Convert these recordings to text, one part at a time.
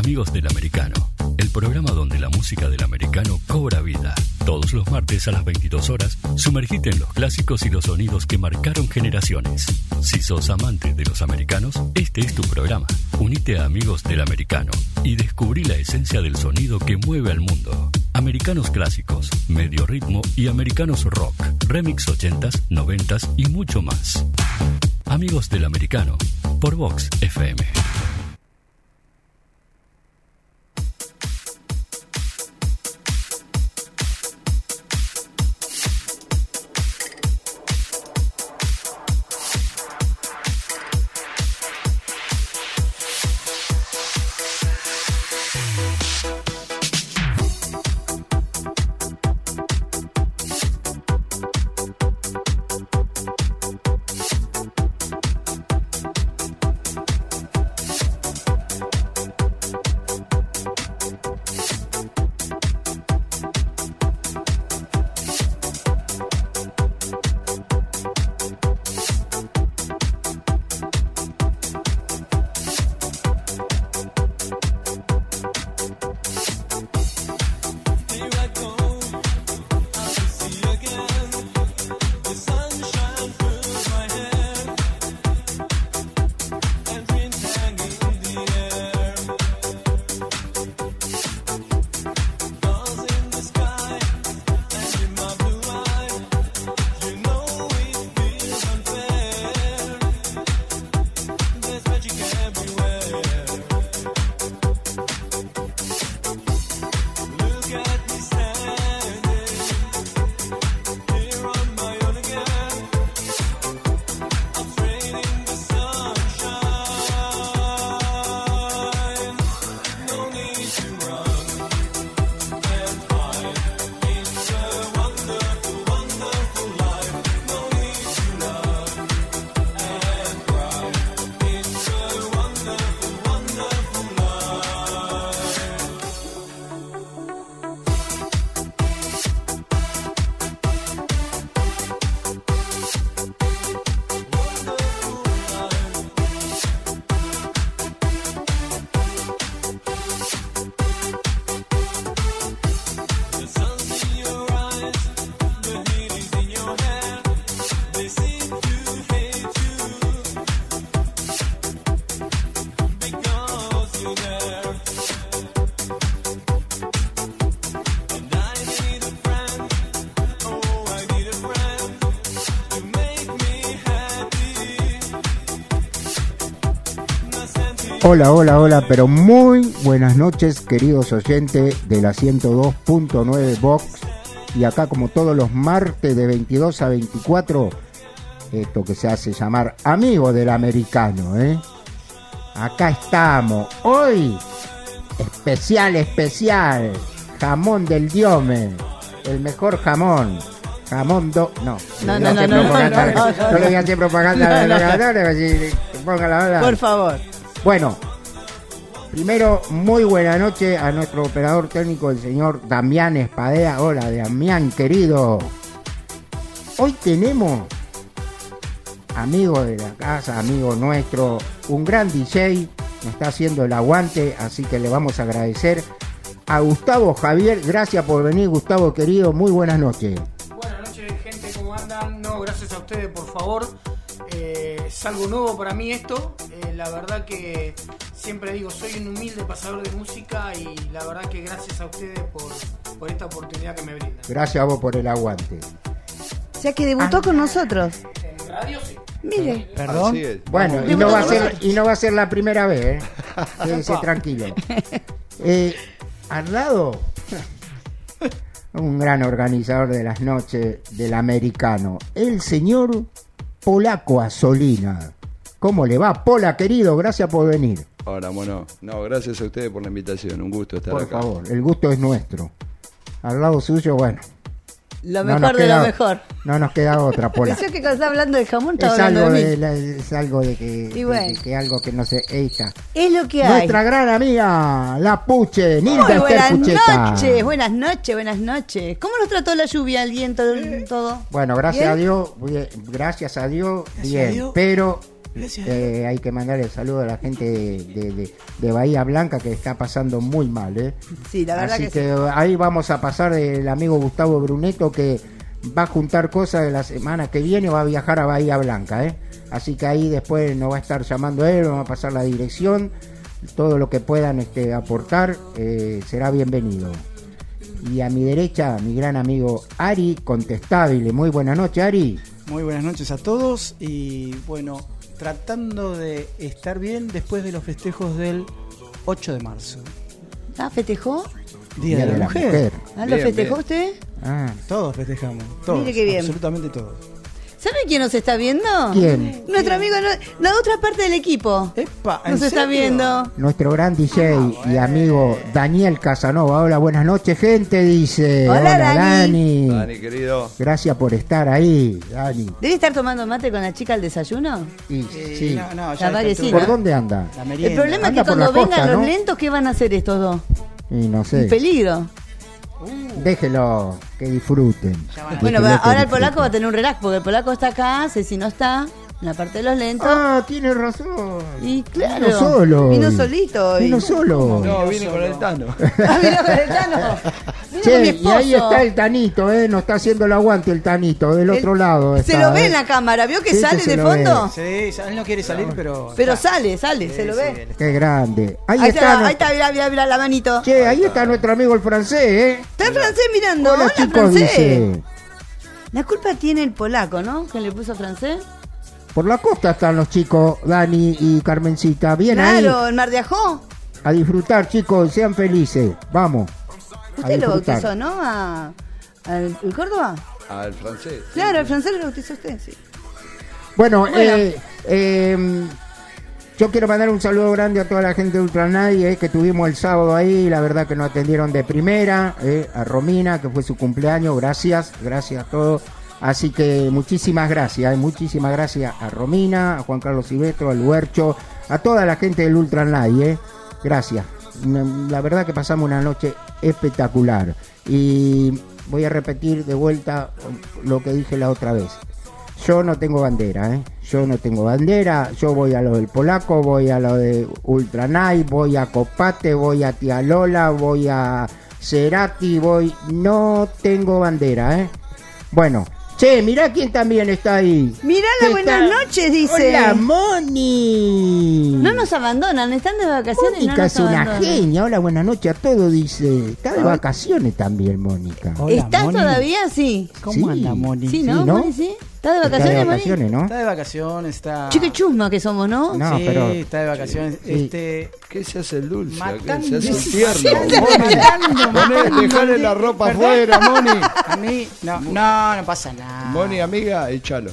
Amigos del Americano, el programa donde la música del americano cobra vida. Todos los martes a las 22 horas, sumergite en los clásicos y los sonidos que marcaron generaciones. Si sos amante de los americanos, este es tu programa. Unite a Amigos del Americano y descubrí la esencia del sonido que mueve al mundo. Americanos clásicos, medio ritmo y americanos rock, remix 80s, 90s y mucho más. Amigos del Americano, por Vox FM. Hola, pero muy buenas noches, queridos oyentes de la 102.9 Vox. Y acá, como todos los martes de 22 a 24, esto que se hace llamar Amigos del Americano, Acá estamos, hoy, especial, jamón del Diome, el mejor jamón. No le voy a hacer propaganda de los ganadores, ponga la hora. Por favor. Bueno, primero, muy buena noche a nuestro operador técnico, el señor Damián Espadea. Hola, Damián, querido. Hoy tenemos, amigo de la casa, amigo nuestro, un gran DJ, nos está haciendo el aguante, así que le vamos a agradecer a Gustavo Javier. Gracias por venir, Gustavo, querido, muy buenas noches. Buenas noches, gente, ¿cómo andan? No, gracias a ustedes, por favor. Es algo nuevo para mí esto, la verdad que siempre digo, soy un humilde pasador de música y la verdad que gracias a ustedes por esta oportunidad que me brindan. Gracias a vos por el aguante. O sea que debutó con nosotros. En radio sí. Mire. Perdón. Bueno, y no va a ser la primera vez, Quédese tranquilo. Al lado, un gran organizador de las noches del Americano, el señor Polaco Asolina. ¿Cómo le va, Pola, querido? Gracias por venir. Ahora, bueno, gracias a ustedes por la invitación. Un gusto estar acá. Por favor, el gusto es nuestro. Al lado suyo, bueno. Lo mejor de lo mejor. No nos queda otra, Pola. Pensé que cuando está hablando de jamón es hablando algo de mí. Es algo de que, bueno. que algo que no sé. Esta. Es lo que hay. Nuestra gran amiga, la Puche, Nilda Esther Pucheta. Buenas noches. ¿Cómo nos trató la lluvia, el viento, todo? Bueno, gracias a Dios, bien. Pero Gracias. Hay que mandarle el saludo a la gente de Bahía Blanca que está pasando muy mal, ¿eh? Sí, la verdad Así que sí. ahí vamos a pasar del amigo Gustavo Bruneto que va a juntar cosas de la semana que viene, va a viajar a Bahía Blanca, ¿eh? Así que ahí después nos va a estar llamando él, vamos a pasar la dirección, todo lo que puedan aportar será bienvenido. Y a mi derecha, mi gran amigo Ari Contestable. Muy buenas noches, Ari. Muy buenas noches a todos y bueno, tratando de estar bien después de los festejos del 8 de marzo. ¿Ah, festejó? Día de la Mujer. ¿Ah, lo Bien, festejó bien. usted? Ah, Todos festejamos, todos, Mire qué bien. absolutamente todos. ¿Sabe quién nos está viendo? ¿Quién? Nuestro amigo, la otra parte del equipo. Epa, ¿en Nos está serio? viendo. nuestro gran DJ y amigo Daniel Casanova. Hola, buenas noches, gente, dice. Hola, Dani. Dani, querido. Gracias por estar ahí, Dani. ¿Debe estar tomando mate con la chica al desayuno? Y, sí. No, La ya verdad que sí, ¿Por ¿no? dónde anda? La El merienda. problema es Anda que por cuando la costa, vengan los ¿no? lentos, ¿qué van a hacer estos dos? Y no Un sé. peligro. Déjelo que disfruten. Ya van a- Bueno, Déjelo que ahora el polaco va a disfruten. tener un relax, porque el polaco está acá, Ceci no está, en la parte de los lentos. Ah, tiene razón. Y claro, Vino solo. vino hoy. solito hoy. Vino solo. No, vine con el Tano. Ah, vino con el Tano. Vino con mi Che, y esposo. ahí está el Tanito, nos está haciendo el aguante el Tanito, del otro lado. Se está, lo ve en la cámara, ¿vio que Sí, sale que se de lo fondo? Sí, él no quiere salir, pero... Pero está. sale, Sí, se lo sí, ve. él está. Qué grande. Ahí está, mirá la manito. Che, ahí está nuestro amigo el francés, Está el francés mirando. Hola, Hola, chicos, francés. dice. La culpa tiene el polaco, ¿no? Que le puso francés. Por la costa están los chicos, Dani y Carmencita. Bien Claro, ahí. el mar de Ajó. A disfrutar, chicos, sean felices. Vamos. a Usted lo disfrutar. bautizó, ¿no? ¿El Córdoba? Al francés. Claro, el francés lo bautizó usted, sí. Bueno, Bueno. yo quiero mandar un saludo grande a toda la gente de Ultranay que tuvimos el sábado ahí, la verdad que nos atendieron de primera, a Romina, que fue su cumpleaños, gracias a todos. Así que muchísimas gracias a Romina, a Juan Carlos Silvestro, al Huercho, a toda la gente del Ultranay, gracias. La verdad que pasamos una noche espectacular. Y voy a repetir de vuelta lo que dije la otra vez. Yo no tengo bandera, yo voy a lo del polaco, voy a lo de Ultranay, voy a Copate, voy a Tía Lola, voy a Cerati, no tengo bandera, Bueno, che, mirá quién también está ahí. Mirá ¿Qué la buenas tal? noches, dice. Hola, Moni. No nos abandonan, están de vacaciones y no Mónica nos es una abandonan. genia, hola, buenas noches a todos, dice. Está de vacaciones también, Mónica. Hola, ¿Estás Moni. todavía? Sí. ¿Cómo Sí. anda, Moni? Sí, ¿no? Sí, ¿no? Moni, sí. ¿Estás de Está de vacaciones, Moni? vacaciones, ¿no? Está de vacaciones, está... Chique chusma que somos, ¿no? No, sí, pero- está de vacaciones. Sí. ¿Qué se hace el dulce? Matando. ¿Qué se hace el Sí, tierno? Dejale la ropa afuera, Moni. A mí, no pasa nada. Moni, amiga, échalo.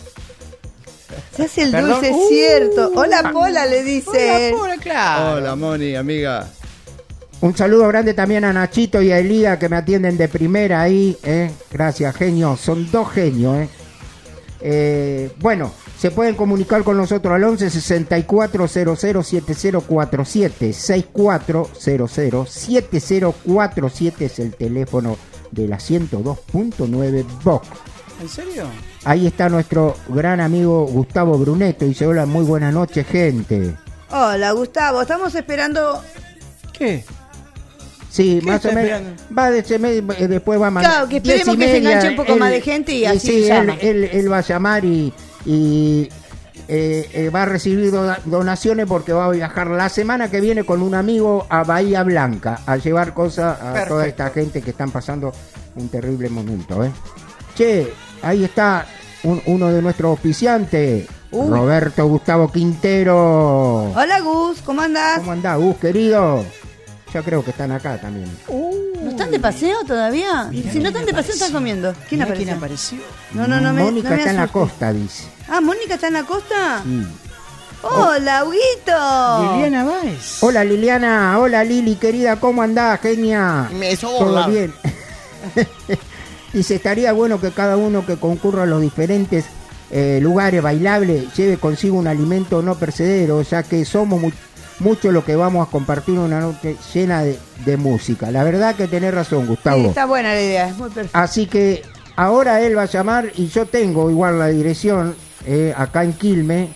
Se hace el Perdón. dulce, es cierto. Hola, Pola, le dice. Hola, claro. Hola, Moni, amiga. Un saludo grande también a Nachito y a Elía que me atienden de primera ahí, Gracias, genios. Son dos genios, Bueno, se pueden comunicar con nosotros al 11 64 00 7047 6400 7047 es el teléfono de la 102.9 Vox. ¿En serio? Ahí está nuestro gran amigo Gustavo Bruneto. Dice, hola, muy buenas noches, gente. Hola, Gustavo, estamos esperando. ¿Qué? Sí, ¿Qué más o está menos. esperando? Va de después va a mandar. Claro, que esperemos que se enganche un poco más de gente y así sí, llama. él va a llamar y va a recibir donaciones porque va a viajar la semana que viene con un amigo a Bahía Blanca a llevar cosas a Perfecto. toda esta gente que están pasando un terrible momento, Che, ahí está uno de nuestros auspiciantes, Roberto Gustavo Quintero. Hola, Gus, ¿cómo andás? ¿Cómo andás, Gus, querido? Yo creo que están acá también. ¿No están de paseo todavía? Si no están de paseo, están comiendo. ¿Quién Mirá apareció? apareció? No, me Mónica no me está en la asustes. costa, dice. Ah, ¿Mónica está en la costa? Sí. Hola, Huguito. Liliana Báez. Hola Liliana, hola Lili, querida, ¿cómo andás, genia? ¿Todo bien? Dice, estaría bueno que cada uno que concurra a los diferentes lugares bailables lleve consigo un alimento no perecedero, ya que somos muchos los que vamos a compartir una noche llena de música. La verdad que tenés razón, Gustavo. Sí, está buena la idea, es muy perfecta. Así que ahora él va a llamar y yo tengo igual la dirección acá en Quilmes,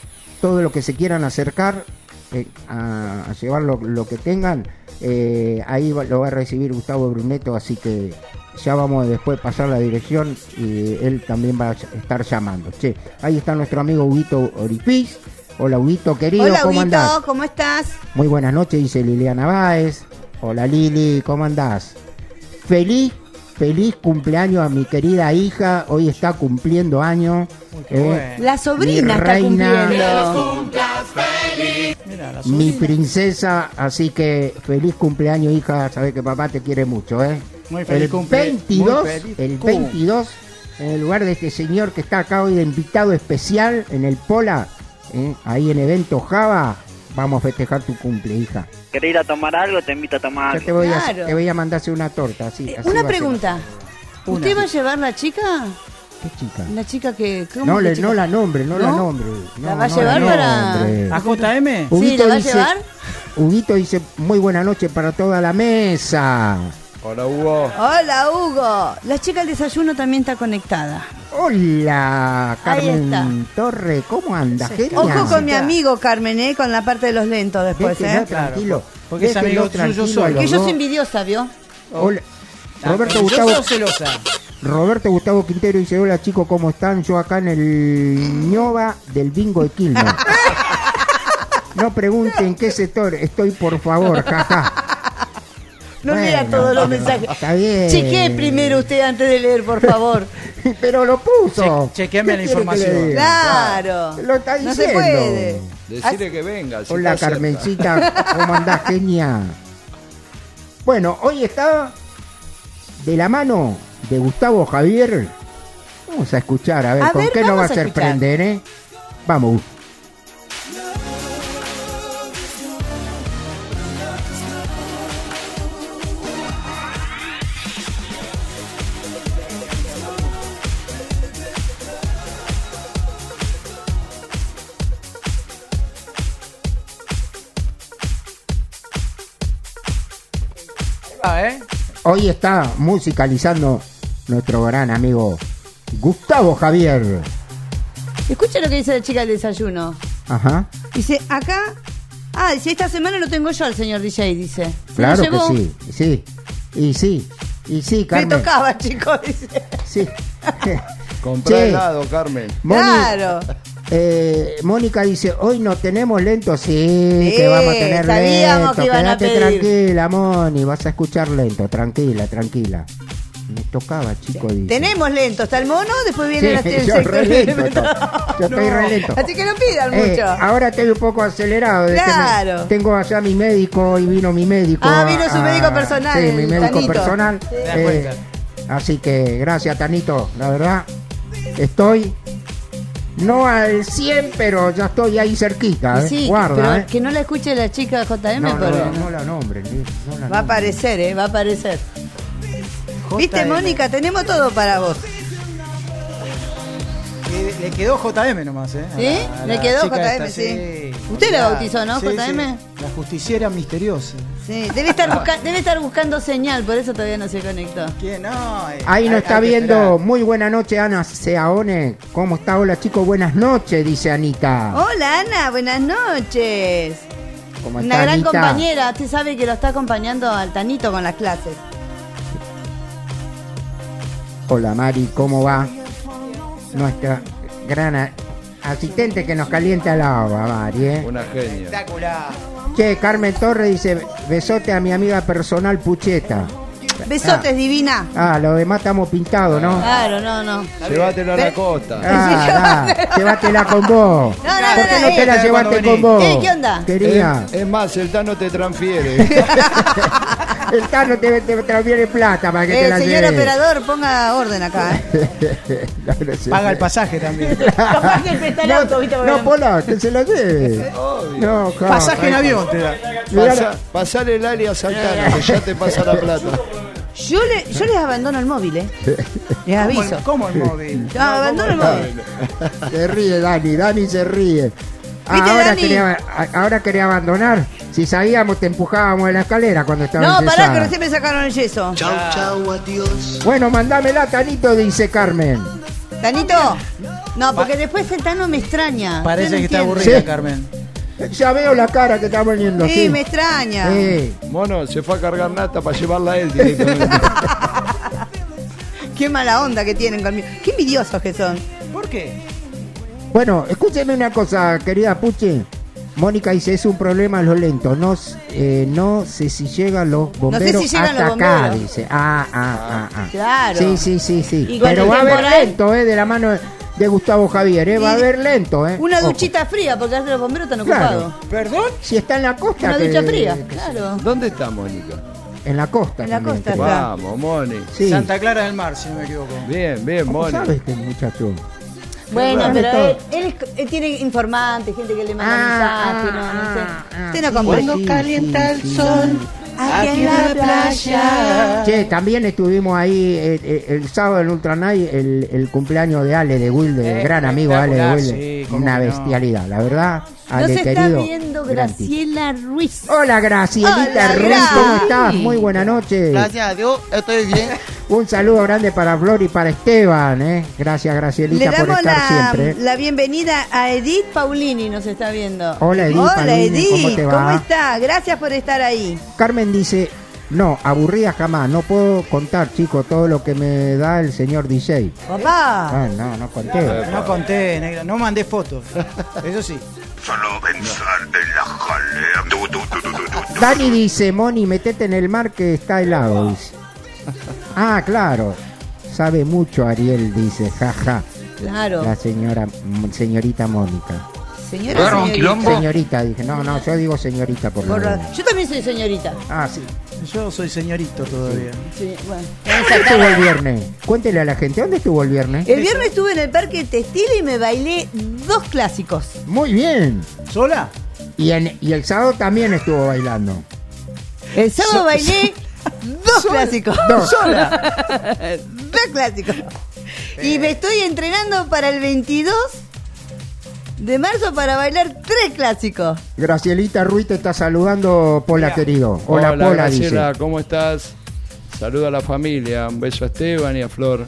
todo lo que se quieran acercar a llevar lo que tengan, ahí lo va a recibir Gustavo Brunetto, así que ya vamos a después pasar la dirección y él también va a estar llamando. Che, ahí está nuestro amigo Huguito Oripiz. Hola Huguito querido, Hola, ¿cómo Huguito, andás? ¿cómo estás? Muy buenas noches, dice Liliana Báez. Hola Lili, ¿cómo andás? Feliz cumpleaños a mi querida hija, hoy está cumpliendo años. Bueno. La sobrina Mi está reina. cumpliendo. Mira, la Mi sobrina. princesa, así que feliz cumpleaños hija, sabés que papá te quiere mucho, Muy feliz el cumpleaños. 22, Muy feliz el 22, en el lugar de este señor que está acá hoy de invitado especial en el Pola, ahí en evento Java, vamos a festejar tu cumple, hija. ¿Querés ir a tomar algo? Te invito a tomar Yo algo. Claro. te voy a mandarse una torta, así. así va Una a ser. pregunta. Una. ¿Usted va a llevar la chica? ¿Qué chica? La chica que... ¿cómo No, que chica? no la nombre, no la ¿No? nombre. ¿La No, va a no llevar para- nombre. ¿A JM? Sí, Huguito ¿la va a dice- llevar? Huguito dice, muy buena noche para toda la mesa. Hola, Hugo. Hola, Hugo. La chica del desayuno también está conectada. Hola, Ahí Carmen Torre, ¿cómo andas? Sí. Genia? Ojo con mi amigo Carmen, con la parte de los lentos después, Déjenlo ¿eh? tranquilo. porque es Déjenlo amigo tuyo tranquilo solo. a los Que yo dos. soy envidiosa, ¿vio? Hola. Roberto ¿Yo Gustavo, soy celosa? Roberto Gustavo Quintero dice, hola chicos, ¿cómo están? Yo acá en el ñoba del bingo de Quilmes. No pregunten qué sector estoy, por favor, jaja. No Bueno, lea todos los mensajes. Está bien. Chequee primero usted antes de leer, por favor. Pero lo puso. Chequeame ¿Qué la quiere que le información. diga? Claro. Lo está No diciendo. se puede. Decirle que venga. si Hola está cerca. Carmencita, ¿cómo andás, genia? Bueno, hoy está de la mano de Gustavo Javier. Vamos a escuchar, a ver, A ¿con ver, qué nos va a vamos a escuchar. sorprender, Vamos. Hoy está musicalizando nuestro gran amigo Gustavo Javier. Escucha lo que dice la chica del desayuno. Ajá, Dice, acá... Ah, dice, esta semana lo tengo yo al señor DJ, dice. ¿Se claro lo que llevó? sí, sí. Y sí, Me Carmen. tocaba, chicos, dice. Sí. Comprá Che. helado, Carmen. Claro. Mónica dice, hoy no tenemos lento. Sí, Sí, que vamos a tener sabíamos lento. que iban a Quédate pedir. tranquila, Moni, vas a escuchar lento. Tranquila. Me tocaba, chico, dice. Tenemos lento, está el mono, después viene Sí, el yo sector re lento, de- yo estoy re lento. Así que no pidan mucho. Ahora estoy un poco acelerado. Claro. Tengo allá mi médico y vino mi médico. Ah, vino su médico personal, Sí, mi el médico Tanito. personal. Sí. Me da cuenta. Así que gracias, Tanito. La verdad, estoy no al 100, pero ya estoy ahí cerquita. Sí, Guarda, pero que no la escuche la chica JM, No, pero no la nombre. No la va a nombre. aparecer, va a aparecer. ¿Viste, JM. Mónica? Tenemos todo para vos. Le quedó JM nomás, ¿eh? ¿Sí? A Le quedó chica JM, esta, sí. Usted la bautizó, ¿no, Sí, JM? sí. La justiciera misteriosa. Sí, debe estar buscando señal, por eso todavía no se conectó. ¿Quién? No, Ahí nos está hay que viendo. esperar. Muy buena noche, Ana Seaone. ¿Cómo está? Hola, chicos. Buenas noches, dice Anita. Hola, Ana, buenas noches. ¿Cómo Una está, gran Anita? compañera, usted sabe que lo está acompañando al Tanito con las clases. Hola, Mari. ¿Cómo va? Nuestra gran asistente que nos calienta el agua, Mari, Una genia. Espectacular. Che, Carmen Torres dice, besote a mi amiga personal Pucheta. Besotes, divina. Lo demás estamos pintados, ¿no? Claro, no. Llévatelo a la costa. Llévatela con vos. No, ¿Por qué no te la llevaste con vos? ¿Qué onda? Querida, Es más, el Tano te transfiere. el Tano te transfiere plata para que te la Señor lleves. operador, ponga orden acá. Claro, sí. Paga el pasaje también. Capaz que presta el auto, ¿viste? No, Pola, que se la lleve. No, claro. Pasaje en avión te da. Pasale el alias al Tano, que ya te pasa la plata. Yo les abandono el móvil, Les aviso. ¿Cómo el móvil? Yo abandono el móvil. Se ríe Dani se ríe. ¿Viste, Dani? Ahora quería abandonar. Si sabíamos, te empujábamos en la escalera cuando estaba No, pará, enyesada. que recién me sacaron el yeso. Bueno, mandámela, Tanito, dice Carmen. Tanito, No, porque después el Tano me extraña. Parece Yo no que está entiendo. aburrida, Sí. Carmen. Ya veo la cara que está poniendo. Sí, me extraña. Mono, se fue a cargar nata para llevarla a él directamente. Qué mala onda que tienen conmigo. Qué envidiosos que son. ¿Por qué? Bueno, escúcheme una cosa, querida Puchi. Mónica dice, es un problema lo lento. No sé si llegan los bomberos si llegan hasta los acá, bomberos. dice. Claro. Sí. Y con Pero el va a haber temporal- lento, de la mano de Gustavo Javier, va a Y haber lento, Una Ojo. duchita fría, porque ahora los bomberos están Claro. ocupados. ¿Perdón? Si está en la costa. Una que- ducha fría, que- claro. ¿Dónde está Mónica? En la costa. En la también, costa creo. está. Vamos, Moni. Sí. Santa Clara del Mar, si no me equivoco. Bien, bien, ¿Cómo Moni. sabe este muchacho? Bueno, Claro. pero Todo. él tiene informantes, gente que le manda mensajes, no sé. Usted no sí, comprende. sí, calienta el sí. sol Aquí en la playa. Che, también estuvimos ahí el sábado en Ultra Night, el cumpleaños de Ale de Wilde, el gran amigo Ale de Espectacular, Wilde. sí, cómo Una que no. bestialidad, la verdad. Nos Ale está querido. viendo gran tipo. Graciela Ruiz. Hola Gracielita Hola, Ruiz, Gra. ¿cómo estás? Muy buena noche. Gracias a Dios, estoy bien. Un saludo grande para Flor y para Esteban, Gracias Le Gracielita por damos estar siempre. la bienvenida a Edith Paulini, nos está viendo. Hola, Edith Hola Paulini, Edith, ¿cómo te va? está? Gracias por estar ahí. Carmen dice, no, aburrida jamás, no puedo contar, chicos, todo lo que me da el señor DJ. Papá. Ah, no conté. No conté, negra, no mandé fotos. Eso sí. Solo pensar en la jalea. Dani dice, Moni, metete en el mar que está helado, dice. Ah, claro. Sabe mucho Ariel, dice, jaja. Claro. La señorita Mónica. Señora, ¿Fueron quilombo? Señorita, dije. No, yo digo señorita por la duda. Yo también soy señorita. Ah, sí. Yo soy señorito todavía. Sí, bueno. ¿Dónde estuvo el viernes? Cuéntele a la gente, ¿dónde estuvo el viernes? El viernes estuve en el Parque Textil y me bailé 2 clásicos. Muy bien. ¿Sola? Y el sábado también estuvo bailando. El sábado bailé 2 clásicos. Dos. Sola. 2 clásicos. Y me estoy entrenando para el 22 de marzo para bailar 3 clásicos. Gracielita Ruiz te está saludando, Pola, Mira. querido. Hola, Pola, Graciela, dice. ¿cómo estás? Saludo a la familia, un beso a Esteban y a Flor.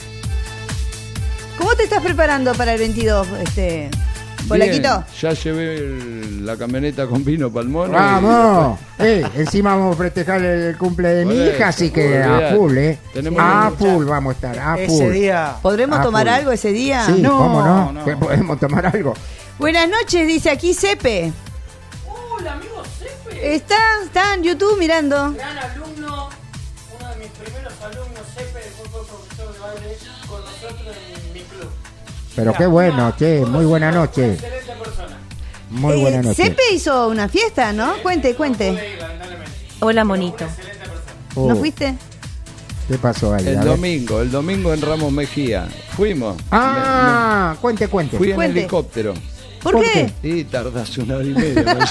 ¿Cómo te estás preparando para el 22, Polaquito? Bien, ya llevé la camioneta con vino para el mono. ¡Vamos! Encima vamos a festejar el cumple de mi Por hija, eso, así que olvidate. a full, Tenemos A que- full vamos a estar, a full. Ese día. ¿Podremos Ah, tomar full. algo ese día? Sí, No, ¿cómo no? no. Que podemos tomar algo. Buenas noches, dice aquí Cepe. Hola, amigo Cepe. Está en YouTube mirando. Gran alumno, uno de mis primeros alumnos, Cepe, después fue profesor de baile con nosotros en mi club. Pero qué bueno, che, muy buena noche. Excelente persona. Muy buena noche. Cepe hizo una fiesta, ¿no? Cuente. Hola, monito. Oh, ¿No fuiste? ¿Qué pasó ahí? El A ver. domingo en Ramos Mejía. Fuimos. Ah, cuente. Fui en Cuente. helicóptero. ¿Por ¿Por qué? Y tardas 1 hora y media. ¿no?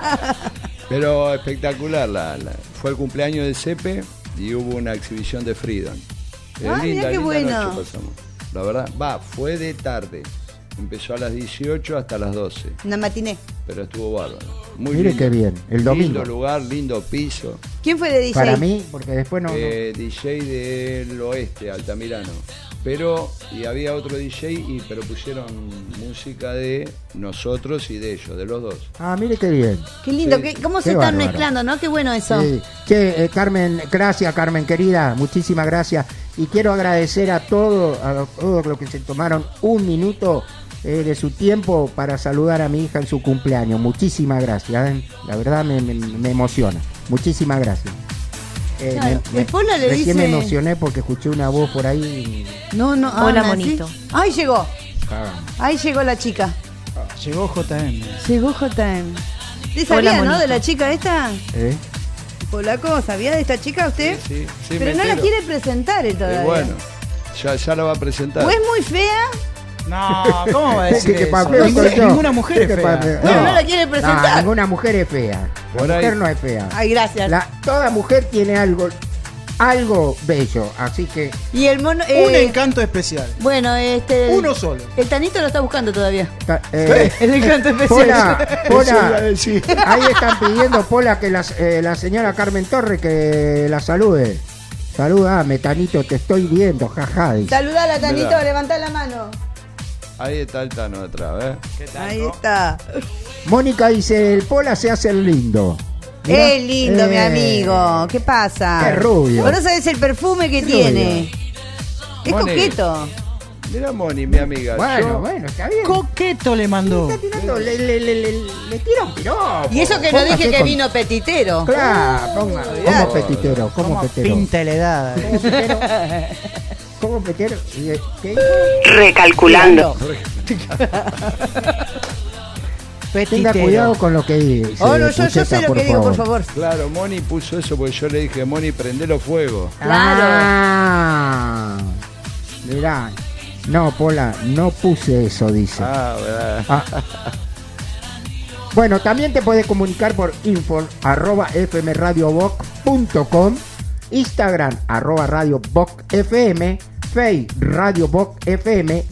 Pero espectacular. Fue el cumpleaños de Cepe y hubo una exhibición de Freedom. Mirá qué bueno. noche pasamos. La verdad, fue de tarde. Empezó a las 18 hasta las 12. Una matiné. Pero estuvo bárbaro. Muy Mire lindo. qué bien, el domingo. Lindo lugar, lindo piso. ¿Quién fue de DJ? Para mí, porque después no. DJ del oeste, Altamirano. Y había otro DJ, pero pusieron música de nosotros y de ellos, de los dos. Ah, mire qué bien. Qué lindo, Sí. cómo Qué se están bárbaro. mezclando, ¿no? Qué bueno eso. Sí. Che, Carmen, gracias, Carmen querida, muchísimas gracias. Y quiero agradecer a todos los que se tomaron un minuto de su tiempo para saludar a mi hija en su cumpleaños. Muchísimas gracias, la verdad me emociona. Muchísimas gracias. Claro, el Pola le recién dice- me emocioné porque escuché una voz por ahí. No. Hola, Ana, monito. ¿sí? Ahí llegó. Ah, Ahí llegó la chica. Llegó JM. Llegó JM. ¿Usted sabía, Hola, no? monito. De la chica esta. ¿eh? Polaco, ¿sabía de esta chica usted? Sí, Pero me no la entero. quiere presentar él todavía. Bueno, ya la va a presentar. O es muy fea. No, ¿cómo va a decir Que eso? pa' feo soy yo. Ninguna mujer es Que pa' fea. Bueno, no la quiere presentar. No, ninguna mujer es fea. La Por ahí. mujer no es fea. Ay, gracias. Toda mujer tiene algo bello, así que Y el mono. Un encanto especial. Bueno, Uno solo. El Tanito lo está buscando todavía. eh, El encanto especial. Pola, ahí están pidiendo, Pola, que la señora Carmen Torres que la salude. Saludame, Tanito, te estoy viendo, jaja. Dice. Saludala, Tanito, Mirá. levantá la mano. Ahí está el Tano atrás, ¿ves? ¿Qué tal? Ahí está. Mónica dice, el Pola se hace el lindo. Mirá. Es lindo, mi amigo. ¿Qué pasa? Qué rubio. Vos no sabés el perfume que Qué tiene. Es Moni. coqueto. Mira Moni, mi amiga. Bueno, está bien. Coqueto le mandó. Está tirando, le tira un piropo. Y eso que no Póngase dije que con- vino petitero. Claro, como petitero, como Como petero. pinta la edad. Como petero. ¿Qué? Recalculando. Tenga cuidado con lo que dice. Oh, no, yo Pucheta, sé lo que digo, por favor. Claro, Moni puso eso porque yo le dije, Moni, prendelo fuego. Ah, mirá. No, Pola, no puse eso, dice. ¿Verdad? Ah. Bueno, también te puedes comunicar por info@fmradioboc.com, Instagram @radiobocfm, Face Radio Boc FM,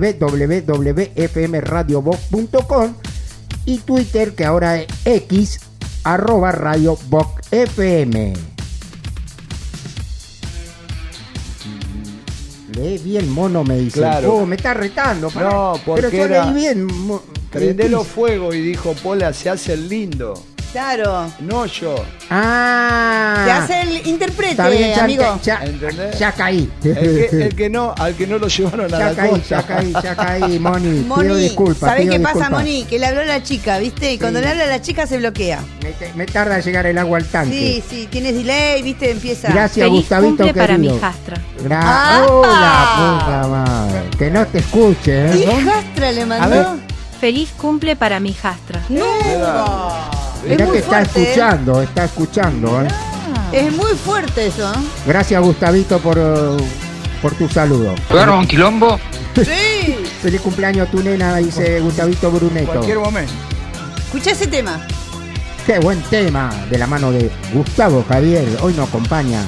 www.fmradioboc.com y Twitter, que ahora es X @radiobocfm. Lee bien, mono, me dice. Claro. Oh, me está retando. pará. No, porque pero yo era- leí bien. Prendelo fuego y dijo, Pola, se hace el lindo. Claro. No yo. Ah. Se hace el intérprete, Está bien, ya, amigo. ¿Entendés? ya caí. El que no, al que no lo llevaron a Ya la caí, costa. ya caí, Moni. Pido Moni, disculpas. ¿sabés pido qué pasa, disculpas. Moni? Que le habló a la chica, ¿viste? Y cuando Sí. le habla a la chica se bloquea. Me tarda en llegar el agua al tanque. Sí, tienes delay, ¿viste? Empieza. Gracias, Feliz Gustavito, cumple para mi querido. hijastra. Ah. ¡Hola, puta madre! Que no te escuche, ¿eh? Hijastra le A mandó. ver. Feliz cumple para mi hijastra. No. Mirá muy que está fuerte, escuchando, ¿eh? Es muy fuerte eso. Gracias, Gustavito, por tu saludo. ¿Jugaron un quilombo? Sí. Feliz cumpleaños tu nena, dice Gustavito Bruneto. Cualquier momento. Escucha ese tema. Qué buen tema, de la mano de Gustavo Javier, hoy nos acompaña.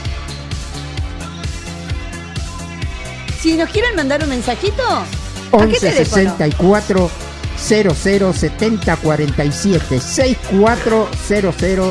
Si nos quieren mandar un mensajito, ¿a qué 11 teléfono? 64 00 70 47 64 00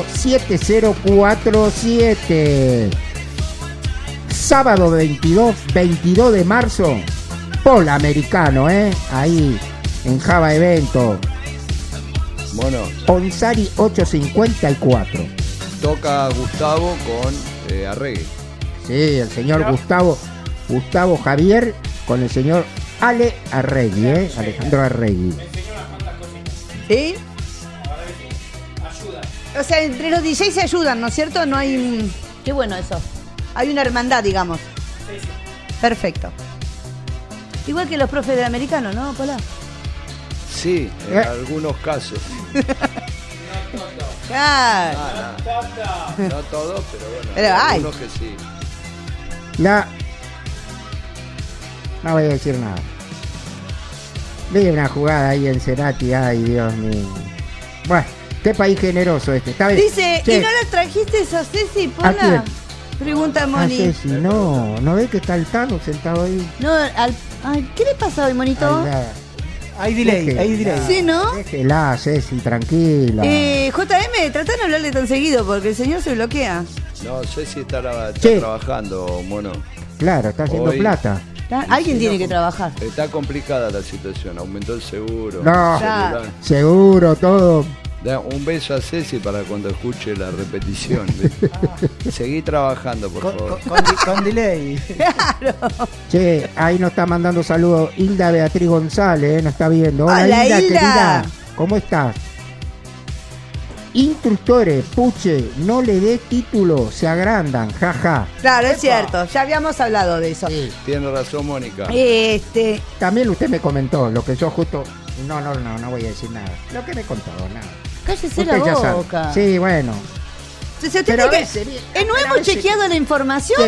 7047. Sábado 22 de marzo, Pola Americano, ahí en Java Evento, Bueno, Onsari 854. toca Gustavo con Arregui. Sí, el señor Gustavo Javier con el señor Ale Arregui, Alejandro Arregui. ¿Sí? O sea, entre los DJs se ayudan, ¿no es cierto? No hay un... Qué bueno eso. Hay una hermandad, digamos. Perfecto. Igual que los profes del americano, ¿no, Pola? Sí, en algunos casos. Claro. No todos, pero bueno, Pero hay. algunos que sí. No voy a decir nada. Vi una jugada ahí en Cerati, ay Dios mío. Bueno, qué país generoso este. Está bien. Dice, Che, ¿y no la trajiste a Ceci, ¿a quién? Pola? Pregunta Moni. Ceci, no ve que está el Tano sentado ahí. No, ay, ¿qué le pasa hoy, monito? Ay, Hay delay, Deje- hay delay. Sí, ¿no? Déjela, Ceci, tranquila. JM, tratá de no hablarle tan seguido porque el señor se bloquea. No sé si está Che. trabajando, mono. Claro, está haciendo Hoy- plata. Alguien tiene que trabajar. Está complicada la situación, aumentó el seguro. No. el celular. Seguro, todo. Da un beso a Ceci para cuando escuche la repetición. Seguí trabajando, por favor. Con delay. Che, ahí nos está mandando saludos Hilda Beatriz González, nos está viendo. Hola, Hola, Hilda, Hilda. querida. ¿Cómo estás? Instructores, puche, no le dé título, se agrandan, jaja. Claro, es cierto, ya habíamos hablado de eso. Tiene razón, Mónica. También usted me comentó, lo que yo justo... No voy a decir nada. Lo que me contó, nada. Cállese Usted la ya sabe. boca. Sí, bueno. Usted Pero a tiene veces, ¿No a hemos veces- chequeado la información?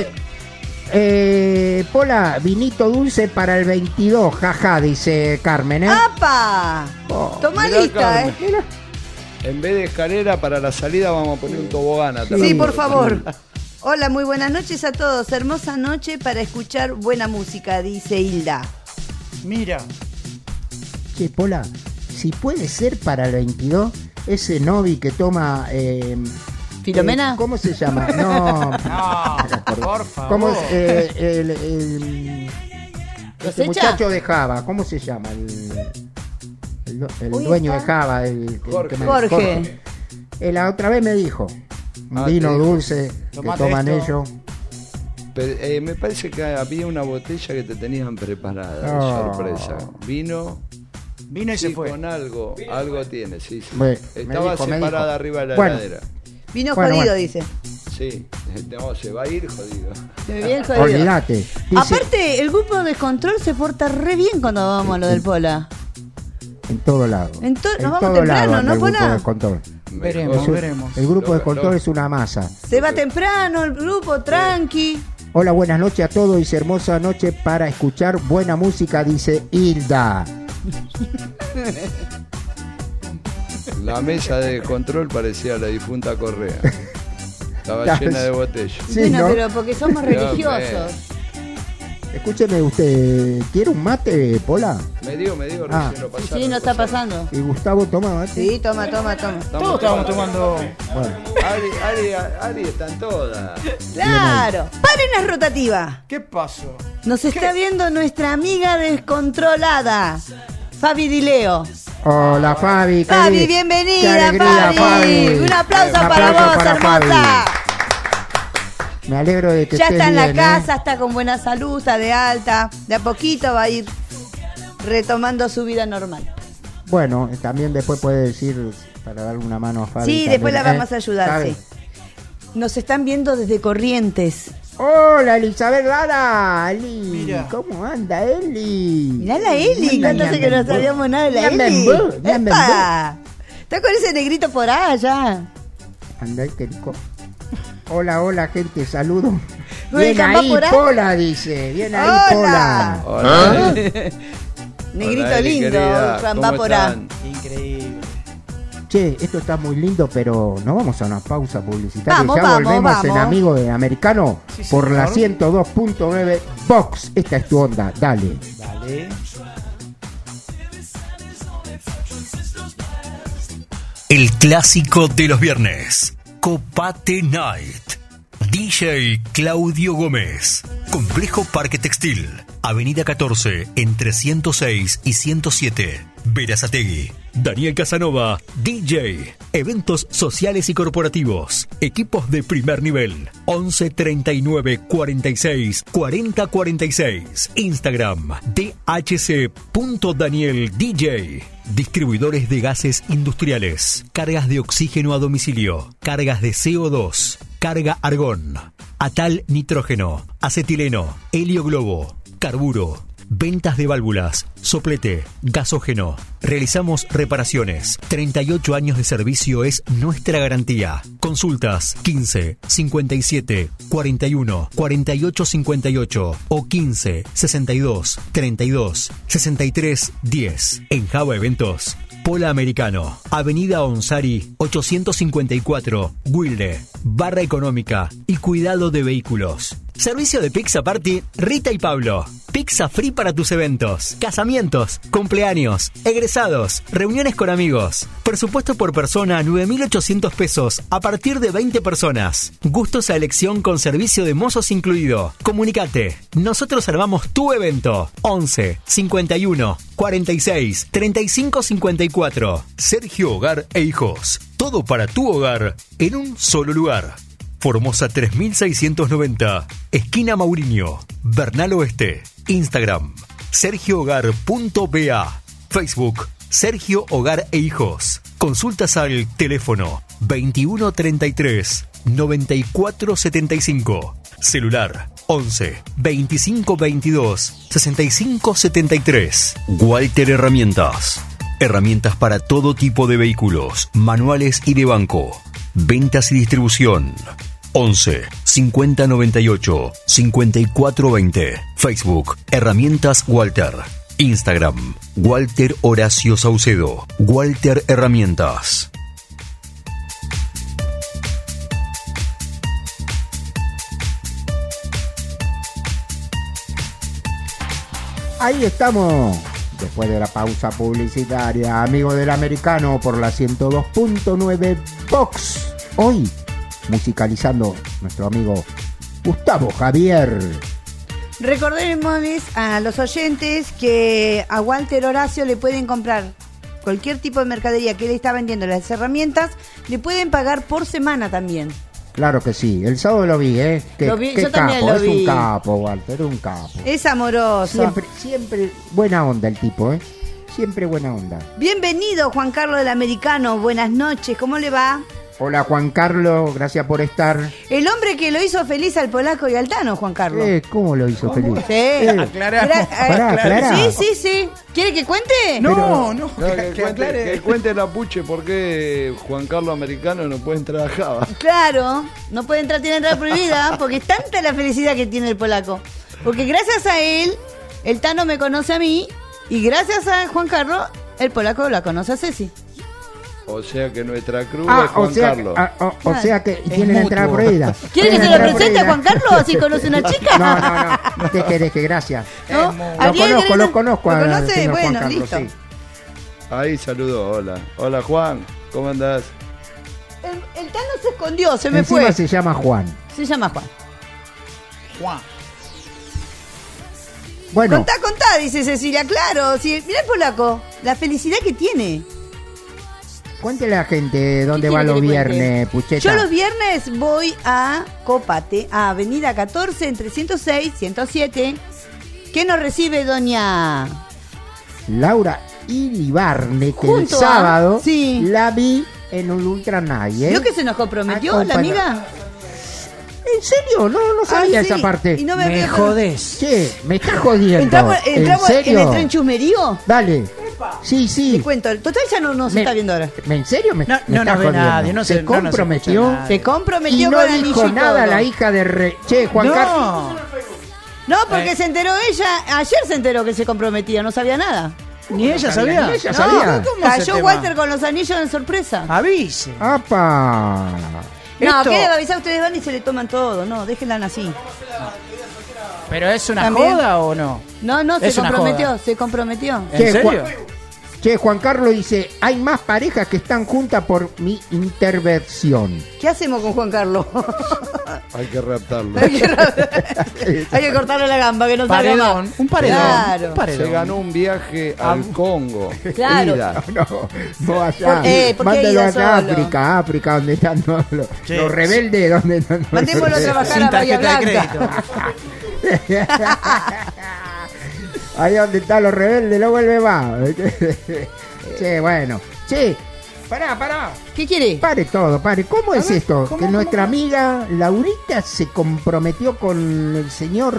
Pola, vinito dulce para el 22, jaja, dice Carmen, ¿eh? ¡Apa! Toma Mirá, lista, Carmen. ¿eh? En vez de escalera para la salida vamos a poner un tobogán atrás. Sí, por favor. Hola, muy buenas noches a todos. Hermosa noche para escuchar buena música, dice Hilda. Mira. Che, Pola, si puede ser para el 22, ese Novi que toma... ¿Filomena? ¿Cómo se llama? No, No, por favor. ¿cómo es? Este muchacho de Java, ¿cómo se llama? El dueño de Java, Jorge. La otra vez me dijo, un vino dulce que toman ellos. Pero, me parece que había una botella que te tenían preparada de sorpresa. Vino y se fue. Con algo tiene, sí. Bueno, estaba separada arriba de la heladera. Vino jodido, dice. Sí, no, se va a ir jodido. Bien jodido. Olvídate. Dice, aparte, el grupo Descontrol se porta re bien cuando vamos a lo del Pola. En todo lado. Nos vamos temprano, ¿no, Pola? Veremos. El grupo Descontrol es una masa. Se va temprano el grupo, tranqui. Hola, buenas noches a todos. Dice, hermosa noche para escuchar buena música, dice Hilda. La mesa de control parecía la difunta Correa. Estaba llena de botellas. Sí, bueno, ¿no? Pero porque somos religiosos. Escúcheme usted, ¿quiere un mate, Pola? Me dio, recién lo pasaron. Sí, no está pasando. ¿Y Gustavo toma mate? Sí, toma. Todos estamos tomando. Bueno. Ari están todas. Claro. Paren la rotativa. ¿Qué pasó? Nos está viendo nuestra amiga descontrolada, Fabi Di Leo. Hola, Fabi. Fabi, bienvenida, Fabi. Un aplauso para vos, hermosa. Me alegro de que ya está en bien, la casa, está con buena salud, está de alta. De a poquito va a ir retomando su vida normal. Bueno, también después puede decir para darle una mano a Fabi. Sí, también, después la vamos a ayudar, ¿sabe? sí. Nos están viendo desde Corrientes. Hola, Elizabeth Lara. Eli. Mira. ¿Cómo anda, Eli? Mirá la Eli, cuánto que no sabíamos nada de la Eli. ¡Epa! Está con ese negrito por allá. Anda, qué rico. Hola, gente, saludos. Bien ahí, Pola, dice. Bien ahí, Hola. Pola. Negrito Hola, Eli, lindo, Juan Vápora. Increíble. Che, esto está muy lindo, pero no vamos a una pausa publicitaria. Vamos, ya volvemos en vamos. Amigo de Americano por la 102.9 Vox. Esta es tu onda, dale. El clásico de los viernes. Copate Night. DJ Claudio Gómez. Complejo Parque Textil. Avenida 14, entre 106 y 107. Berazategui. Daniel Casanova, DJ. Eventos sociales y corporativos. Equipos de primer nivel. 11 39 46 40 46. Instagram dhc.danieldj. Distribuidores de gases industriales. Cargas de oxígeno a domicilio. Cargas de CO2. Carga argón. Atal nitrógeno. Acetileno. Helio globo. Carburo. Ventas de válvulas, soplete, gasógeno. Realizamos reparaciones. 38 años de servicio es nuestra garantía. Consultas 15 57 41 48 58 o 15 62 32 63 10. En Java Eventos, Pola Americano, Avenida Onsari 854, Wilde, Barra Económica y Cuidado de Vehículos. Servicio de Pizza Party Rita y Pablo. Pizza free para tus eventos, casamientos, cumpleaños, egresados, reuniones con amigos. Presupuesto por persona 9.800 pesos a partir de 20 personas. Gustos a elección con servicio de mozos incluido. Comunicate. Nosotros armamos tu evento. 11 51 46 35 54. Sergio Hogar e Hijos. Todo para tu hogar en un solo lugar. Formosa 3690, esquina Mauriño, Bernal Oeste. Instagram, sergiohogar.ba. Facebook, Sergio Hogar e Hijos. Consultas al teléfono 2133 9475. Celular 11 25 22 65 73. Walter Herramientas. Herramientas para todo tipo de vehículos, manuales y de banco. Ventas y distribución. 11 50 98 54 20. Facebook, Herramientas Walter. Instagram, Walter Horacio Saucedo. Walter Herramientas. Ahí estamos. Después de la pausa publicitaria, Amigo del Americano por la 102.9 Vox. Hoy, musicalizando nuestro amigo Gustavo Javier. Recordemos a los oyentes que a Walter Horacio le pueden comprar cualquier tipo de mercadería que él está vendiendo, las herramientas, le pueden pagar por semana también. Claro que sí, el sábado lo vi, ¿eh? Lo vi, qué yo también capo, lo es vi. un capo, Walter, un capo. Es amoroso. Siempre buena onda el tipo, ¿eh? Siempre buena onda. Bienvenido, Juan Carlos del Americano. Buenas noches, ¿cómo le va? Hola, Juan Carlos, gracias por estar. El hombre que lo hizo feliz al polaco y al Tano, Juan Carlos. ¿Cómo lo hizo feliz? Sí. Aclaramos. Aclará. Sí. ¿Quiere que cuente? No, Que cuente la puche por qué Juan Carlos Americano no puede entrar a Java. Claro, no puede entrar, tiene entrada prohibida, porque es tanta la felicidad que tiene el polaco. Porque gracias a él, el Tano me conoce a mí, y gracias a Juan Carlos, el polaco la conoce a Ceci. O sea que nuestra cruz es O Juan sea, Carlos. o sea que tienen mutuo. entrada prohibida. ¿Quiere que se lo Tienen presente a entrada Juan Carlos? Así conoce una chica. No, deje, gracias. ¿No? Lo Ariel, conozco. ¿Lo al conoce? señor Juan Bueno, Carlos, listo. sí. Ahí saludó, hola Juan, ¿cómo andás? El Tano se escondió, se me Encima fue. se llama Juan. Se llama Juan. Bueno, Contá, dice Cecilia, claro. Sí, mirá el polaco, la felicidad que tiene. cuéntele a la gente dónde ¿Qué va quiere los que le cuente? viernes, Pucheta. Yo los viernes voy a Copate, a Avenida 14, entre 106 y 107. ¿Qué nos recibe doña? Laura Iribarne, que Junto el a- sábado sí. la vi en un Ultra Night, ¿eh? ¿Vio que se nos comprometió la amiga? ¿En serio? No sabía Ay, sí. esa parte. Y no me Me veo- jodés. Che, me estás jodiendo. ¿Entramos ¿En en serio? el tren chusmerío? Dale. Sí. Te cuento, total ya no se Me- está viendo ahora. ¿En serio? Me No estás nos ve jodiendo. nadie, no se se- no nos comprometió escucha nadie. Se comprometió y no con dijo anillo y nada todo. la hija de Che, Juan Carlos. No, porque se enteró ella, ayer se enteró que se comprometía, no sabía nada. Ni ella sabía. Ni ella No, sabía. ¿cómo ese cayó tema? Walter con los anillos en sorpresa. Avise. ¡Apa! No, Esto- ¿qué le va a avisar? Ustedes van y se le toman todo. No, déjenla así. ¿Pero es una También. joda o no? No, Es se una comprometió, joda. se comprometió. ¿En Che, serio? Juan Carlos dice, hay más parejas que están juntas por mi intervención. ¿Qué hacemos con Juan Carlos? Hay que raptarlo. Hay que cortarle la gamba, que no salga Paredón. más. Un paredón. Claro. Un paredón. Se ganó un viaje al Congo. Claro. Ida. No allá. ¿Por qué Mándalo ida allá solo? a África, donde están Sí. los rebeldes. Donde están los Mandémoslo a rebeldes. trabajar Sin a Bahía tarjeta de Blanca. Ahí donde están los rebeldes, lo vuelve más. Che, bueno. Che, pará. ¿Qué quiere? Pare todo, pare. ¿Cómo es esto? ¿cómo, que cómo, nuestra cómo? amiga Laurita se comprometió con el señor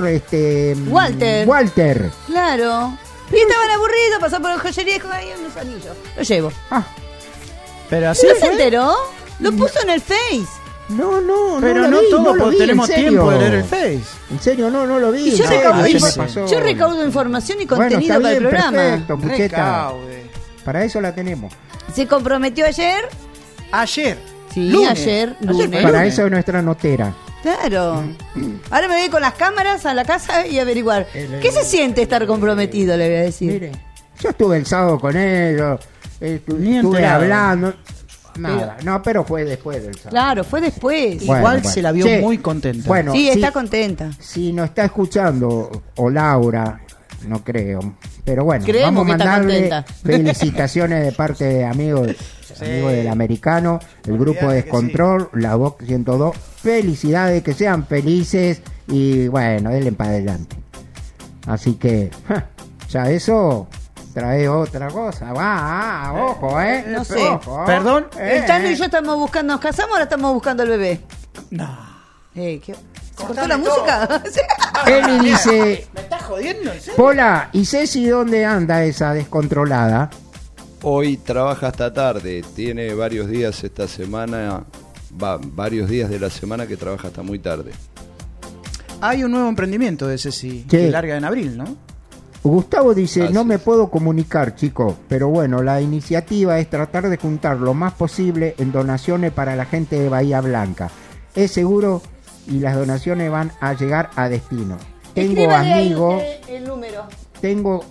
Walter. Claro. Y estaban aburridos, pasó por la joyería y dijo, ay, unos anillos. Lo llevo. Ah, Pero así ¿No se fue. enteró? Lo puso en el Face. no, Pero lo no vi, todos no lo vi, tenemos en serio. tiempo de leer el Face. En serio, no lo vi. Y yo en serio, recaudo, se me info- pasó. yo recaudo información y Bueno, contenido está para el bien, programa. perfecto, Pucheta. Recaude. Para eso la tenemos. Se comprometió ayer. Ayer. Sí, Lunes. ayer, Ayer lunes. fue Para lunes. eso es nuestra notera. Claro. Ahora me voy con las cámaras a la casa y averiguar. ¿Qué se siente estar comprometido? Le voy a decir. Mire, yo estuve el sábado con ellos, Ni estuve enterado. hablando. Nada, no, pero fue después del sábado. Claro, fue después. Bueno, Igual se la vio Che, muy contenta. Bueno, Sí, si, está contenta. si nos está escuchando, o Laura, no creo, pero bueno, Creemos vamos a que está mandarle contenta. felicitaciones de parte de amigos del Americano, el grupo Olvidate que Descontrol, la Voz 102. Felicidades, que sean felices y bueno, denle para adelante. Así que, ya eso trae otra cosa. Ojo, No sé. Ojo. Perdón. El Tano y yo estamos buscando, ¿nos casamos o ahora estamos buscando al bebé? No. ¿Se cortó la música? Eli dice, ¿Me estás jodiendo? ¿En serio? Pola, ¿y Ceci dónde anda esa descontrolada? Hoy trabaja hasta tarde. Tiene varios días esta semana. Varios días de la semana que trabaja hasta muy tarde. Hay un nuevo emprendimiento de Ceci Sí. que larga en abril, ¿no? Gustavo dice, Así no me es. puedo comunicar, chicos, pero bueno, la iniciativa es tratar de juntar lo más posible en donaciones para la gente de Bahía Blanca. Es seguro y las donaciones van a llegar a destino. Tengo Escríbale ahí, amigos, el número. tengo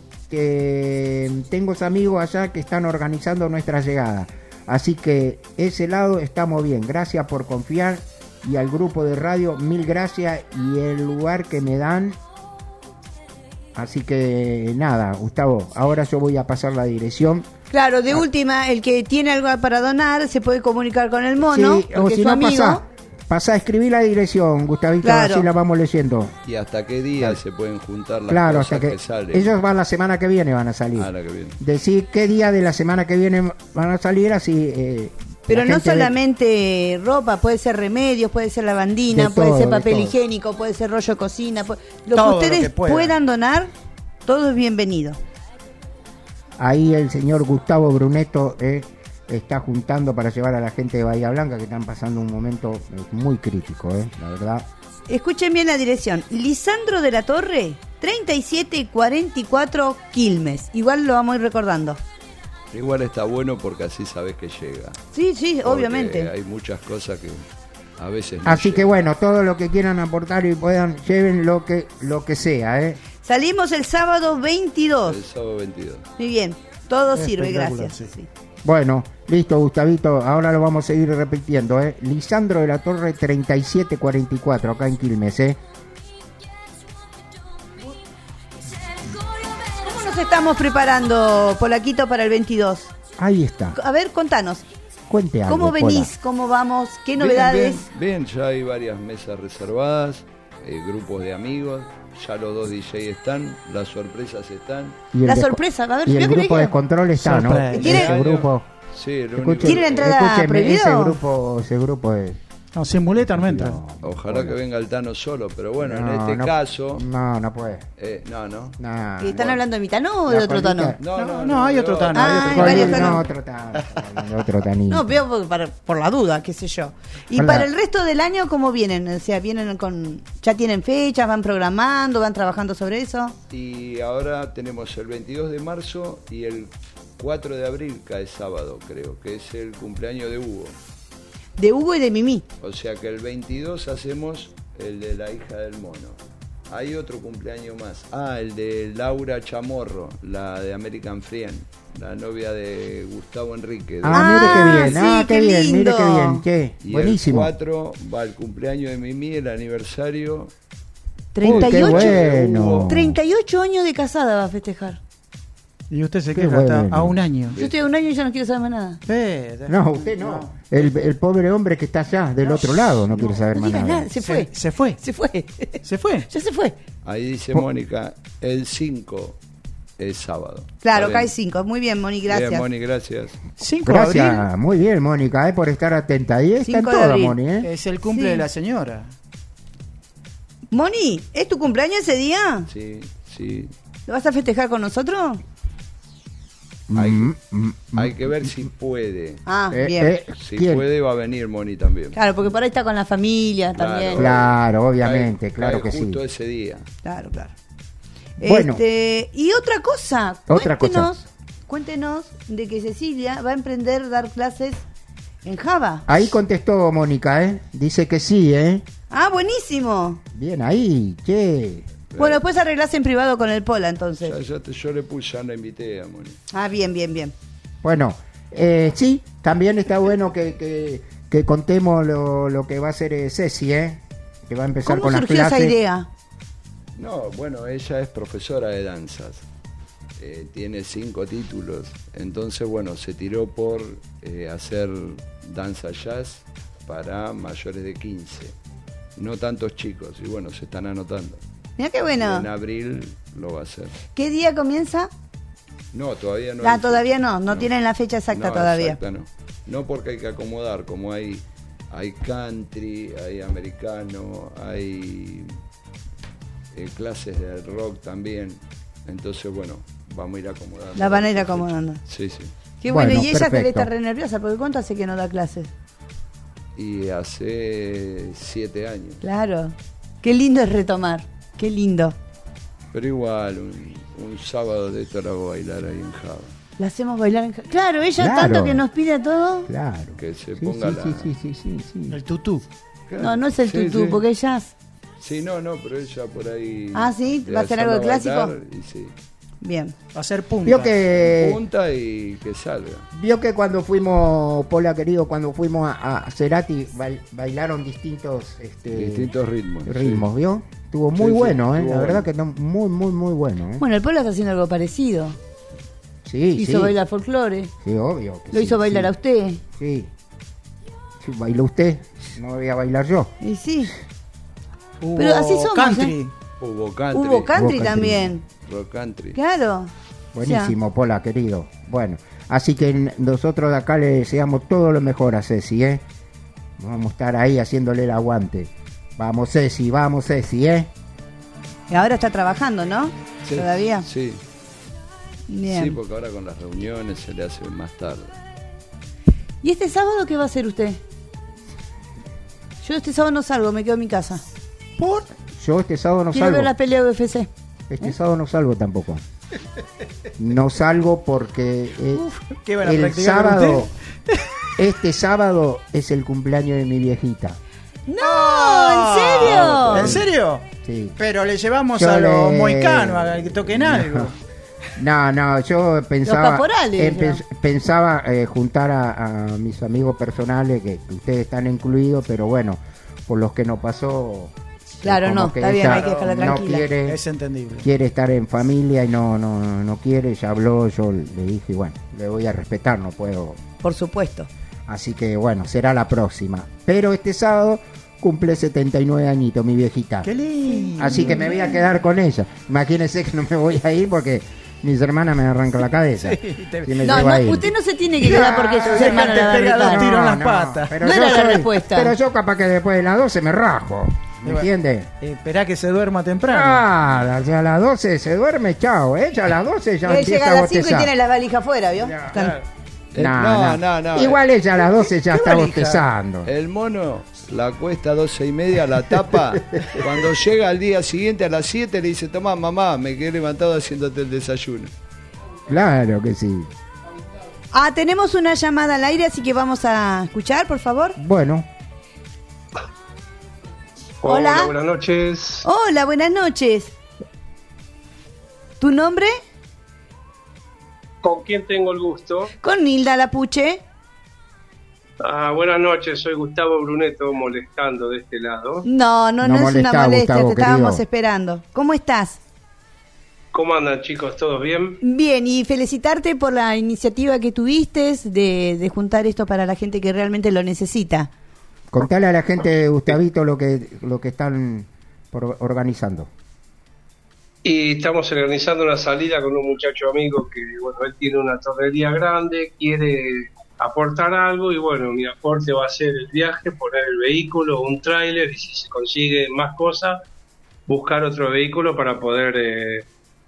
amigos allá que están organizando nuestra llegada. Así que ese lado estamos bien. Gracias por confiar y al grupo de radio, mil gracias y el lugar que me dan Así que nada, Gustavo, ahora yo voy a pasar la dirección. Claro, de última, el que tiene algo para donar se puede comunicar con el mono, Sí, o porque si es su no, amigo. pasa a escribir la dirección, Gustavito, Claro. así la vamos leyendo. ¿Y hasta qué día se pueden juntar las Claro, cosas hasta que salen? ellos van la semana que viene, van a salir. Ah, la que viene. Decir qué día de la semana que viene van a salir, así... Pero la no gente ve- solamente ropa, puede ser remedios, puede ser lavandina, De puede todo, ser de papel todo. higiénico, puede ser rollo de cocina. Lo Todo lo que ustedes que puedan. puedan donar, todo es bienvenido. Ahí el señor Gustavo Brunetto está juntando para llevar a la gente de Bahía Blanca, que están pasando un momento muy crítico, la verdad. Escuchen bien la dirección. Lisandro de la Torre, 3744 Quilmes. Igual lo vamos a ir recordando. Igual está bueno porque así sabes que llega. Sí, sí, Porque obviamente. hay muchas cosas que a veces no Así que llegan. bueno, todo lo que quieran aportar y puedan, lleven lo que sea, Salimos el sábado 22. El sábado 22. Muy bien, todo sirve, Espectacular, gracias. sí. Sí. Bueno, listo, Gustavito, ahora lo vamos a seguir repitiendo, Lisandro de la Torre 3744, acá en Quilmes, ¿Cómo nos estamos preparando, Polaquito, para el 22? Ahí está, A ver, contanos. cuente algo. ¿Cómo venís? Pola. ¿Cómo vamos? ¿Qué Bien, novedades? Bien, ya hay varias mesas reservadas, grupos de amigos, ya los 2 DJ están, las sorpresas están. Y el La de- sorpresa, a ver, y yo el creí grupo que- de control está, ¿no? Sorpresa. ¿Quiere- Ese grupo, Sí, el escuchen- único- ¿Quiere la entrada escúcheme, prohibido? ese grupo es... No, sin muleta no entra. Ojalá que venga el Tano solo, pero bueno, en No, este no, caso... no puede. no. No, ¿Están bueno. hablando de mi Tano o de La otro colita- Tano? No, hay otro Tano. Ah, hay hay otro varios Tano. Tano. No, otro Tano, otro Tanito. No, veo por la duda, qué sé yo. Y Hola. para el resto del año, ¿cómo vienen? O sea, vienen con... ¿Ya tienen fechas? ¿Van programando? ¿Van trabajando sobre eso? Y ahora tenemos el 22 de marzo y el 4 de abril cae sábado, creo, que es el cumpleaños de Hugo. De Hugo y de Mimi. O sea que el 22 hacemos el de la hija del mono. Hay otro cumpleaños más. Ah, el de Laura Chamorro, la de American Friend, la novia de Gustavo Enrique. Mire qué bien, sí, qué qué bien, mire lindo. qué bien, che, Y buenísimo. el 4 va el cumpleaños de Mimi, el aniversario. 38. Uy, qué bueno. 38 años de casada va a festejar. Y usted se Qué queja hasta bueno. a un año. Yo estoy a un año y ya no quiero saber más nada. No, usted no. El pobre hombre que está allá, del otro lado, no quiere saber No más digas nada. nada, se fue. Se fue. Se fue. Se fue. Ya se fue. Ahí dice Mónica, el 5 es sábado. Claro, ¿Está acá hay bien? 5. Muy bien, Moni, gracias. Bien, Moni, gracias. 5 de abril Gracias, muy bien, Mónica, por estar atenta. Ahí está en 5 de toda, abril. Moni, es el cumple Sí. de la señora. Moni, ¿es tu cumpleaños ese día? Sí, sí. ¿Lo vas a festejar con nosotros? Hay que ver si puede. Ah, bien. Si ¿quién? puede va a venir Moni también. Claro, porque por ahí está con la familia también. Claro, obviamente, claro que justo sí. ese día. Claro. Bueno. Y otra cosa, Otra cosa. Cuéntenos de que Cecilia va a emprender dar clases en Java. Ahí contestó Mónica, dice que sí, Ah, buenísimo. Bien ahí, che. Bueno, después arreglás en privado con el Pola, entonces. Yo le puse, ya la invité a Moni. Ah, bien, bien, bien. Bueno, sí, también está bueno que contemos lo que va a hacer Ceci, que va a empezar ¿Cómo con las surgió clases. esa idea? No, bueno, ella es profesora de danzas. Tiene 5 títulos. Entonces, bueno, se tiró por hacer danza jazz para mayores de 15. No tantos chicos. Y bueno, se están anotando. Mira qué bueno. En abril lo va a hacer. ¿Qué día comienza? No, todavía no. Ah, hay todavía fecha. no tienen la fecha exacta No, todavía. exacta no. No, porque hay que acomodar, como hay country, hay americano, hay clases de rock también. Entonces, bueno, vamos a ir acomodando. La van a ir acomodando. Sí, sí. Qué bueno, Bueno, y ella debe perfecto. estar re nerviosa, porque ¿cuánto hace que no da clases? Y hace 7 años. Claro. Qué lindo es retomar. Qué lindo. Pero igual, un sábado de esto la voy a bailar ahí en Java. La hacemos bailar en... Claro, ella Claro. tanto que nos pide todo. Claro. Que se Sí, ponga sí. El tutú. No, no es el Sí, tutú, sí. porque ella... Sí, no, pero ella por ahí... Ah, ¿sí? de ¿Va a hacer algo de hacerla clásico? bailar, y sí. Bien. Va a ser punta. Vio que Punta y que salga. Vio que cuando fuimos, Pola querido, cuando fuimos a Cerati, bailaron distintos Distintos ritmos. ritmos, ¿vio? Estuvo muy Sí, bueno, estuvo la verdad bueno. que muy, muy, muy bueno. Bueno, el pueblo está haciendo algo parecido. Sí, Hizo sí. bailar folclore. Sí, obvio. que Lo sí, hizo bailar sí. a usted. Sí. Sí, bailó usted, no voy a bailar yo. Y sí. Hubo Pero así somos, country. Hubo country. Hubo country country. también. Rock country. Claro. Buenísimo, Pola, querido. Bueno, así que nosotros de acá le deseamos todo lo mejor a Ceci, ¿eh? Vamos a estar ahí haciéndole el aguante. Vamos, Ceci, ¿eh? Y ahora está trabajando, ¿no? Sí, Todavía. Sí, Bien. sí, porque ahora con las reuniones se le hace más tarde. ¿Y este sábado qué va a hacer usted? Yo este sábado no salgo, me quedo en mi casa. ¿Por? Yo este sábado no Quiero salgo. ver la pelea UFC. Este sábado no salgo tampoco. No salgo porque ¿Qué van a el practicar sábado, usted? este sábado es el cumpleaños de mi viejita. ¡No! ¿En serio? ¿En serio? Sí. Pero le llevamos Yo a los le- moicanos a que toquen algo. No, yo pensaba caporales, pensaba juntar a mis amigos personales, que ustedes están incluidos, pero bueno, por los que nos pasó. Claro, como no, que está bien, ella hay que dejarla no tranquila. quiere, Es entendible. quiere estar en familia y no quiere, ya habló, yo le dije, bueno, le voy a respetar, no puedo. Por supuesto. Así que bueno, será la próxima. Pero este sábado cumple 79 añitos mi viejita. Qué lindo. Así que me voy a quedar con ella. Imagínense que no me voy a ir porque mis hermanas me arrancan la cabeza. Sí, te- Si me No, llevo a ir. usted no se tiene que quedar porque sus Ya, hermanos te la pega arreglan. dos tiros en las patas. Pero No yo era la respuesta. Pero yo capaz que después de las 12 me rajo. ¿Me Y bueno, entiendes? Esperá que se duerma temprano. Ah, ya a las 12 se duerme, chao. Ella a las 12 ya Él empieza llega a a las 5 y bostezar. tiene la valija afuera, ¿vio? Claro. No. Igual ella a las 12 ya ¿Qué está valija? bostezando. El mono la cuesta 12:30, la tapa. Cuando llega al día siguiente a las 7 le dice, toma mamá, me quedé levantado haciéndote el desayuno. Claro que sí. Ah, tenemos una llamada al aire, así que vamos a escuchar, por favor. Bueno, Hola. Buenas noches. Hola, buenas noches. ¿Tu nombre? ¿Con quién tengo el gusto? Con Nilda Lapuche. Buenas noches, soy Gustavo Bruneto molestando de este lado. No No es una molestá, molestia, Gustavo, te estábamos querido. esperando. ¿Cómo estás? ¿Cómo andan chicos? ¿Todos bien? Bien, y felicitarte por la iniciativa que tuviste de juntar esto para la gente que realmente lo necesita. contale a la gente, Gustavito, lo que están organizando. Y estamos organizando una salida con un muchacho amigo que, bueno, él tiene una tornería grande, quiere aportar algo y bueno, mi aporte va a ser el viaje, poner el vehículo, un tráiler y si se consigue más cosas, buscar otro vehículo para poder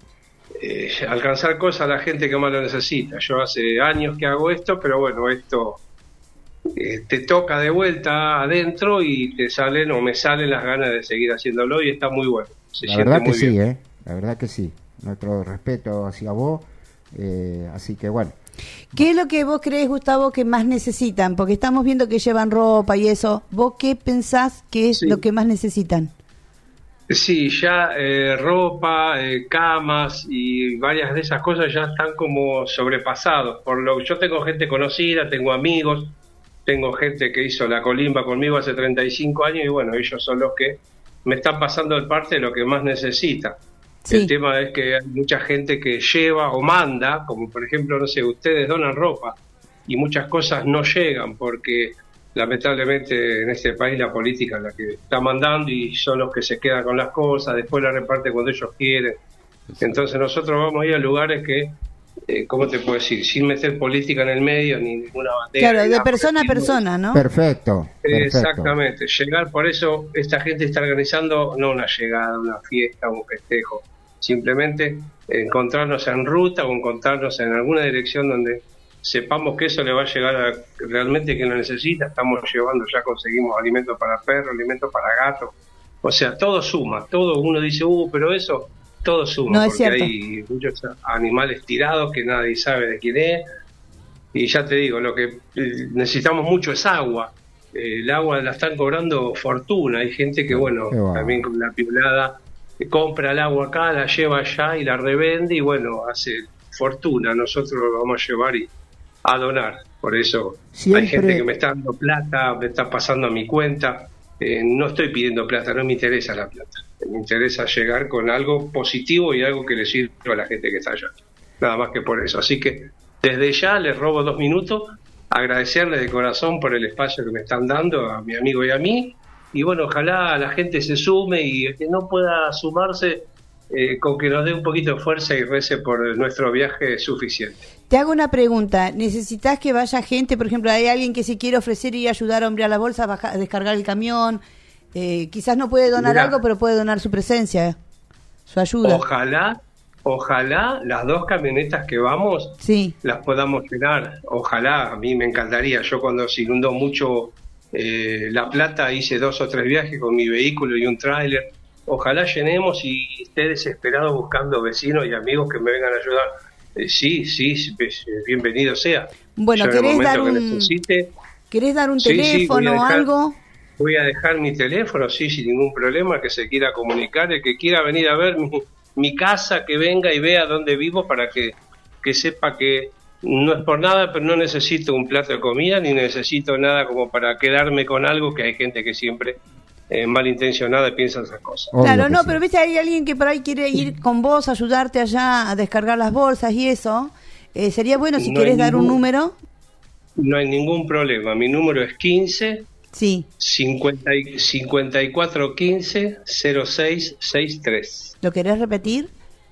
alcanzar cosas a la gente que más lo necesita. Yo hace años que hago esto, pero bueno, esto te toca de vuelta adentro y te salen o me salen las ganas de seguir haciéndolo y está muy bueno. Se La siente verdad que muy sí, bien. La verdad que sí. Nuestro respeto hacia vos. Así que bueno. ¿Qué es lo que vos crees, Gustavo, que más necesitan? Porque estamos viendo que llevan ropa y eso. ¿Vos qué pensás que es Sí. lo que más necesitan? Sí, ya ropa, camas y varias de esas cosas ya están como sobrepasados. Yo tengo gente conocida, tengo amigos, tengo gente que hizo la colimba conmigo hace 35 años y bueno, ellos son los que me están pasando el parte de lo que más necesita. Sí. El tema es que hay mucha gente que lleva o manda, como por ejemplo, no sé, ustedes donan ropa y muchas cosas no llegan porque lamentablemente en este país la política es la que está mandando y son los que se quedan con las cosas, después la reparte cuando ellos quieren. Entonces nosotros vamos a ir a lugares que, ¿cómo te puedo decir? Sin meter política en el medio ni ninguna bandera. Claro, ni de nada, persona a porque persona, ¿no? Perfecto. Exactamente, llegar, por eso esta gente está organizando no una llegada, una fiesta, un festejo, simplemente encontrarnos en ruta o encontrarnos en alguna dirección donde sepamos que eso le va a llegar a realmente quien lo necesita. Estamos llevando, ya conseguimos alimentos para perros, alimentos para gatos, o sea, todo suma, todo uno dice, pero eso, todo suma, No, es porque cierto. hay muchos animales tirados que nadie sabe de quién es, y ya te digo, lo que necesitamos mucho es agua. El agua la están cobrando fortuna. Hay gente que, bueno, Qué va. también con la piolada compra el agua acá, la lleva allá y la revende y bueno, hace fortuna. Nosotros lo vamos a llevar y a donar. Por eso hay gente que me está dando plata, me está pasando a mi cuenta. No estoy pidiendo plata, no me interesa la plata. Me interesa llegar con algo positivo y algo que le sirva a la gente que está allá. Nada más que por eso. Así que desde ya les robo 2 minutos, agradecerles de corazón por el espacio que me están dando a mi amigo y a mí. Y bueno, ojalá la gente se sume y el que no pueda sumarse, con que nos dé un poquito de fuerza y rece por nuestro viaje es suficiente. Te hago una pregunta. ¿Necesitas que vaya gente? Por ejemplo, hay alguien que se quiere ofrecer y ayudar a hombrear la bolsa, a descargar el camión. Quizás no puede donar algo, pero puede donar su presencia, su ayuda. Ojalá las 2 camionetas que vamos las podamos llenar. Ojalá, a mí me encantaría. Yo cuando se inundó mucho La Plata hice 2 o 3 viajes con mi vehículo y un tráiler. Ojalá llenemos y esté desesperado buscando vecinos y amigos que me vengan a ayudar. Sí, bienvenido sea. Bueno, ¿querés dar un teléfono o algo? Voy a dejar mi teléfono, sin ningún problema, que se quiera comunicar, el que quiera venir a ver mi casa, que venga y vea dónde vivo para que sepa que no es por nada, pero no necesito un plato de comida, ni necesito nada como para quedarme con algo, que hay gente que siempre malintencionada piensa esas cosas. Claro, no, pero viste, hay alguien que por ahí quiere ir con vos, ayudarte allá a descargar las bolsas y eso. Sería bueno si querés dar un número. No hay ningún problema, mi número es 15... Sí. 5415 0663. ¿Lo querés repetir?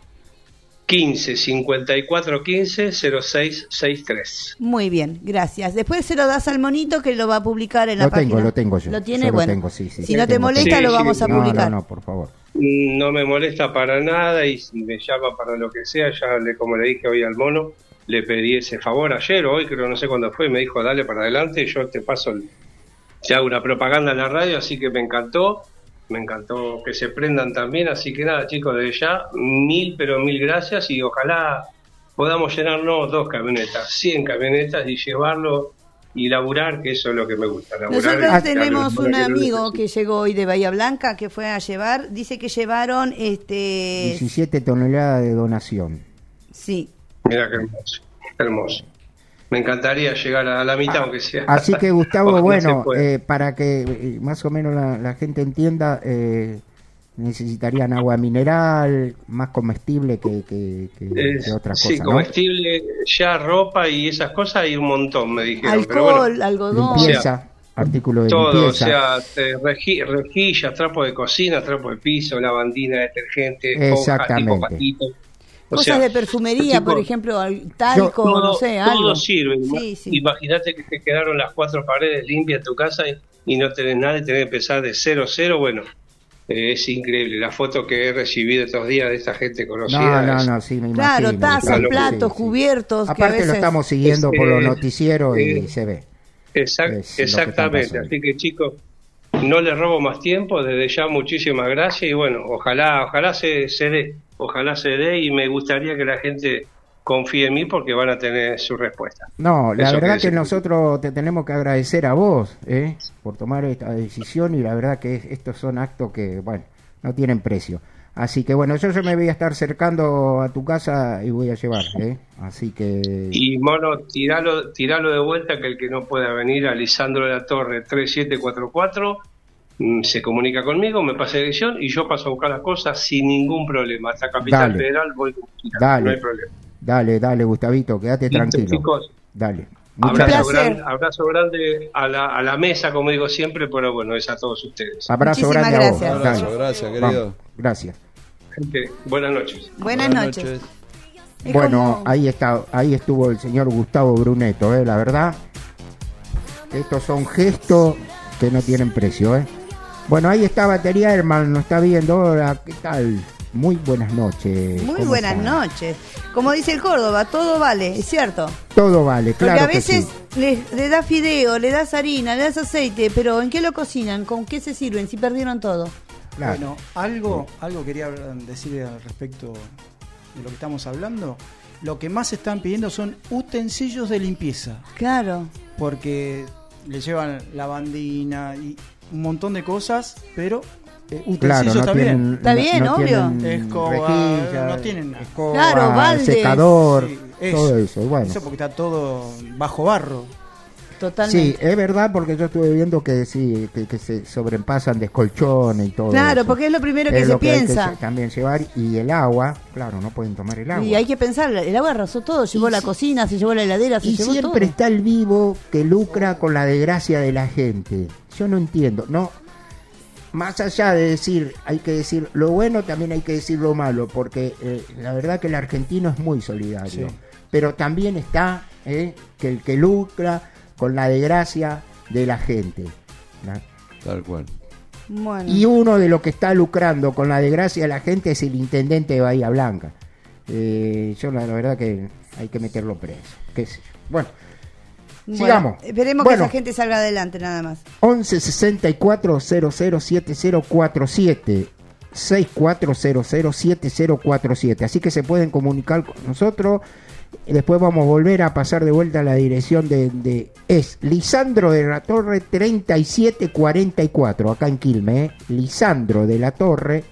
15 5415 0663. Muy bien, gracias. Después se lo das al monito que lo va a publicar en la página. Lo tengo yo. ¿Lo tiene? Yo bueno, lo tengo, sí. Si no te molesta, lo vamos a publicar. No, por favor. No me molesta para nada y si me llama para lo que sea, como le dije hoy al mono, le pedí ese favor ayer o hoy, creo, no sé cuándo fue, me dijo dale para adelante, yo te paso te hago una propaganda en la radio, así que me encantó que se prendan también, así que nada chicos, desde ya, 1000 gracias y ojalá podamos llenarnos 2 camionetas, 100 camionetas y llevarlo y laburar, que eso es lo que me gusta. Nosotros tenemos un amigo que llegó hoy de Bahía Blanca, que fue a llevar, dice que llevaron 17 toneladas de donación. Sí. Mira qué hermoso. Me encantaría llegar a la mitad, aunque sea. Así que, Gustavo, bueno, para que más o menos la gente entienda, necesitarían agua mineral, más comestible que otras cosas, sí, comestible, ya ropa y esas cosas hay un montón, me dijeron. Alcohol, pero bueno, algodón. Limpieza, artículos de todo, limpieza. O sea, rejillas, trapo de cocina, trapo de piso, lavandina, detergente, exactamente. hoja, tipo patito. Cosas de perfumería, por ejemplo, talco, no sé, algo. Todo sirve. Sí. Imagínate que te quedaron las 4 paredes limpias en tu casa y no tenés nada y tenés que empezar de 0. Bueno, es increíble. La foto que he recibido estos días de esta gente conocida. No, sí, me imagino. Claro, tazas, platos, cubiertos. Aparte que a veces... lo estamos siguiendo por los noticieros y se ve. Exactamente. Así que chicos, no les robo más tiempo. Desde ya muchísimas gracias y bueno, ojalá se dé. Ojalá se dé y me gustaría que la gente confíe en mí porque van a tener su respuesta. No, la verdad que nosotros te tenemos que agradecer a vos por tomar esta decisión y la verdad que estos son actos que, bueno, no tienen precio. Así que bueno, yo me voy a estar acercando a tu casa y voy a llevar, así que... Y mono, tiralo de vuelta que el que no pueda venir a Lisandro de la Torre 3744... se comunica conmigo, me pasa dirección y yo paso a buscar las cosas sin ningún problema. Hasta Capital Federal voy a buscar, no hay problema. Dale, Gustavito, quédate tranquilo. Chicos, dale. Abrazo grande a la mesa, como digo siempre, pero bueno, es a todos ustedes. Abrazo grande a vos. Gracias, querido. Vamos, gracias. Gente, buenas noches. Buenas noches. Bueno, ahí estuvo el señor Gustavo Bruneto, la verdad. Estos son gestos que no tienen precio, Bueno, ahí está Batería Herman, nos está viendo. Hola, ¿qué tal? Muy buenas noches. Muy buenas noches. Como dice el Córdoba, todo vale, es cierto. Todo vale, claro. Porque a veces le das fideo, le das harina, le das aceite, pero ¿en qué lo cocinan? ¿Con qué se sirven? Si perdieron todo. Claro. Bueno, algo quería decir al respecto de lo que estamos hablando. Lo que más están pidiendo son utensilios de limpieza. Claro. Porque le llevan lavandina y un montón de cosas, pero Utensilios no también. tienen, Está bien, no obvio. tienen Escoba, rejilla, no tienen nada. escoba, Claro, baldes. secador, Sí, todo eso. Bueno, Eso porque está todo bajo barro. Totalmente. sí, es verdad porque yo estuve viendo que sí, que se sobrepasan de colchones y todo. Claro, eso. porque es lo primero que Es se lo que hay que piensa. también llevar, y el agua, claro, no pueden tomar el agua. Y hay que pensar, el agua arrasó todo, llevó Y la si- cocina, se llevó la heladera, se Y llevó siempre todo. está el vivo que lucra con la desgracia de la gente. Yo no entiendo, no. Más allá de decir, hay que decir lo bueno, también hay que decir lo malo, porque la verdad que el argentino es muy solidario. Sí. Pero también está que el que lucra con la desgracia de la gente, ¿no? Tal cual. Bueno. Y uno de los que está lucrando con la desgracia de la gente es el intendente de Bahía Blanca. Yo la verdad que hay que meterlo preso. Qué sé yo. Bueno, sigamos. Esperemos Bueno. que esa gente salga adelante, nada más. 11 64 00 7047 6400 7047. Así que se pueden comunicar con nosotros. Después vamos a volver a pasar de vuelta a la dirección de es Lisandro de la Torre 3744, acá en Quilmes, Lisandro de la Torre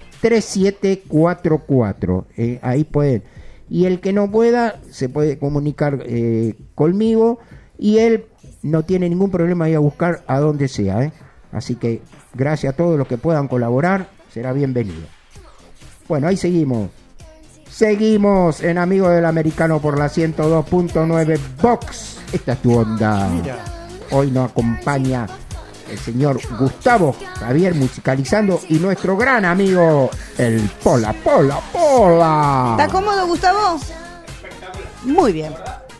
3744, ahí pueden. Y el que no pueda, se puede comunicar conmigo, y él no tiene ningún problema de ir a buscar a donde sea, Así que gracias a todos los que puedan colaborar, será bienvenido. Bueno, ahí seguimos. Seguimos en Amigos del Americano por la 102.9 Box. Esta es tu onda. Mira. Hoy nos acompaña el señor Gustavo Javier musicalizando, y nuestro gran amigo el Pola. ¿Está cómodo, Gustavo? Muy bien.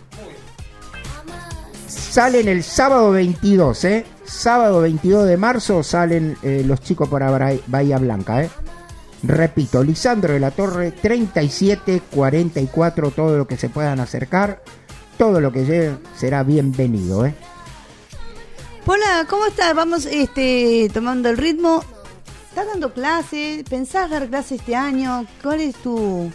Salen el sábado 22, Sábado 22 de marzo salen los chicos para Bahía Blanca, Repito, Lisandro de la Torre 3744, todo lo que se puedan acercar, todo lo que lleguen será bienvenido, Hola, ¿cómo estás? Vamos tomando el ritmo. ¿Estás dando clases? ¿Pensás dar clases este año? ¿Cuál es tu...?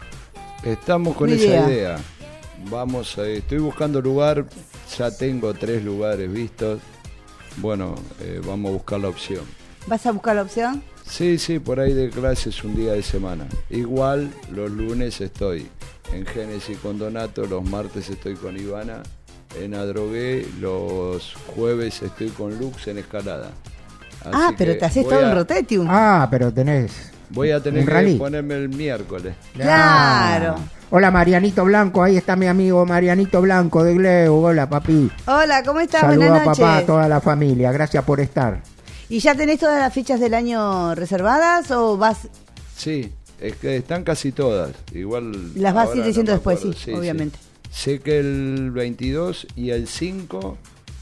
Estamos con idea? esa idea. Vamos, estoy buscando lugar, ya tengo 3 lugares vistos. Bueno, vamos a buscar la opción. ¿Vas a buscar la opción? Sí, por ahí de clases un día de semana. Igual los lunes estoy en Génesis con Donato, los martes estoy con Ivana en Adrogué, los jueves estoy con Lux en Escalada. Así Pero que te haces voy todo a- un Rotetium. Pero tenés Voy a tener un que rally. ponerme el miércoles. Claro. Hola Marianito Blanco, ahí está mi amigo Marianito Blanco de Gleu. Hola papi. Hola, ¿cómo estás? Saludos Buenas a noches. papá, a toda la familia, gracias por estar. ¿Y ya tenés todas las fechas del año reservadas o vas...? Sí, es que están casi todas. Igual Las vas a ir ahora diciendo me después, acuerdo. sí, obviamente. Sé que el 22 y el 5,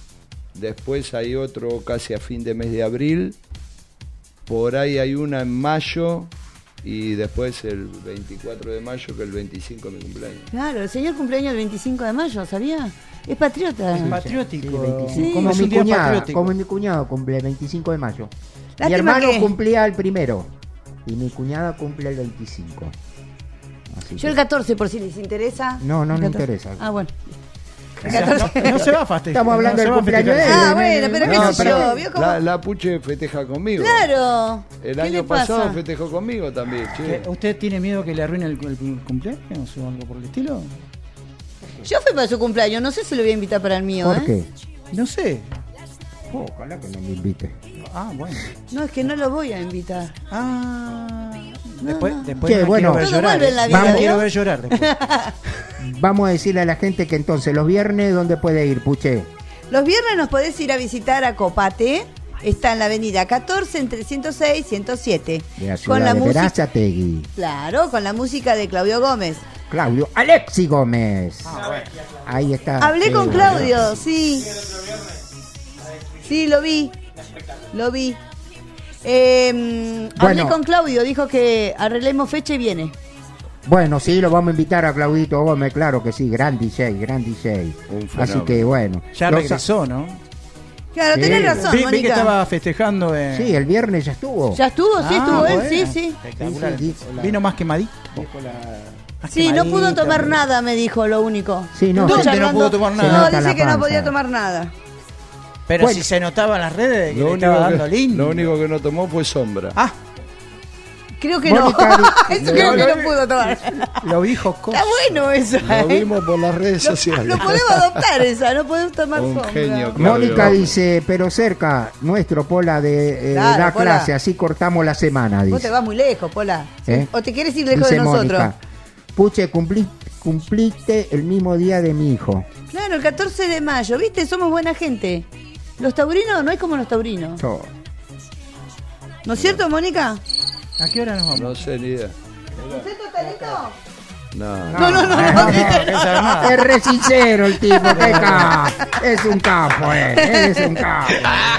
después hay otro casi a fin de mes de abril, por ahí hay una en mayo, y después el 24 de mayo, que el 25 es mi cumpleaños. Claro, el señor cumpleaños el 25 de mayo, ¿sabía? Es patriota. Es patriótico. 25, Sí. como, Es mi un día cuñada, patriótico. como mi cuñado cumple el 25 de mayo. Mi Lástima hermano que- cumplía el 1 y mi cuñada cumple el 25. Así Yo que- el 14, por si les interesa. No, no El me 14. interesa. Ah, bueno. O sea, no se va a festejar. Estamos hablando no se del va a cumpleaños de festejar. él. Ah, bueno, pero qué No, sé pero yo, ¿vio cómo? la Puche festeja conmigo. Claro. El ¿Qué año le pasa? pasado festejó conmigo también, che. ¿Usted tiene miedo que le arruine el cumpleaños o algo por el estilo? Yo fui para su cumpleaños, no sé si lo voy a invitar para el mío, ¿Por qué? No sé. Ojalá que no me invite. Ah, bueno. No, es que no lo voy a invitar. Ah. No, Después, no. después Che, me bueno. quiero ver Todo llorar. vuelve en la vida, Me ¿vio? quiero ver llorar después. Vamos a decirle a la gente que entonces los viernes, ¿dónde puede ir, Puche? Los viernes nos podés ir a visitar a Copate. Está en la avenida 14 entre 106 y 107. De la Con ciudad la de música, Verazategui. claro, con la música de Claudio Gómez. Claudio Alexi Gómez. Ahí está. Hablé Sí, con Claudio, sí. Sí, lo vi. Hablé Bueno. con Claudio, dijo que arreglemos fecha y viene. Bueno, sí, lo vamos a invitar a Claudito Gómez, claro que sí, gran DJ. Un fenómeno. Así que bueno. Ya Los- regresó, ¿no? Claro, Sí, tenés razón, Vi que Mónica. estaba festejando. Sí, el viernes ya estuvo. Ya estuvo, sí, estuvo él, bueno. sí, sí. Espectacular. Sí, dijo la- Vino más quemadito. Más Sí, no pudo quemadito. tomar nada, me dijo, lo único. Sí, no, Estuvo se- no charlando. pudo tomar nada. Se No, nota dice la que no panza. podía tomar nada. Pero Bueno. si se notaba en las redes que Lo le estaba único dando que, lindo. lo único que no tomó fue sombra. Ah, Creo que Mónica no. Eso creo que no pudo tomar. Lo vi jocoso. Está bueno eso. Lo vimos por las redes sociales. Lo podemos adoptar esa, no podemos tomar Un sombra. genio. Mónica Claro. dice, pero cerca, nuestro Pola de Claro, da Pola. clase, así cortamos la semana, Vos te dice. vas muy lejos, Pola. ¿Eh? O te quieres ir lejos Dice de nosotros. Mónica, Puche, cumpliste el mismo día de mi hijo. Claro, el 14 de mayo, ¿viste? Somos buena gente. Los taurinos no hay como los taurinos. Yo, ¿No es cierto, Mónica? ¿A qué hora nos vamos? No sé ni idea. ¿No es cierto, Talito? No. es re sincero el tipo, qué capo. Es un capo, él es un capo.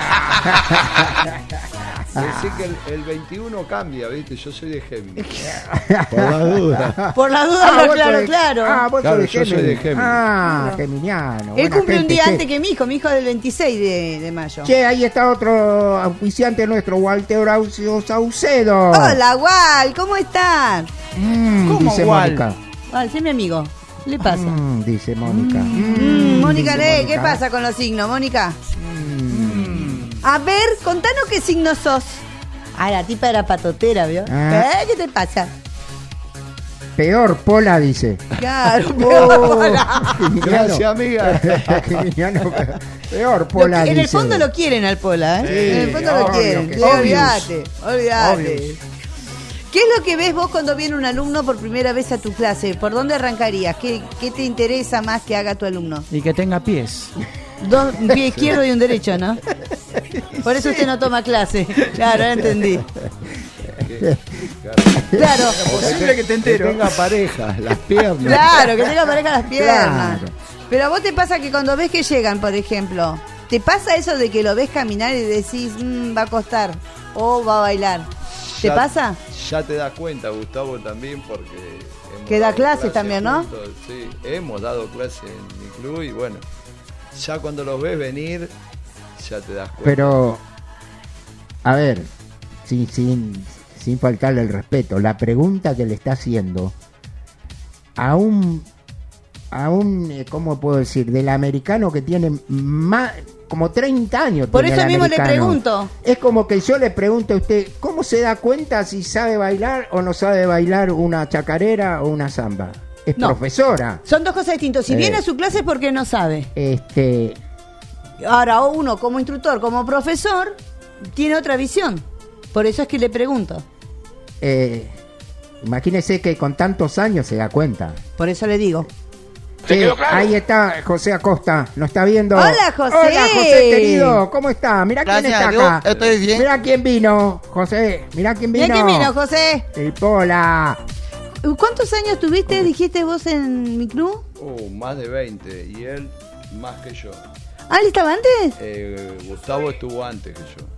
Decí que el 21 cambia, ¿viste? Yo soy de Géminis. Por la duda. Por la duda, vos claro, sos de- claro. Ah, vos Claro, sos de yo soy de Géminis. Ah, Claro. geminiano. Él buena cumple un gente, día che. antes que mi hijo es del 26 de mayo. Che, ahí está otro auspiciante nuestro, Walter Horacio Saucedo. Hola, Wal, ¿cómo estás? ¿Cómo, Dice Wal? Mónica. Wal, sé mi amigo. ¿Qué le pasa? Dice Mónica. Mónica, dice ¿qué Mónica. pasa con los signos, Mónica? A ver, contanos qué signo sos. Ah, la tipa era patotera, ¿vio? Ah. ¿Qué te pasa? Peor Pola, dice. Claro, peor. Gracias, amiga. Geminiano, peor Pola, En dice. el fondo lo quieren al Pola, ¿eh? Sí, en el fondo lo obvio quieren. que Sí, sí. olvídate, olvídate. Obvio. ¿Qué es lo que ves vos cuando viene un alumno por primera vez a tu clase? ¿Por dónde arrancarías? ¿Qué te interesa más que haga tu alumno? Y que tenga pies. Un pie izquierdo y un derecho, ¿no? Por eso usted no toma clase. Claro, ya entendí. Claro, Posible que te entero. Que tenga pareja, las piernas. claro, que tenga pareja las piernas. Claro. Pero a vos te pasa que cuando ves que llegan, por ejemplo, ¿te pasa eso de que lo ves caminar y decís, va a costar o va a bailar? ¿Te Ya- pasa? Ya te das cuenta, Gustavo, también, porque... hemos Que da dado clases también, ¿no? juntos. Sí, hemos dado clases en mi club y bueno, ya cuando los ves venir, ya te das cuenta. Pero, a ver, sin faltarle el respeto, la pregunta que le está haciendo a un ¿cómo puedo decir? Del americano que tiene más, como 30 años. Por tiene eso el mismo le americano. pregunto. Es como que yo le pregunto a usted, ¿cómo se da cuenta si sabe bailar o no sabe bailar una chacarera o una samba? Es No. profesora. Son dos cosas distintas. Si Eh. viene a su clase es porque no sabe. Ahora uno como instructor, como profesor, tiene otra visión. Por eso es que le pregunto. Imagínese que con tantos años se da cuenta. Por eso le digo. Sí, ahí está José Acosta, nos está viendo. Hola, José. Hola, José querido, ¿cómo está? Mirá quién Gracias está a Dios, acá. estoy bien. Mirá quién vino, José. Mirá quién vino. Mira quién vino, José. El Pola. ¿Cuántos años tuviste, dijiste vos, en mi club? Más de 20 y él más que yo. ¿Ah, él estaba antes? Gustavo estuvo antes que yo.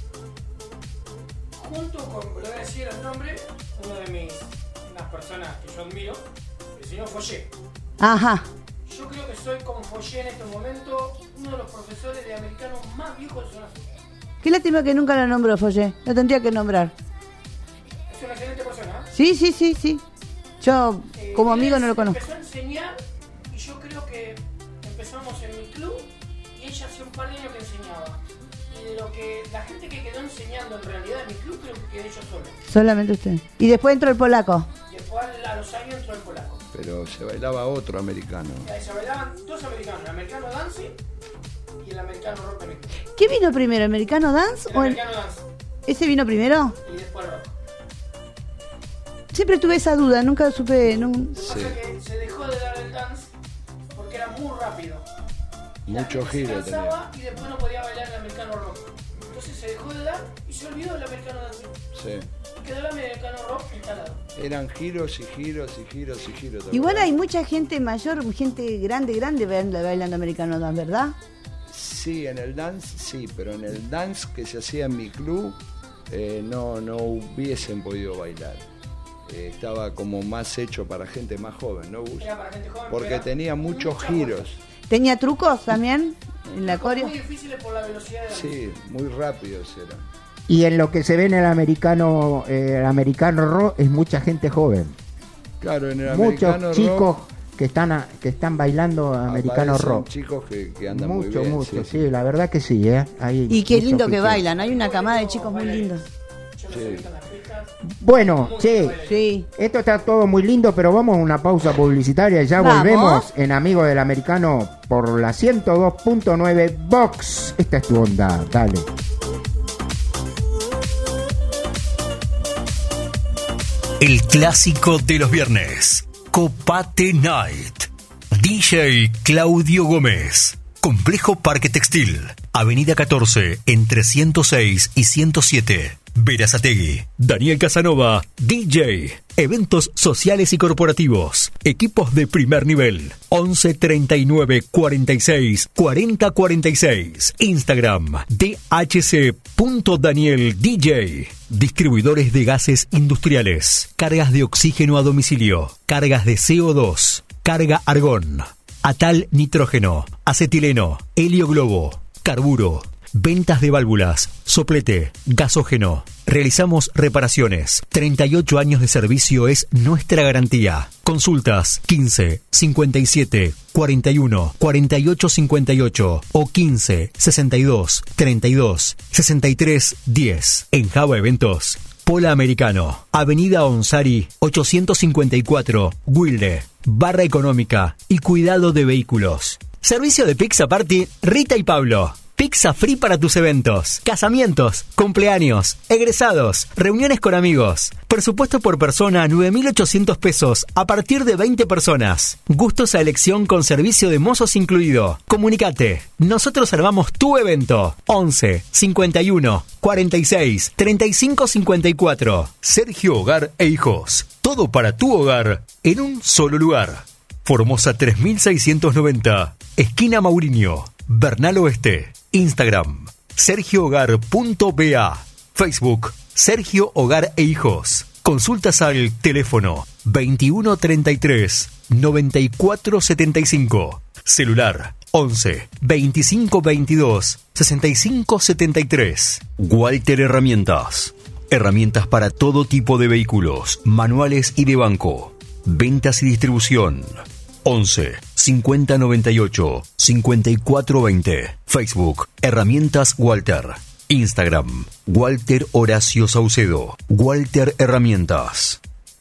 Junto con, le voy a decir el nombre, uno de unas personas que yo admiro, el señor Follé. Ajá. Yo creo que soy con Follé en estos momentos uno de los profesores de americano más viejos de zona sur. Qué lástima que nunca lo nombró, Follé. Lo tendría que nombrar. Es una excelente persona. Sí. Yo, como amigo, no lo conozco. Empezó a enseñar y yo creo que empezamos en mi club y ella hace un par de años que enseñaba. Y de lo que la gente que quedó enseñando en realidad en mi club creo que quedé yo solo. Solamente usted. Y después entró el polaco. Y después a los años entró el polaco. Pero se bailaba otro americano. Se bailaban dos americanos, el americano dancing y el americano rock también. ¿Qué vino primero, americano dance El o americano dance ese vino primero? y después el rock. Siempre tuve esa duda, nunca supe. Lo que pasa es que se dejó de dar el dance porque era muy rápido. Mucho Se giro tenía. cansaba y después no podía bailar el americano rock. Entonces se dejó de dar y se olvidó del americano dance. Sí. Y quedó el americano rock instalado. Eran giros y giros y giros y giros. ¿te Igual acordás? hay mucha gente mayor, gente grande bailando americano dance, ¿verdad? Sí, en el dance, sí, pero en el dance que se hacía en mi club no hubiesen podido bailar. Estaba como más hecho para gente más joven, ¿no, Gus? Era para gente joven. Porque pero tenía muchos mucha giros. ¿Tenía trucos también en la coreo? Muy difíciles por la velocidad de la Sí, muy rápidos eran. Y en lo que se ve en el americano rock es mucha gente joven. Claro, en el americano Muchos chicos rock que están bailando americano aparecen rock. chicos que andan muy Mucho, bien. sí, la verdad que sí, ¿eh? Hay Y qué muchos lindo que piques. bailan, hay una camada de chicos muy lindos. Sí. Bueno, sí, esto está todo muy lindo, pero vamos a una pausa publicitaria y ya volvemos en Amigo del Americano por la 102.9 Vox. Esta es tu onda, dale. El clásico de los viernes, Copate Night. DJ Claudio Gómez. Complejo Parque Textil, Avenida 14, entre 106 y 107. Berazategui. Daniel Casanova, DJ. Eventos sociales y corporativos. Equipos de primer nivel. 11 39 46 40 46. Instagram, dhc.danieldj. Distribuidores de gases industriales. Cargas de oxígeno a domicilio. Cargas de CO2. Carga argón. Atal nitrógeno. Acetileno. Helio globo. Carburo. Ventas de válvulas, soplete, gasógeno. Realizamos reparaciones. 38 años de servicio es nuestra garantía. Consultas 15 57 41 48 58 o 15 62 32 63 10. En Java Eventos, Pola Americano, Avenida Onsari 854, Wilde. Barra económica y cuidado de vehículos. Servicio de Pizza Party, Rita y Pablo. Pizza free para tus eventos, casamientos, cumpleaños, egresados, reuniones con amigos. Presupuesto por persona 9.800 pesos a partir de 20 personas. Gustos a elección con servicio de mozos incluido. Comunicate. Nosotros armamos tu evento. 11 51 46 35 54. Sergio Hogar e Hijos. Todo para tu hogar en un solo lugar. Formosa 3690. Esquina Mauriño. Bernal Oeste. Instagram, sergiohogar.ba. Facebook, Sergio Hogar e Hijos. Consultas al teléfono 2133 9475. Celular 11 25 22 65 73. Walter Herramientas. Herramientas para todo tipo de vehículos, manuales y de banco. Ventas y distribución. 11 50 98 54 20. Facebook, Herramientas Walter. Instagram, Walter Horacio Saucedo. Walter Herramientas.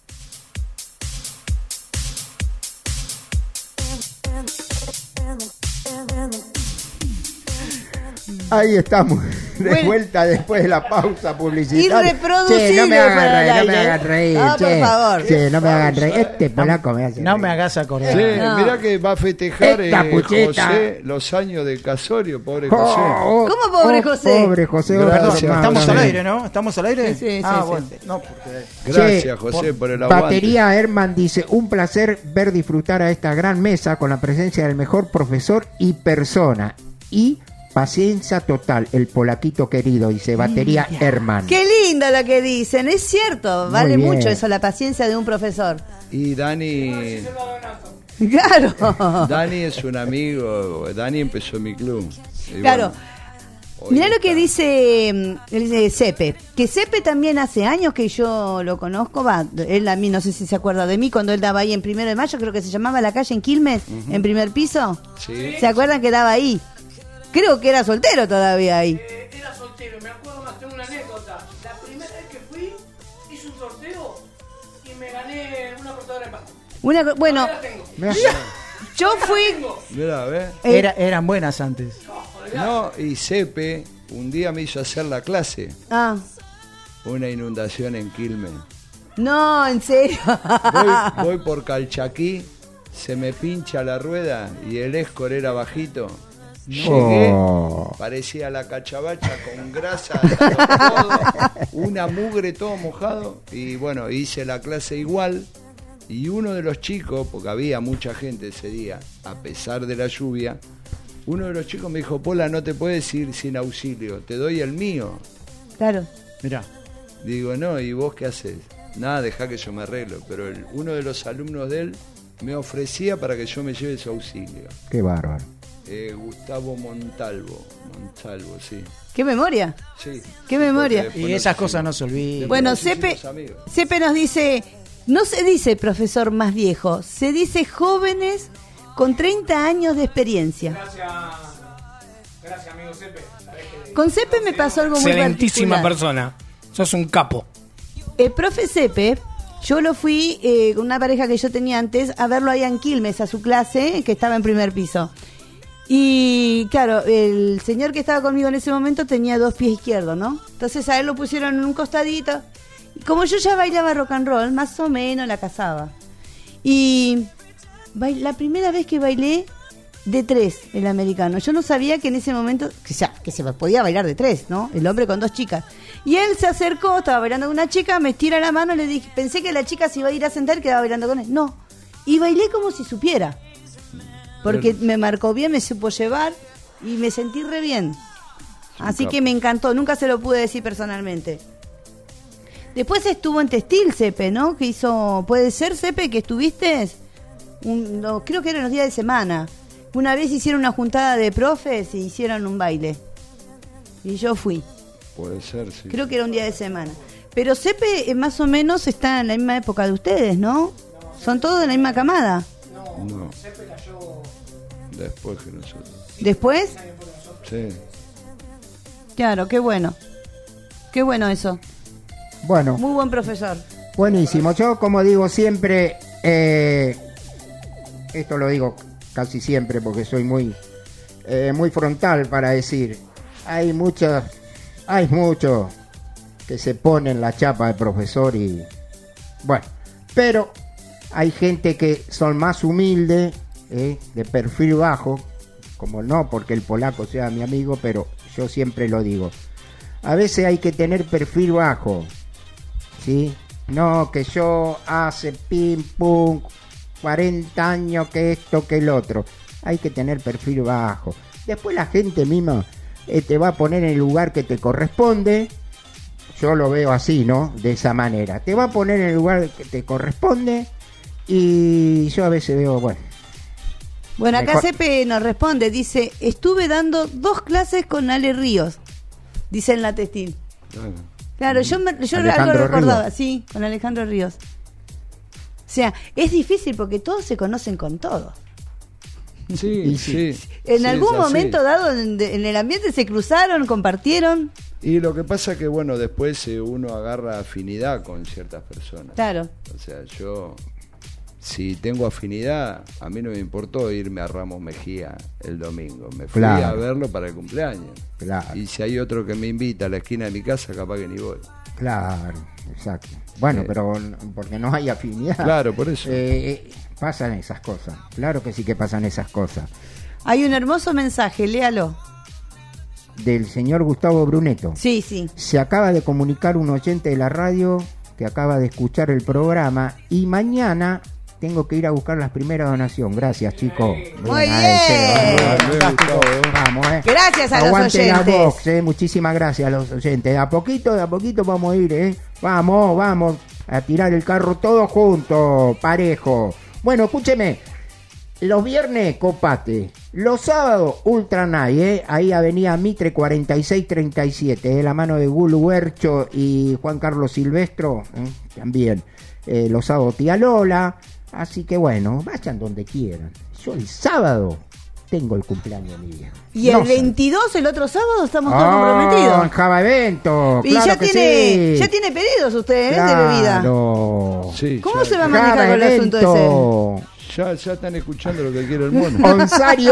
Ahí estamos, de vuelta después de la pausa publicitaria. Irreproducible. Che, no me hagan reír, por favor. Che, no me hagan reír. Este polaco me hace No reír. me hagas acordar. Sí, No. mirá que va a festejar José los años de Casorio, pobre José. ¿Cómo pobre José? Pobre José. Gracias, Perdón, estamos José. al aire, ¿no? ¿Estamos al aire? Sí, sí, bueno. sí. No, porque... Gracias, José, por el aguante. Batería Herman dice, un placer ver disfrutar a esta gran mesa con la presencia del mejor profesor y persona. Y paciencia total, el polaquito querido, dice Batería Herman. Qué lindo lo que dicen, es cierto, vale bien. mucho eso, la paciencia de un profesor. Y Dani Claro. Dani es un amigo, Dani empezó en mi club. Y Claro. bueno, Mirá hoy lo que está. dice Sepe, que Sepe también hace años que yo lo conozco, él a mí no sé si se acuerda de mí, cuando él daba ahí en 1 de Mayo, creo que se llamaba La Calle en Quilmes, en primer piso. Sí. ¿Se acuerdan que daba ahí? Creo que era soltero todavía ahí. Era soltero, me acuerdo más, tengo una anécdota. La primera vez que fui, hice un sorteo y me gané una cortadora de pasto. Bueno, Ahora la tengo. yo fui... Mirá, ¿ves? Eran buenas antes. No, y Sepe un día me hizo hacer la clase. Ah, Una inundación en Quilmes. no, en serio. Voy por Calchaquí, se me pincha la rueda y el escor era bajito. Llegué, parecía la cachabacha con grasa, todo, una mugre todo mojado. Y bueno, hice la clase igual. Y uno de los chicos, porque había mucha gente ese día, a pesar de la lluvia, uno de los chicos me dijo, Pola, no te puedes ir sin auxilio, te doy el mío. Claro. Mirá. Digo, no, ¿y vos qué haces? Nada, dejá que yo me arreglo. Pero uno de los alumnos de él me ofrecía para que yo me lleve su auxilio. Qué bárbaro. Gustavo Montalvo, sí. ¿Qué memoria? Sí. ¿Qué memoria? Y esas cosas no se olvidan. Bueno, nos Sepe hicimos amigos. nos dice, no se dice profesor más viejo, se dice jóvenes con 30 años de experiencia. Gracias amigo Sepe. Con Sepe me pasó algo muy Excelentísima particular. persona. Sos un capo. El profe Sepe, yo lo fui con una pareja que yo tenía antes a verlo ahí en Quilmes, a su clase, que estaba en primer piso. Y claro, el señor que estaba conmigo en ese momento tenía 2 pies izquierdos, ¿no? Entonces a él lo pusieron en un costadito. Y como yo ya bailaba rock and roll, más o menos la casaba. Y la primera vez que bailé de 3 el americano, yo no sabía que en ese momento, que se podía bailar de 3, ¿no? El hombre con 2 chicas. Y él se acercó, estaba bailando con una chica, me estira la mano, le dije, pensé que la chica se iba a ir a sentar y quedaba bailando con él. No, y bailé como si supiera. Porque me marcó bien, me supo llevar y me sentí re bien. Así que me encantó, nunca se lo pude decir personalmente. Después estuvo en Textil, Sepe, ¿no? Que hizo, ¿puede ser, Sepe, que estuviste? Creo que eran los días de semana. Una vez hicieron una juntada de profes y hicieron un baile. Y yo fui. Puede ser, sí. Creo que era un día de semana. Pero Sepe más o menos está en la misma época de ustedes, ¿no? Son todos de la misma camada. No. Sepe cayó después que nosotros. ¿Después? Sí. Claro, qué bueno. Qué bueno eso. Bueno. Muy buen profesor. Buenísimo. Yo, como digo siempre, esto lo digo casi siempre porque soy muy frontal para decir, hay muchos que se ponen la chapa de profesor y bueno, pero hay gente que son más humildes, de perfil bajo, como no porque el polaco sea mi amigo, pero yo siempre lo digo, a veces hay que tener perfil bajo, ¿sí? No, que yo hace pim pum 40 años que esto que el otro. Hay que tener perfil bajo. Después la gente misma te va a poner en el lugar que te corresponde. Yo lo veo así, ¿no? De esa manera. Te va a poner en el lugar que te corresponde. Y yo a veces veo, Bueno, acá Sepe nos responde. Dice, estuve dando 2 clases con Ale Ríos. Dice en la Textil. Claro, yo algo recordaba, Ríos. Sí, con Alejandro Ríos. O sea, es difícil porque todos se conocen con todos. Sí, sí. En algún momento dado en el ambiente se cruzaron, compartieron. Y lo que pasa es que, bueno, después uno agarra afinidad con ciertas personas. Claro. O sea, yo, si tengo afinidad, a mí no me importó irme a Ramos Mejía el domingo. Me fui a verlo para el cumpleaños. Claro. Y si hay otro que me invita a la esquina de mi casa, capaz que ni voy. Claro, exacto. Bueno, pero porque no hay afinidad. Claro, por eso. Pasan esas cosas. Claro que sí que pasan esas cosas. Hay un hermoso mensaje, léalo. Del señor Gustavo Bruneto. Sí, sí. Se acaba de comunicar un oyente de la radio que acaba de escuchar el programa y mañana tengo que ir a buscar la primera donación. Gracias, chicos. Muy bien. Vamos, Gracias a Aguante los oyentes. La Vox, muchísimas gracias a los oyentes. De a poquito vamos a ir, Vamos a tirar el carro todos juntos, parejo. Bueno, escúcheme. Los viernes, Copate. Los sábados, Ultra Night, ahí Avenida Mitre 4637, de la mano de Gulu Huercho y Juan Carlos Silvestro, también. Los sábados, Tía Lola. Así que bueno, vayan donde quieran. Yo el sábado tengo el cumpleaños de mi viejo. Y el 22, el otro sábado, estamos todos comprometidos. En Java Evento, y claro ya que tiene, sí. ya tiene pedidos usted, Claro. de bebida. Sí, ¿Cómo ya, se va a manejar con el asunto ese? Ya están escuchando lo que quiere el mono. Onsari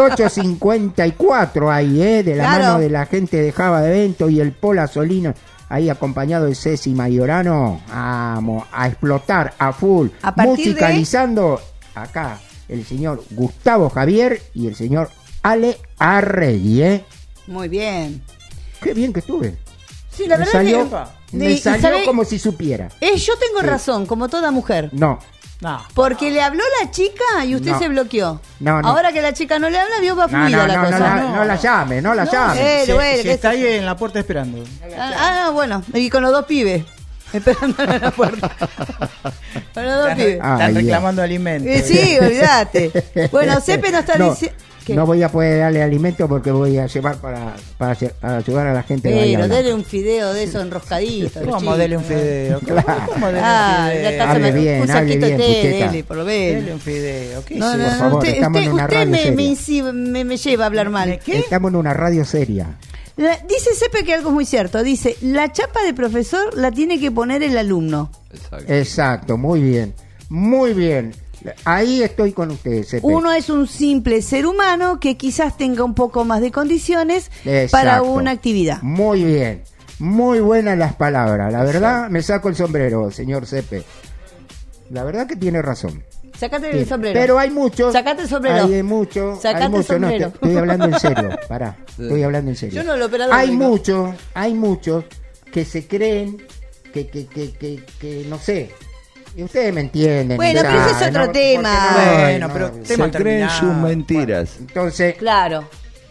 854 ahí, de la Claro. mano de la gente de Java de Evento y el Pola Solino, ahí acompañado de Ceci Mayorano. Vamos a explotar a full, A partir musicalizando acá el señor Gustavo Javier y el señor Ale Arregui, Muy bien. Qué bien que estuve. Sí, la Me verdad salió, que... me y salió sabe- como si supiera. yo tengo razón, como toda mujer. No. Porque le habló la chica y usted No. se bloqueó. No. Ahora que la chica no le habla, vio va fluida la cosa. No la llame, no la llame. Bueno, Si que está ahí en la puerta esperando. bueno, y con los 2 pibes. Esperando en la puerta. Con los 2 pibes. Están reclamando alimentos. Sí, olvídate. Bueno, Sepe nos está diciendo... ¿Qué? No voy a poder darle alimento porque voy a llevar para ayudar a la gente de Bahía Pero Blanca. dele un fideo de eso enroscadito. ¿Cómo dele un fideo? ¿Cómo dele Ya está, Hable un bien, saquito de té, Pucheta. dele, por lo menos. Dele un fideo. ¿Qué No, es no, eso? no, favor, usted, estamos en una radio me seria. lleva a hablar mal. Estamos en una radio seria. Dice Sepe que algo es muy cierto. Dice, la chapa de profesor la tiene que poner el alumno. Exacto, muy bien. Muy bien. Ahí estoy con ustedes, Sepe. Uno es un simple ser humano que quizás tenga un poco más de condiciones Exacto. para una actividad. Muy bien. Muy buenas las palabras. La verdad, me saco el sombrero, señor Sepe. La verdad que tiene razón. Sácate el sombrero. Pero hay muchos. Sacate el sombrero. Hay muchos. Sacate hay muchos. el sombrero. No, estoy hablando en serio. Pará. Estoy hablando en serio. Yo no lo operador. Hay muchos que se creen que no sé. Y ustedes me entienden. Bueno, pero ese es otro tema. Bueno, pero tema se creen terminado. sus mentiras. Entonces, Claro.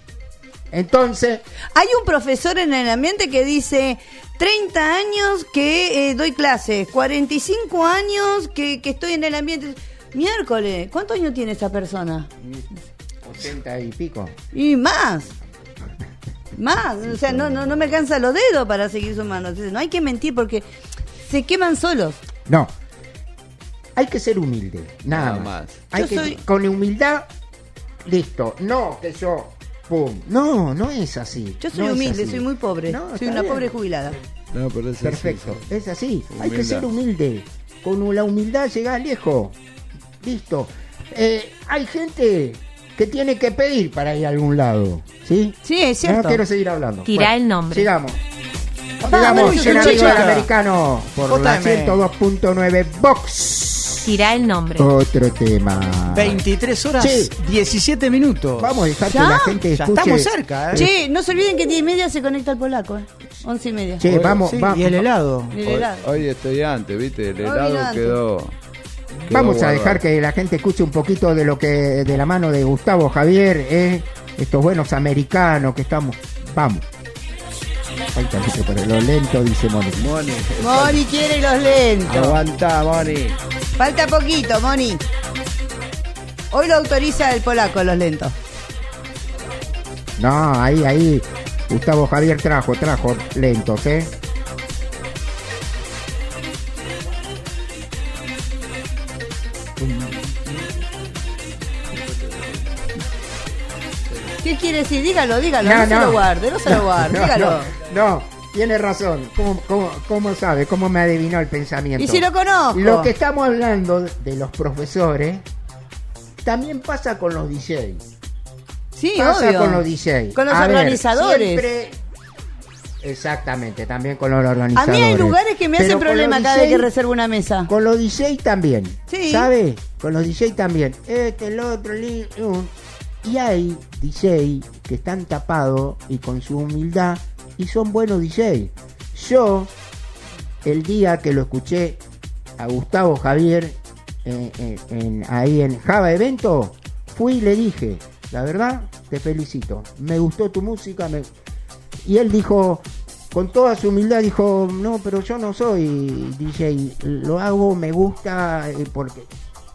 Hay un profesor en el ambiente que dice 30 años que doy clases, 45 años que estoy en el ambiente. Miércoles, ¿cuántos años tiene esa persona? 80 y pico. Y más. O sea, no me alcanza los dedos para seguir sumando. Entonces, no hay que mentir porque se queman solos. No. Hay que ser humilde, nada más. Hay que, con humildad, listo. No, que yo, pum. No es así. Yo soy humilde, soy muy pobre. Soy una pobre jubilada. No, pero es perfecto, así. es así. Humildad. Hay que ser humilde. Con la humildad llegás lejos. Listo. Hay gente que tiene que pedir para ir a algún lado. ¿Sí? Sí, es cierto. No quiero seguir hablando. Tirá el nombre. Sigamos. Vamos, Sigamos, amigo del chica. americano. Por la JM. 102.9 Box. Tirá el nombre. Otro tema. 23 horas, Sí. 17 minutos. Vamos a dejar que ¿Ya? la gente Ya escuche. estamos cerca, ¿eh? Che, no se olviden que 10:30 se conecta el polaco, 11:30. Che, vamos, Sí, vamos. y el helado. El helado. Hoy estoy antes, ¿viste? El Hoy helado vino antes. quedó Vamos a guardado. dejar que la gente escuche un poquito de lo que de la mano de Gustavo Javier, estos buenos americanos que estamos. Vamos. Ahí está, dice, por lo lento, dice Moni. Moni quiere los lentos. Aguantá, Moni. Falta poquito, Moni. Hoy lo autoriza el polaco, los lentos. No, ahí. Gustavo Javier trajo lentos, ¿Qué quiere decir? Dígalo, no No, se no. lo guarde, dígalo. No, tiene razón. ¿Cómo sabe? ¿Cómo me adivinó el pensamiento? Y si lo conozco. Lo que estamos hablando de los profesores también pasa con los DJs. Sí, Pasa obvio. con los DJs. Con los A ver, organizadores. siempre- Exactamente, también con los organizadores. A mí hay lugares que me hacen Pero con problema los cada vez que DJs reservo una mesa. Con los DJ también. Sí. ¿Sabe? Con los DJ también. El otro. Y hay DJ que están tapados y con su humildad y son buenos DJ. Yo, el día que lo escuché a Gustavo Javier ahí en Java Evento, fui y le dije, la verdad, te felicito. Me gustó tu música. Y él dijo, con toda su humildad, dijo, no, pero yo no soy DJ, lo hago, me gusta, porque...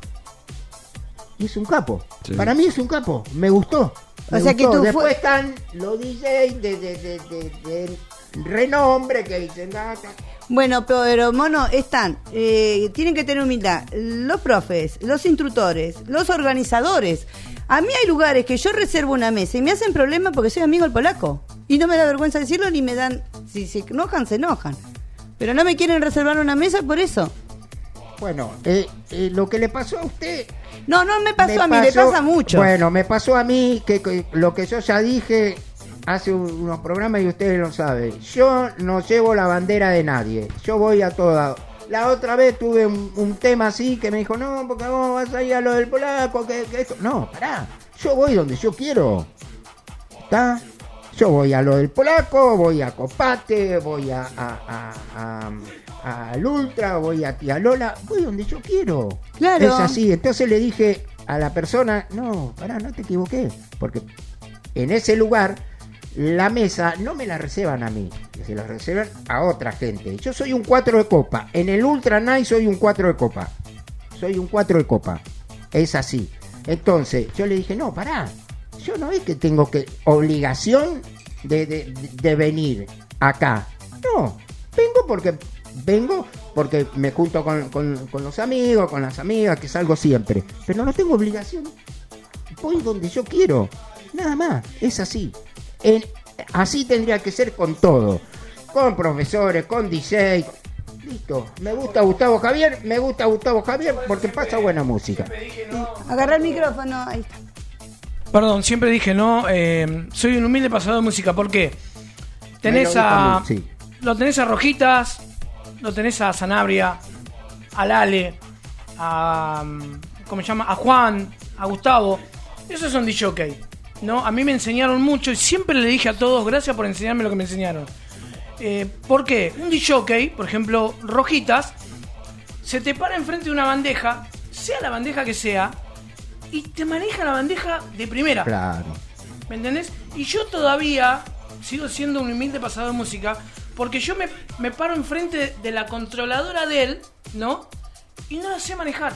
Y es un capo. Sí. Para mí es un capo, me gustó. O sea que tú Después están los DJs de renombre que dicen... Bueno, pero mono, tienen que tener humildad. Los profes, los instructores, los organizadores. A mí hay lugares que yo reservo una mesa y me hacen problema porque soy amigo del polaco. Y no me da vergüenza decirlo ni me dan... Si se enojan, se enojan. Pero no me quieren reservar una mesa por eso. Bueno, lo que le pasó a usted... No me pasó a mí, le pasa mucho. Bueno, me pasó a mí que lo que yo ya dije hace unos programas y ustedes lo saben. Yo no llevo la bandera de nadie. Yo voy a toda. La otra vez tuve un tema así que me dijo, no, porque vos vas a ir a lo del polaco, que esto. No, pará. Yo voy donde yo quiero. ¿Está? Yo voy a lo del polaco, voy a Copate, voy al Ultra, voy a Tía Lola, voy donde yo quiero. Claro. Es así. Entonces le dije a la persona, no, pará, no te equivoqué, porque en ese lugar la mesa no me la reservan a mí, se la reservan a otra gente. Yo soy un 4 de copa, en el Ultra Night soy un 4 de copa, es así. Entonces yo le dije, no, pará, yo no es que tengo obligación de venir acá, no, vengo porque me junto con los amigos, con las amigas, que salgo siempre, pero no tengo obligación, voy donde yo quiero, nada más, es así. así tendría que ser con todo. Con profesores, con DJ. Listo. Me gusta Gustavo Javier porque pasa buena música. Agarra el micrófono, ahí está. Perdón, siempre dije no. Soy un humilde pasador de música. ¿Por qué? Tenés a... Sí. Lo tenés a Rojitas, lo tenés a Sanabria, a Lale, a... ¿cómo se llama? A Juan, a Gustavo. Esos son DJ, ¿no? A mí me enseñaron mucho y siempre le dije a todos, gracias por enseñarme lo que me enseñaron. ¿Por qué? Un DJ, por ejemplo, Rojitas, se te para enfrente de una bandeja, sea la bandeja que sea, y te maneja la bandeja de primera. Claro. ¿Me entendés? Y yo todavía sigo siendo un humilde pasador de música porque yo me paro enfrente de la controladora de él, ¿no? Y no la sé manejar.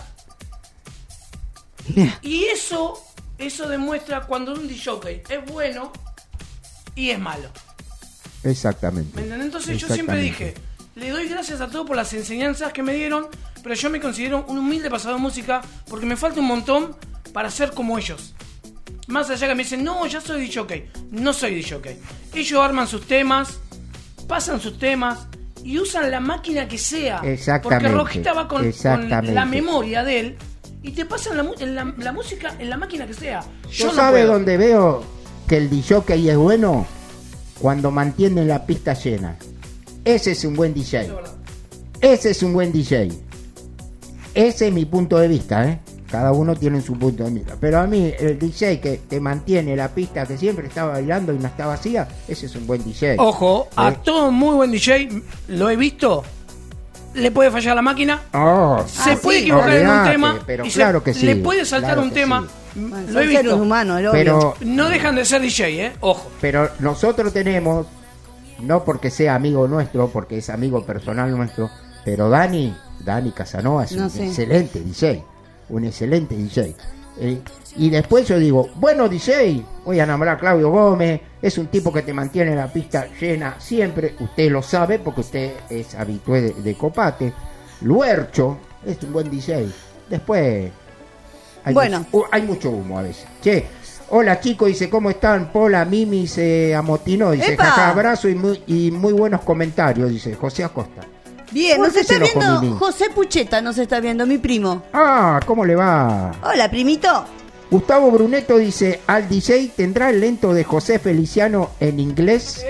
Y eso demuestra cuando un DJ es bueno y es malo. Exactamente. ¿Me entendés? Entonces yo siempre dije, le doy gracias a todos por las enseñanzas que me dieron, pero yo me considero un humilde pasador de música porque me falta un montón para ser como ellos. Más allá que me dicen, no, ya soy DJ. No soy DJ. Ellos arman sus temas, pasan sus temas y usan la máquina que sea. Exactamente. Porque Rojita va con la memoria de él y te pasan la música en la máquina que sea. Yo no ¿Sabe puedo. dónde veo que el DJ es bueno? Cuando mantiene la pista llena. Ese es un buen DJ. Ese es un buen DJ. Ese es mi punto de vista, ¿eh? Cada uno tiene su punto de vista. Pero a mí, el DJ que te mantiene la pista que siempre está bailando y no está vacía, ese es un buen DJ. Ojo, a todo muy buen DJ, lo he visto, le puede fallar la máquina, se puede equivocar en un tema, pero y claro que sí, le puede saltar claro un que tema. sí. Lo he visto. Humanos, el obvio. Pero no dejan de ser DJ, ojo. Pero nosotros tenemos, no porque sea amigo nuestro, porque es amigo personal nuestro, pero Dani Casanova es excelente DJ. Un excelente DJ. Y después yo digo, bueno DJ, voy a nombrar a Claudio Gómez, es un tipo que te mantiene la pista llena siempre, usted lo sabe porque usted es habitué de Copate. Luercho es un buen DJ. Después hay mucho humo a veces. Che, hola chicos, dice, ¿cómo están? Pola, Mimi se amotinó, dice, jaja, abrazo y muy buenos comentarios, dice José Acosta. Bien, nos está viendo José Pucheta, nos está viendo mi primo. Ah, ¿cómo le va? Hola, primito. Gustavo Bruneto dice, ¿al DJ tendrá el lento de José Feliciano en inglés?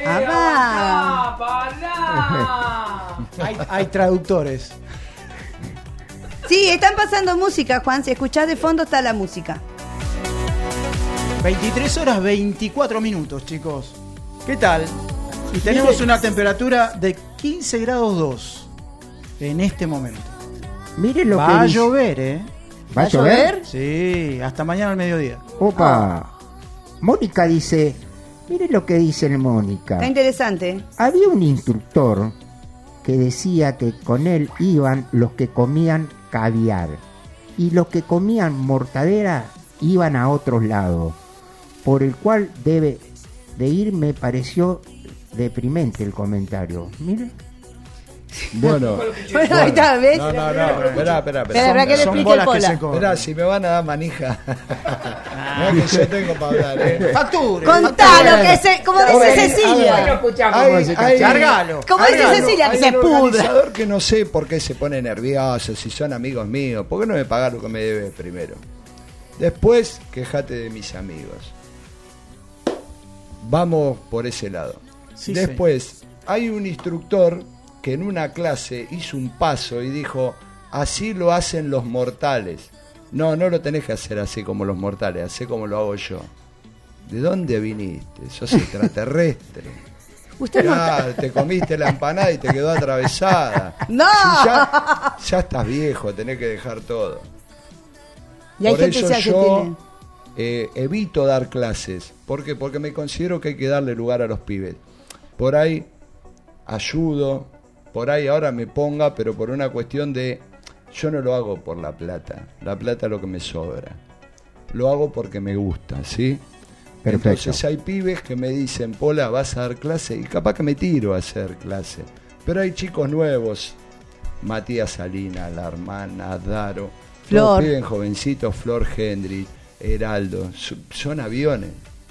Hay traductores. Sí, están pasando música, Juan. Si escuchás de fondo está la música. 23 horas 24 minutos, chicos. ¿Qué tal? Y tenemos una temperatura de 15 grados 2 en este momento. Miren lo que va a llover, ¿eh? ¿Va a llover? Sí, hasta mañana al mediodía. Opa. Mónica dice, miren lo que dice Mónica. Está interesante. Había un instructor que decía que con él iban los que comían caviar y los que comían mortadera iban a otros lados, por el cual debe de ir, me pareció deprimente el comentario. Mire. Bueno, ahí está, ¿ves? No, espera. Que le explique el Pola. Esperá, si me van a dar manija. No es que yo tengo para hablar, Facture. Contalo, como dice Cecilia. Cargalo. Como dice Cecilia, que se pudra. Organizador que no sé por qué se pone nervioso, si son amigos míos. ¿Por qué no me pagas lo que me debes primero? Después, quejate de mis amigos. Vamos por ese lado. Sí, después, hay un instructor que en una clase hizo un paso y dijo, así lo hacen los mortales. No lo tenés que hacer así como los mortales, hacé como lo hago yo. ¿De dónde viniste? Sos extraterrestre. Usted te comiste la empanada y te quedó atravesada. ¡No! Si ya estás viejo, tenés que dejar todo. Y hay por gente eso que yo evito dar clases. ¿Por qué? Porque me considero que hay que darle lugar a los pibes. Por ahí ayudo, por ahí ahora me ponga, pero por una cuestión de... Yo no lo hago por la plata es lo que me sobra. Lo hago porque me gusta, ¿sí? Perfecto. Entonces hay pibes que me dicen, Pola, ¿vas a dar clase? Y capaz que me tiro a hacer clase. Pero hay chicos nuevos, Matías Salinas, la hermana, Daro, todos pibes jovencitos, Flor Hendry, Heraldo, son aviones.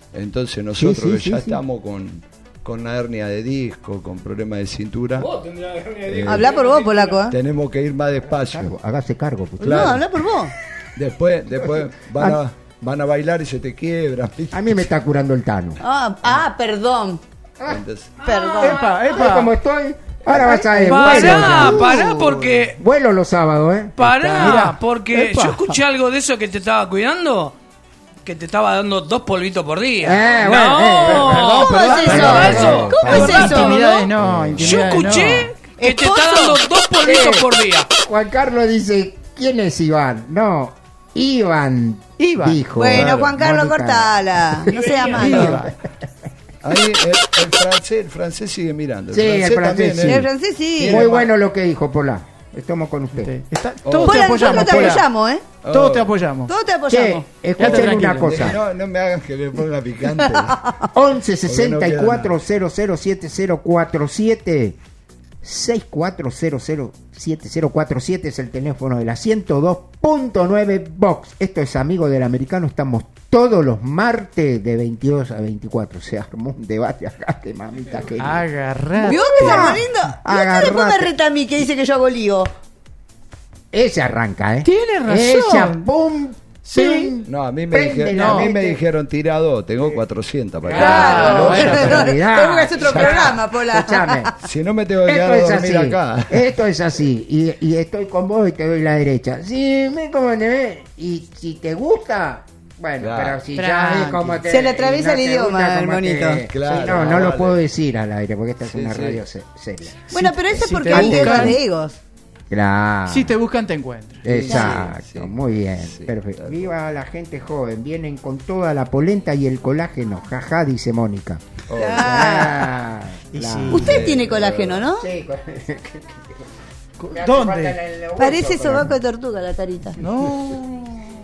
Entonces nosotros Sí, que sí, ya sí. estamos con una hernia de disco, con problemas de cintura, Vos tendrías hernia de disco. Habla por vos, polaco, ¿eh? tenemos que ir más despacio. Hágase cargo. Pues. Claro. No, habla por vos. Después van a bailar y se te quiebra. A mí me está curando el Tano. Perdón. Entonces, Perdón. ¿Ves cómo estoy? Ahora vas a ver. Pará, porque. Vuelo los sábados, ¿eh? Pará, porque yo escuché algo de eso que te estaba cuidando. Que te estaba dando 2 polvitos por día. Bueno, ¿Cómo es eso? ¿Cómo es eso? Intimidades no, Yo intimidades escuché no. que te está dando 2 polvitos por día. Juan Carlos dice, ¿quién es Iván? No, Iván. Dijo. Bueno, Juan Carlos, Mónica. cortala. No sea malo. ahí el francés sigue mirando. Sí, el francés también, sí. El francés sí. Muy bueno lo que dijo, Pola. Estamos con usted. Todos te Pola, apoyamos, nosotros te Pola. apoyamos, ¿eh? Todos te apoyamos. Todos te Che, apoyamos. escuchen Quédate una tranquilo. cosa. No me hagan que me ponga picante. 11 Porque no queda 64 00 7047 6400 7047 es el teléfono de la 102.9 Box. Esto es Amigo del Americano. Estamos todos los martes de 22 a 24. Se armó un debate acá, que mamita querida. Agarrate. ¿Vio que está lindo? ¿Y usted Agarrate. después me reta a mí que dice que yo hago lío? Ese arranca, ¿eh? Tiene razón. Esa, pum, Sí. pim, No, a mí prende la me mente. dijeron tirado, tengo 400 para Claro. bueno, pero mirá, Tengo que hacer otro ya. programa, Pola. Escuchame. Si no me tengo que Esto quedar a es dormir así, acá. esto es así, y estoy con vos y te doy la derecha. Si me como te ves, y si te gusta, bueno, Claro. pero si ya Tranqui. ves cómo te Se le atraviesa y el te idioma, gusta cómo hermanito. te- Claro, Sí, no lo vale. puedo decir al aire, porque esta es Sí, una sí. radio seria. Bueno, pero eso es si porque te hay temas buscan- de egos. Claro. Si te buscan, te encuentran. Exacto, Sí, sí. muy bien, Sí, perfecto. claro. Viva la gente joven, vienen con toda la polenta y el colágeno, jaja, dice Mónica. Oh, Ah, Y claro. sí. Usted tiene colágeno, ¿no? Sí, ¿Dónde? Parece sobaco de tortuga la carita. No.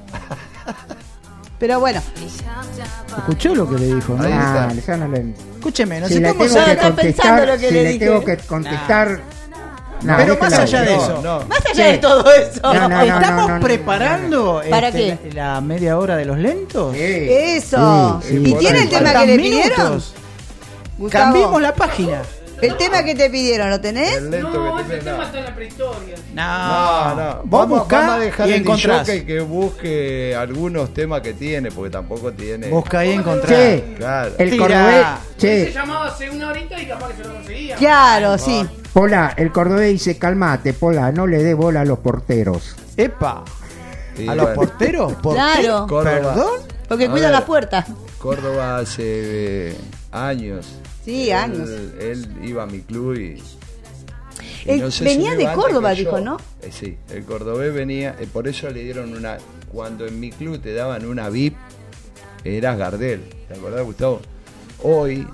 Pero bueno, ¿Escuchó lo que le dijo? ¿no? Ahí está. Ah, ya no le- Escúcheme, nos Si le estamos tengo que está pensando contestar, lo que si le le dije. tengo que contestar. No, Pero déjelo más allá ahí. de no, eso. no. más allá Sí. de todo eso. No, no, Estamos no, preparando ¿Para la media hora de los lentos. Sí, Eso. sí, ¿Y sí. tiene el tema que ¿Faltan le pidieron? minutos? Gustavo, Cambiemos la página. el tema que te pidieron, ¿lo tenés? El lento No, que ese tiene, tema no. está en la prehistoria. No. Vos Vamos buscá a dejar y el encontrás. DJ que busque algunos temas que tiene, porque tampoco tiene. Busca y encontrás. Che, Claro. el Tira. cordobés, Se che, llamaba hace una horita y capaz que se lo conseguía. Claro, sí. Pola, el cordobés dice, calmate, Pola, no le dé bola a los porteros. Epa. Y ¿A los bueno, porteros? Claro. Córdoba, ¿Perdón? Porque A cuidan ver. la puerta. Córdoba hace años. Sí, años. Él iba a mi club y Él no sé venía si de iba antes Córdoba, que dijo, yo. ¿no? Sí, el cordobés venía, por eso le dieron una. Cuando en mi club te daban una VIP, eras Gardel. ¿Te acordás, Gustavo? Hoy,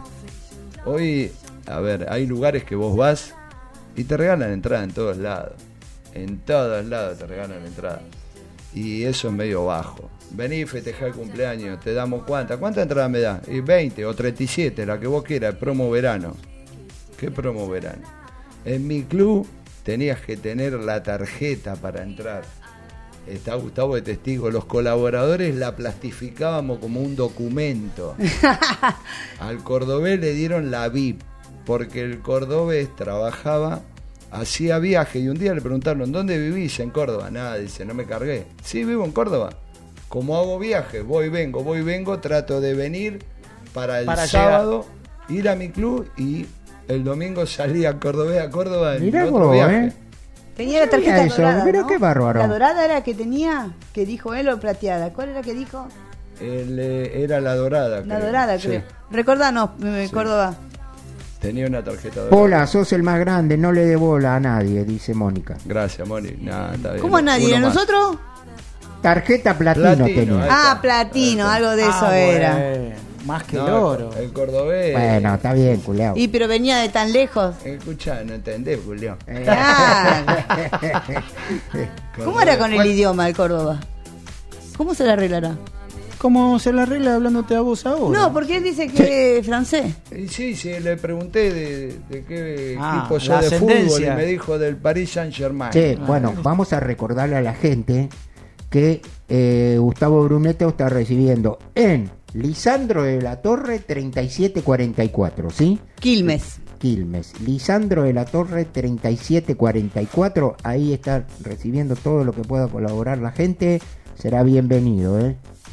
a ver, hay lugares que vos vas y te regalan entrada en todos lados. En todos lados te regalan entrada. Y eso es medio bajo. Vení, festejar el cumpleaños, te damos ¿cuántas entradas me da? Y 20 o 37, la que vos quieras, promo verano. ¿Qué promo verano? En mi club tenías que tener la tarjeta para entrar. Está Gustavo de testigo. Los colaboradores la plastificábamos como un documento. Al cordobés le dieron la VIP, porque el cordobés trabajaba, hacía viaje, y un día le preguntaron, ¿dónde vivís? En Córdoba. Nada, dice, no me cargué. Sí, vivo en Córdoba. Como hago viajes, voy, vengo, trato de venir para el Para sábado, ir a mi club, y el domingo salí a Córdoba en Mirá otro vos, viaje. Tenía la Yo tarjeta sabía eso, dorada, pero ¿no? qué bárbaro. La dorada era que tenía, que dijo él, o plateada. ¿Cuál era que dijo? Era la dorada. La creo. dorada, Sí. creo. Recordanos, Córdoba. Tenía una tarjeta dorada. Pola, sos el más grande, no le dé bola a nadie, dice Mónica. Gracias, Moni. Nah, está bien. ¿Cómo a nadie? Uno ¿A más. nosotros? Tarjeta platino, Platino, tenía. ahí Ah, está. platino, Ahí algo de eso Ah, era. bueno, más que No, el oro. El cordobés. Bueno, está bien, culeado. Y pero venía de tan lejos. Escuchá, no entendés, Julio. Claro. ¿Cómo era con el idioma el Córdoba? ¿Cómo se le arreglará? ¿Cómo se la arregla hablándote a vos ahora? No, porque él dice que es francés. Y sí, le pregunté de qué Ah, equipo soy la de fútbol ascendencia. y me dijo del Paris Saint-Germain. Che, bueno, vamos a recordarle a la gente que Gustavo Brunetto está recibiendo en Lisandro de la Torre 3744, ¿sí? Quilmes. Lisandro de la Torre 3744, ahí está recibiendo todo lo que pueda colaborar la gente, será bienvenido, ¿eh?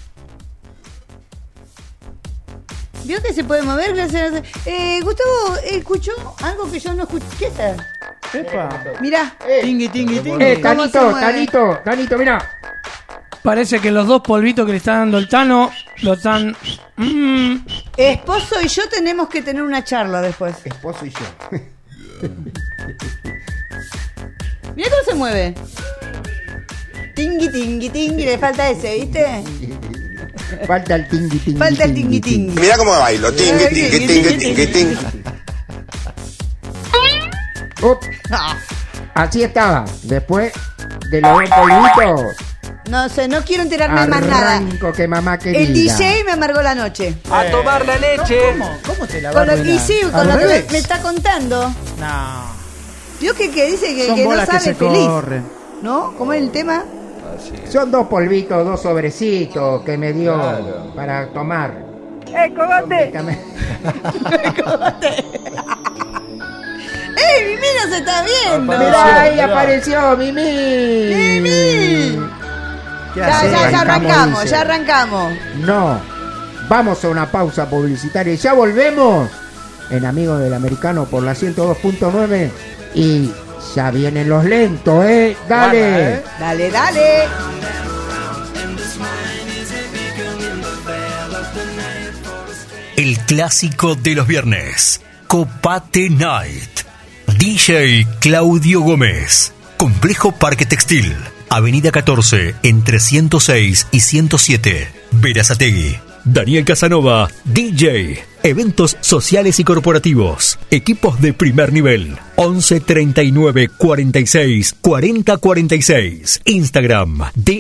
¿Vio que se puede mover? Gracias. Gustavo, ¿escuchó algo que yo no escuché? ¿Qué es eso? Epa. Mirá. Tingui, tingui, tingui. Tanito, mirá. Parece que los dos polvitos que le está dando el Tano lo están... Esposo y yo tenemos que tener una charla después. Esposo y yo. Mirá cómo se mueve. Tingui, tingui, tingui. Le falta ese, ¿viste? Falta el tingui, tingui. Falta el tingui, tingui. Mira cómo bailo. Tingui, tingui, tingui, tingui, tingui. Así estaba. Después de los dos polvitos. No sé, no quiero enterarme de más nada. Que mamá querida. El DJ me amargó la noche. A tomar la leche. ¿Cómo te la va a Con lo que arruinar? sí, con lo que me está contando. No. Dios que dice que Son no bolas que sabe se feliz. corren. ¿No? ¿Cómo es el tema? Son dos polvitos, dos sobrecitos que me dio para tomar. ¡Cogote! ¡Ey, Mimi no se está viendo! Mirá, ahí apareció Mimi. ¡Mimi! Ya arrancamos. No, vamos a una pausa publicitaria y ya volvemos en Amigos del Americano por la 102.9 y ya vienen los lentos, dale. Dale, dale. El clásico de los viernes, Copate Night. DJ Claudio Gómez. Complejo Parque Textil. Avenida 14, entre 106 y 107. Berazategui. Daniel Casanova, DJ. Eventos sociales y corporativos. Equipos de primer nivel. 11 39 46 40 46. Instagram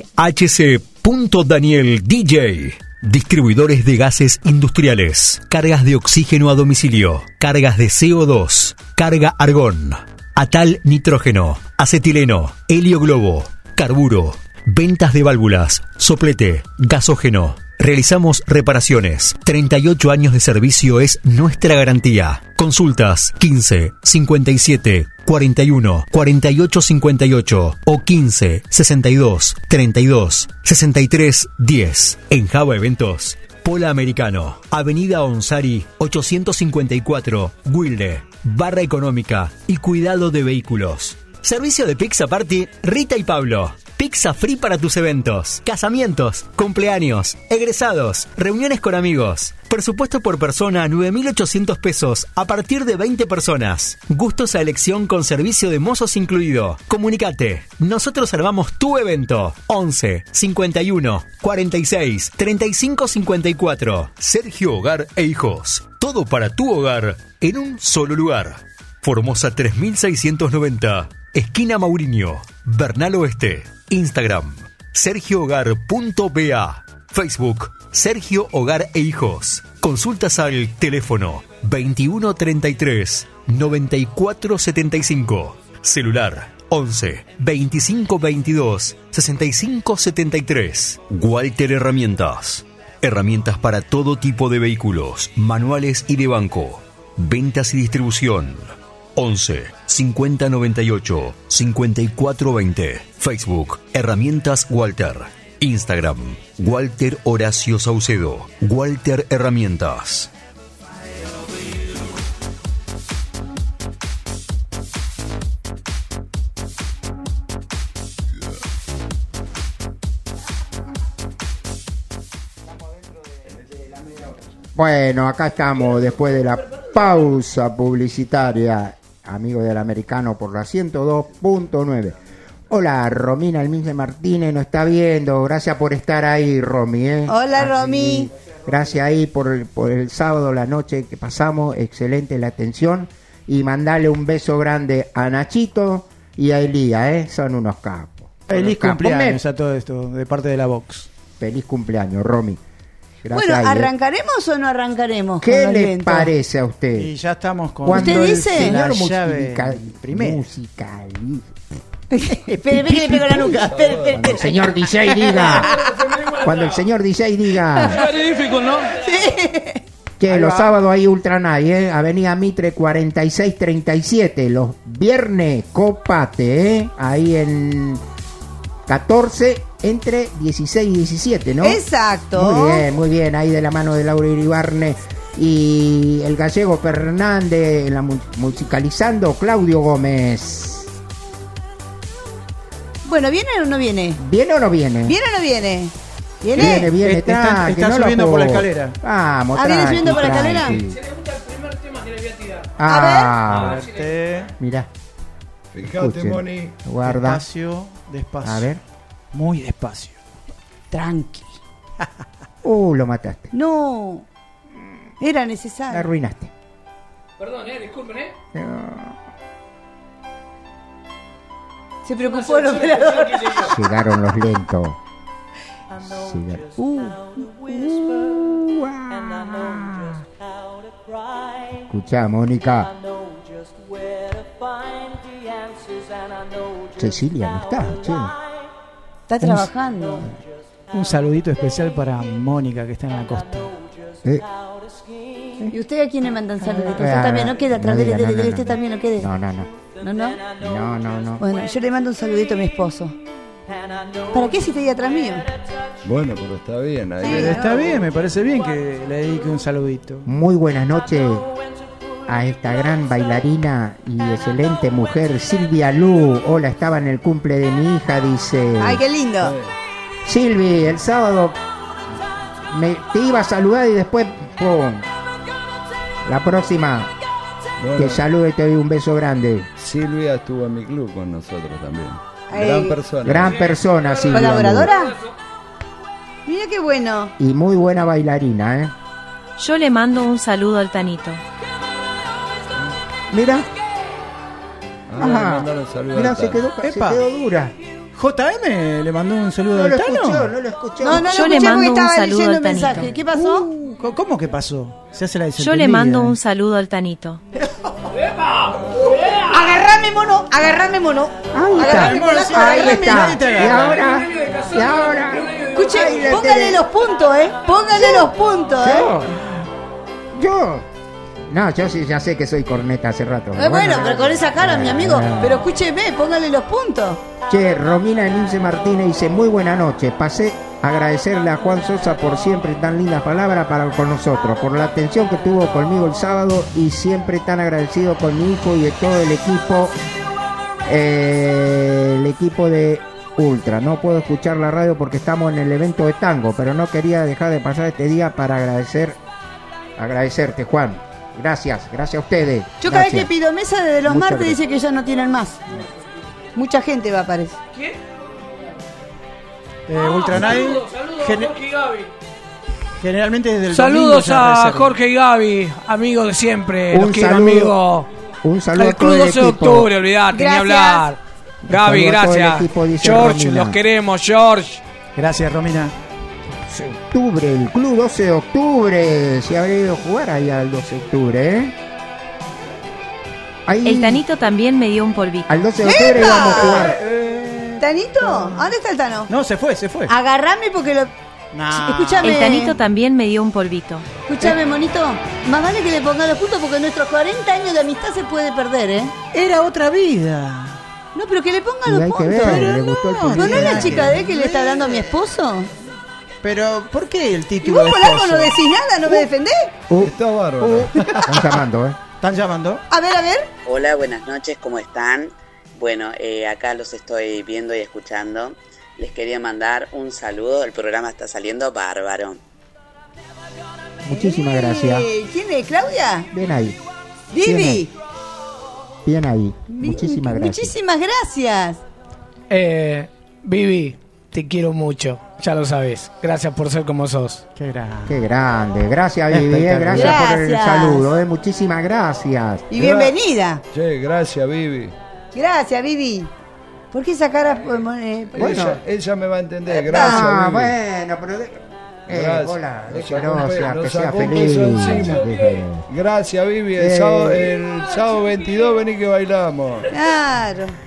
dhc.danieldj. Distribuidores de gases industriales. Cargas de oxígeno a domicilio. Cargas de CO2. Carga argón. Atal nitrógeno. Acetileno. Helio globo. Carburo. Ventas de válvulas. Soplete. Gasógeno. Realizamos reparaciones. 38 años de servicio es nuestra garantía. Consultas 15 57 41 48 58 o 15 62 32 63 10. En Java Eventos, Pola Americano, Avenida Onsari 854, Wilde. Barra económica y cuidado de vehículos. Servicio de Pizza Party Rita y Pablo. Pizza free para tus eventos, casamientos, cumpleaños, egresados, reuniones con amigos. Presupuesto por persona 9.800 pesos a partir de 20 personas. Gustos a elección con servicio de mozos incluido. Comunicate. Nosotros armamos tu evento. 11 51 46 35 54. Sergio Hogar e Hijos. Todo para tu hogar en un solo lugar. Formosa 3690. Esquina Mauriño, Bernal Oeste. Instagram, sergiohogar.ba. Facebook, Sergio Hogar e Hijos. Consultas al teléfono 2133 9475. Celular 11 25 22 65 73. Walter Herramientas. Herramientas para todo tipo de vehículos, manuales y de banco. Ventas y distribución. 11 50 98 54 20. Facebook Herramientas Walter. Instagram Walter Horacio Saucedo. Walter Herramientas. Bueno, acá estamos después de la pausa publicitaria. Amigos del Americano por la 102.9. Hola, Romina Elmince Martínez nos está viendo. Gracias por estar ahí, Romy. Hola, Romy. Gracias ahí por el sábado, la noche que pasamos. Excelente la atención. Y mandarle un beso grande a Nachito y a Elías, Son unos capos. Feliz cumpleaños a todo esto, de parte de la Vox. Feliz cumpleaños, Romy. Gracias bueno, ahí, ¿arrancaremos o no arrancaremos? ¿Qué le parece a usted? Y ya estamos con... ¿Usted dice? Señor llave musical, Espere, que le pego la nuca. Espere. El señor DJ diga. Cuando el señor DJ diga. Magnífico, ¿no? Que los sábados hay Ultra Night, Avenida Mitre 4637. Los viernes, Copate, ahí en 14 entre 16 y 17, ¿no? Exacto. Muy bien, ahí de la mano de Laura Iribarne y el gallego Fernández, musicalizando Claudio Gómez. Bueno, ¿viene o no viene? ¿Viene o no viene? ¿Viene o no viene? Viene, Está subiendo por la escalera. Vamos, ¿viene subiendo por la escalera? Se le gusta el primer tema que le voy a tirar. A ver. Mirá. Fíjate, Escuchen. Moni. Guarda. Despacio. A ver. Muy despacio. Tranqui. Lo mataste. No. Era La necesario. arruinaste. Perdón, disculpen, Se preocupó el operador. Llegaron los lentos. Escuchá, Mónica. Cecilia no está, che. Está trabajando. Un saludito especial para Mónica, que está en la costa. ¿Y usted a quién le mandan saludos? Usted también no queda atrás. Dele, usted también no quede. No. ¿No? Bueno, yo le mando un saludito a mi esposo. ¿Para qué si está ahí atrás mío? Bueno, pero está bien. Ahí. Pero está bien, me parece bien que le dedique un saludito. Muy buenas noches a esta gran bailarina y excelente mujer, Silvia Lu. Hola, estaba en el cumple de mi hija, dice. Ay, qué lindo. Silvi, el sábado te iba a saludar y después, ¡pum! La próxima, Bueno, te saludo y te doy un beso grande. Silvia estuvo en mi club con nosotros también. Ay. Gran persona. Gran persona, Silvia Lu. ¿Colaboradora? Mira qué bueno. Y muy buena bailarina, ¿eh? Yo le mando un saludo al Tanito. Mira, Le mandaron saludos mira, al se Tano. quedó dura. JM le mandó un saludo No al lo Tano. escuchó, no lo escuchó. No Yo le escuché mando porque un estaba saludo leyendo al un mensaje. Tanito. ¿Qué pasó? ¿Cómo que pasó? Se hace la Yo desentendida. le mando un saludo al Tanito. Agarrame, mono. Agarrame, mono. Ahí está. Ahí está. Y ahora. Escuche, Ahí le póngale tenés. los puntos, Póngale los puntos, Yo. No, yo sí ya sé que soy corneta hace rato. Bueno, pero con esa cara, mi amigo. Pero escúcheme, póngale los puntos. Che, Romina Emilce Martínez dice, muy buena noche. Pasé a agradecerle a Juan Sosa por siempre tan lindas palabras para con nosotros, por la atención que tuvo conmigo el sábado y siempre tan agradecido con mi hijo y de todo el equipo de Ultra. No puedo escuchar la radio porque estamos en el evento de tango, pero no quería dejar de pasar este día para agradecerte, Juan. Gracias a ustedes. Yo cada vez Gracias. que pido mesa desde los Muchas martes gracias. dice que ya no tienen más. Mucha gente va a aparecer. Ultra Night. Saludos a Jorge y Gaby. Generalmente desde el Saludos domingo ya a reservan. Jorge y Gaby, amigos de siempre. Un Los quiero, saludo. amigo. Un saludo El a todo Club el 12 de equipo. octubre, olvidate, ni Gracias. hablar. Gaby, saludo a todo el gracias. equipo, dice George, Romina. los queremos, George. Gracias, Romina. Octubre, el Club 12 de octubre. Si habré ido a jugar ahí al 12 de octubre, ¿eh? Ahí, El Tanito también me dio un polvito. al 12 de octubre ¡Epa! íbamos a jugar. ¿Tanito? ¿Dónde está el Tano? No, se fue. Agarrame porque lo... Nah. Escúchame. El Tanito también me dio un polvito. Escúchame, monito. Más vale que le ponga los puntos porque nuestros 40 años de amistad se puede perder, ¿eh? Era otra vida. No, pero que le ponga Y los hay que puntos. ver, le gustó el ¿No es polvito. la chica de él que le está dando a mi esposo? Pero, ¿por qué el ¿Y título vos, de Polaco, esposo? no decís nada? ¿No me defendés? Está bárbaro. Están llamando, ¿eh? ¿Están llamando? A ver. Hola, buenas noches, ¿cómo están? Bueno, acá los estoy viendo y escuchando. Les quería mandar un saludo, el programa está saliendo bárbaro. Muchísimas gracias. ¿Quién es? ¿Claudia? Bien ahí. ¿Vivi? Bien ahí. Muchísimas gracias. Muchísimas gracias. Vivi, te quiero mucho, ya lo sabes. Gracias por ser como sos. Qué grande. Qué grande. Gracias, Vivi. Gracias por el Gracias. saludo. Muchísimas gracias. Y bienvenida. Che, gracias, Vivi. Gracias, Vivi. ¿Por qué esa cara? Bueno. Ella me va a entender. Gracias, Vivi. Bueno, pero... Gracias. Hola, Nos déjalo, sacó un o sea, pe- que nos sea sacó un feliz. peso encima. Gracias, Vivi. El sábado 22 vení que bailamos. Claro.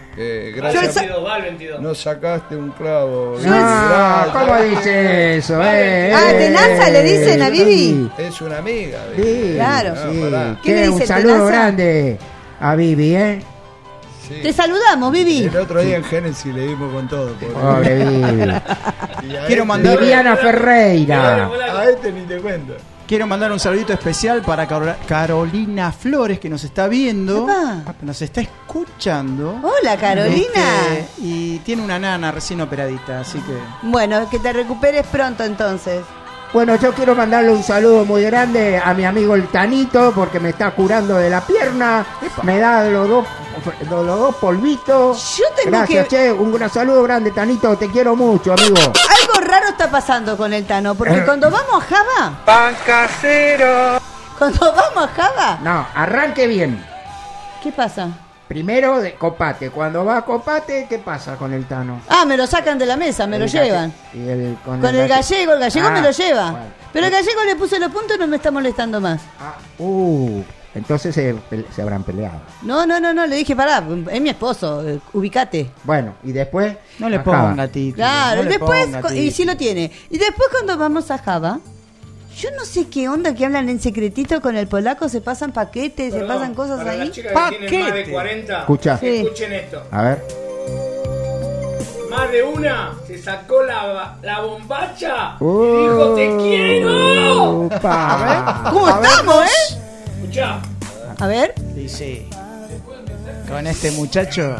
Gracias. Va el 22. Nos sacaste un clavo. ¿Cómo dice eso? Tenaza le dicen a Vivi. Es una amiga. Sí, claro. ¿Qué le dice un saludo Tenaza? Grande a Vivi, Sí. Te saludamos, Vivi. El otro día en Génesis le dimos con todo. Pobre Vivi. Quiero mandar Viviana Ferreira. A este ni te cuento. Quiero mandar un saludito especial para Carolina Flores, que nos está viendo, nos está escuchando. Hola, Carolina. Y tiene una nana recién operadita, así que... Bueno, que te recuperes pronto entonces. Bueno, yo quiero mandarle un saludo muy grande a mi amigo el Tanito, porque me está curando de la pierna. Me da los dos polvitos. Yo tengo Gracias, che. Un gran saludo grande, Tanito. Te quiero mucho, amigo. Algo raro está pasando con el Tano, porque cuando vamos a Java... ¡Pan casero! Cuando vamos a Java... No, arranque bien. ¿Qué pasa? Primero de Copate. Cuando va a Copate, ¿qué pasa con el Tano? Me lo sacan de la mesa, me lo llevan. Y con el gallego me lo lleva. Bueno. Pero el gallego le puse los puntos y no me está molestando más. Entonces se habrán peleado. No, le dije, pará, es mi esposo, ubicate. Bueno, y después... No le ponga título. Claro, no después, y sí lo tiene. Y después cuando vamos a Java... Yo no sé qué onda que hablan en secretito con el polaco, se pasan paquetes, se pasan cosas para ahí. Las chicas que tienen más de 40, Escucha. Escuchen esto. A ver. Más de una se sacó la bombacha y dijo te quiero. A ver. ¿Cómo estamos, Escuchá. A ver. Sí. Con este muchacho.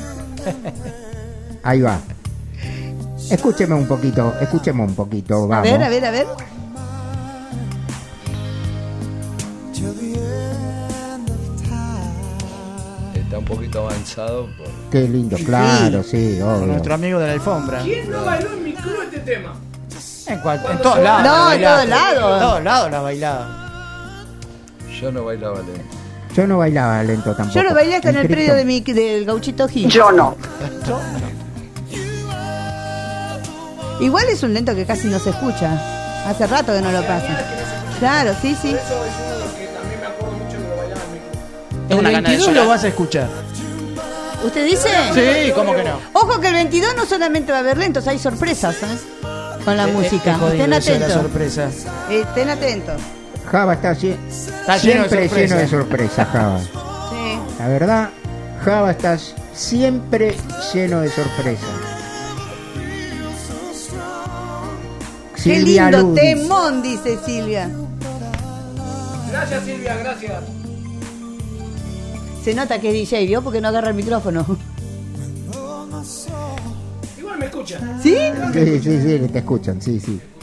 Ahí va. Escúcheme un poquito, vamos. A ver. Está un poquito avanzado. Qué lindo, claro, sí, obvio. Nuestro amigo de la alfombra. ¿Quién no bailó en mi club este tema? En todos lados. No, en todos lados. En todos lados la bailaba. Yo no bailaba lento. Yo no bailaba lento tampoco. Yo lo bailé hasta en el Cristo. predio del Gauchito Gil. Yo no. Igual es un lento que casi no se escucha. Hace rato que no lo pasa. Claro, sí. Eso es uno de los que también me acuerdo mucho que lo bailaba en mi club. El 22 lo vas a escuchar. ¿Usted dice? Sí, ¿cómo que no? Ojo que el 22 no solamente va a haber lentos, hay sorpresas, con la música. Estén atentos. Sorpresa. Estén atentos. Java está siempre lleno de sorpresas, Java. Sí. La verdad, Java está siempre lleno de sorpresas. Qué Silvia lindo Ludi. temón, dice Silvia. Gracias Silvia, gracias. Se nota que es DJ, ¿vio? Porque no agarra el micrófono. Igual me escuchan. ¿Sí? Sí, te escuchan, sí.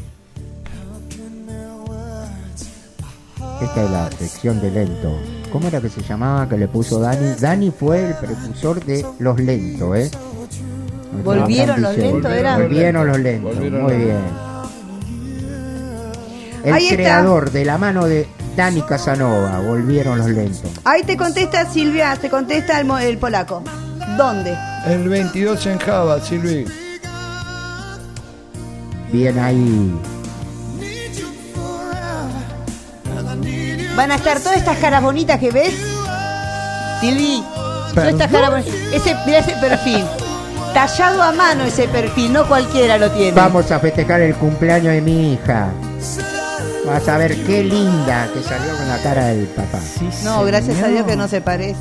Esta es la sección de lento. ¿Cómo era que se llamaba que le puso Dani? Dani fue el precursor de los lentos, ¿eh? ¿Volvieron los lentos? Volvieron los lentos, muy bien. El Ahí está. creador, de la mano de Dani Casanova, volvieron los lentos. Ahí te contesta Silvia, te contesta el polaco. ¿Dónde? El 22 en Java, Silvi. Bien ahí. Van a estar todas estas caras bonitas que ves. Silvi, todas estas caras bonitas. Mira ese perfil. Tallado a mano ese perfil, no cualquiera lo tiene. Vamos a festejar el cumpleaños de mi hija. Vas a ver qué linda que salió con la cara del papá. Sí, no, gracias a Dios que no se parece.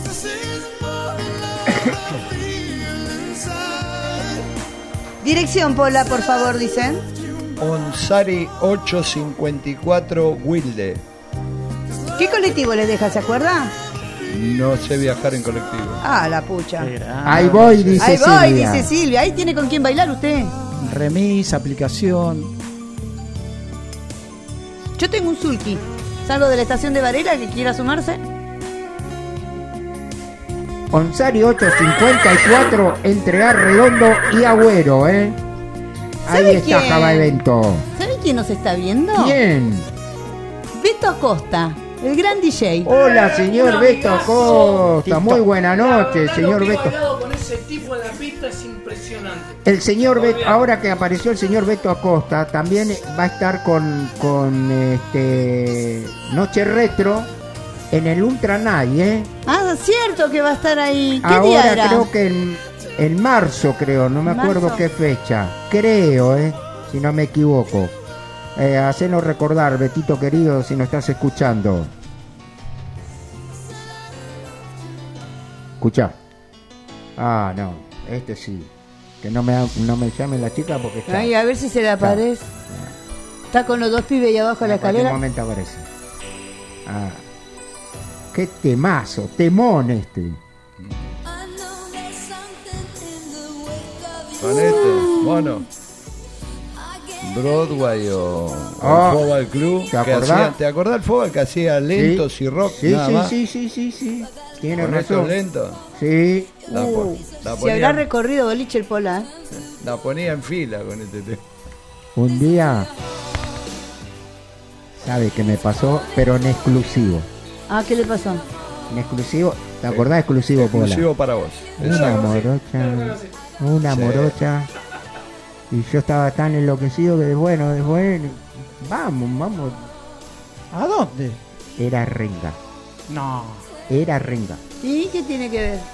Dirección, Pola, por favor, dicen. Onsari 854 Wilde. ¿Qué colectivo les deja, se acuerda? No sé viajar en colectivo. Ah, la pucha. Ahí voy, dice Silvia. Ahí voy, dice Silvia. Ahí tiene con quién bailar usted. Remis, aplicación. Yo tengo un sulky. Salgo de la estación de Varela, que quiera sumarse. Onsari 854 entre Arredondo y Agüero, ¿eh? Ahí está Java Evento. ¿Sabe quién nos está viendo? ¿Quién? Beto Acosta, el gran DJ. Hola, señor Beto Acosta. Muy buena noche, señor Beto. Con ese tipo en la pista es impresionante. El señor Beto, ahora que apareció el señor Beto Acosta, también va a estar con Noche Retro En el Ultra Night, Ah, cierto que va a estar ahí. ¿Qué día Ahora era? creo que en marzo, creo, no me acuerdo ¿Marzo? qué fecha. Creo, si no me equivoco. Hacenos recordar, Betito querido, si nos estás escuchando. Escucha. Ah, no, este sí. Que no me llame la chica porque está. Ay, a ver si se le aparece. Está con los dos pibes ahí abajo de la En cualquier escalera. momento aparece. Ah. Qué temazo, temón este. Con este, mono. Broadway o Ah, el Fútbol Club. ¿te que acordás? hacía- ¿Te acordás el fútbol que hacía lentos Sí. y rock? Sí, nada sí, más? sí. Tiene Con estos razón. lentos. Sí. La, la Si ponía, habrá recorrido boliche el Pola. la ponía en fila con este tema. Un día, ¿sabe qué me pasó? Pero en exclusivo. Ah, ¿qué le pasó? En exclusivo, ¿te acordás? Exclusivo, Pola. Exclusivo para vos. Una Exacto. morocha. Sí. Y yo estaba tan enloquecido que después, vamos. ¿A dónde? Era renga. No. Era renga. ¿Y qué tiene que ver?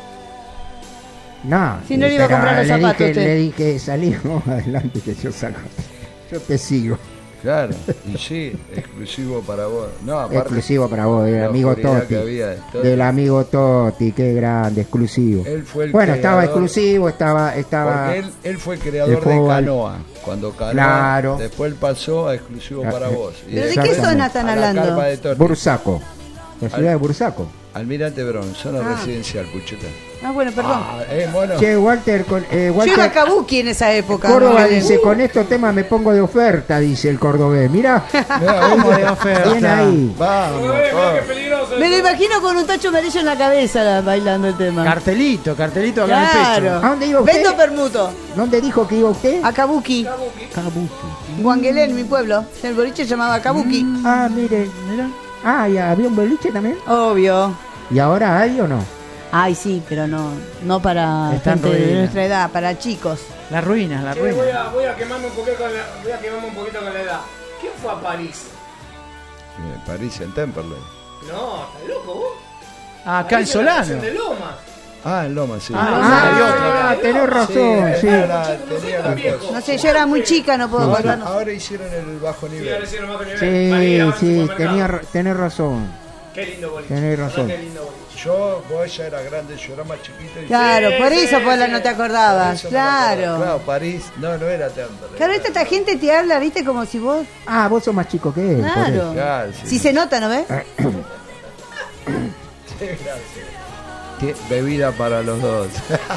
No. Si no le iba a pero comprar los zapatos dije, usted. le dije, salimos adelante que yo saco. Yo te sigo. Claro, y sí, exclusivo para vos. No, aparte, Exclusivo para vos, del la amigo oscuridad Toti. que había de Toti. Del amigo Toti, qué grande, exclusivo. Él fue el Bueno, estaba creador. exclusivo, estaba. Porque él fue creador el de fútbol. Canoa. Cuando Canoa, Claro. después él pasó a exclusivo para vos. Y ¿Pero de después qué zona están a la hablando? carpa de Toti. Bursaco. La ciudad de Bursaco. Almirante Brown, zona Ah. residencial, Pucheta. Ah, bueno, perdón. Bueno. Che, Walter, Yo iba a Kabuki en esa época. Córdoba ¿no? dice, con estos temas me pongo de oferta, dice el cordobés. Mirá, ¿Cómo de oferta? bien ahí. Vamos, Me lo imagino con un tacho amarillo en la cabeza bailando el tema. Cartelito acá en el pecho. Claro. ¿A dónde iba usted? Vendo permuto. ¿Dónde dijo que iba usted? A Kabuki. Kabuki. Guanguelén, mi pueblo. El boliche se llamaba Kabuki. Ah, mire. Ah, ¿y había un boliche también? Obvio. ¿Y ahora hay o no? Ay, sí, pero no para Está en gente de ruina. nuestra edad, para chicos. Las ruinas, las Che, ruinas. voy a quemarme un poquito con la edad. ¿Quién fue a París? París en Temperley. No, ¿estás loco vos? Ah, acá en París es la Solano. estación de Lomas. Ah, en Loma, sí. Ah, tenés razón, sí. Tenía la cosa. No sé, yo era muy chica, no puedo Ahora, contar. ahora hicieron el bajo Sí, nivel. ahora hicieron bajo nivel. Sí, Para ir a ver sí, supermercado. tenés razón. Qué lindo boliche. Tenés La razón. verdad, qué lindo boliche. Vos ya eras grande, yo era más chiquito. Y Claro, por eso, Pola, no te Por acordabas. eso no me acordaba. Claro. Claro, París, no era Temperley. Claro, esta gente te habla, viste, como si vos... Ah, vos sos más chico que él. por Claro. eso. Claro, sí. Si se nota, ¿no ves? Sí, gracias. Bebida para los dos.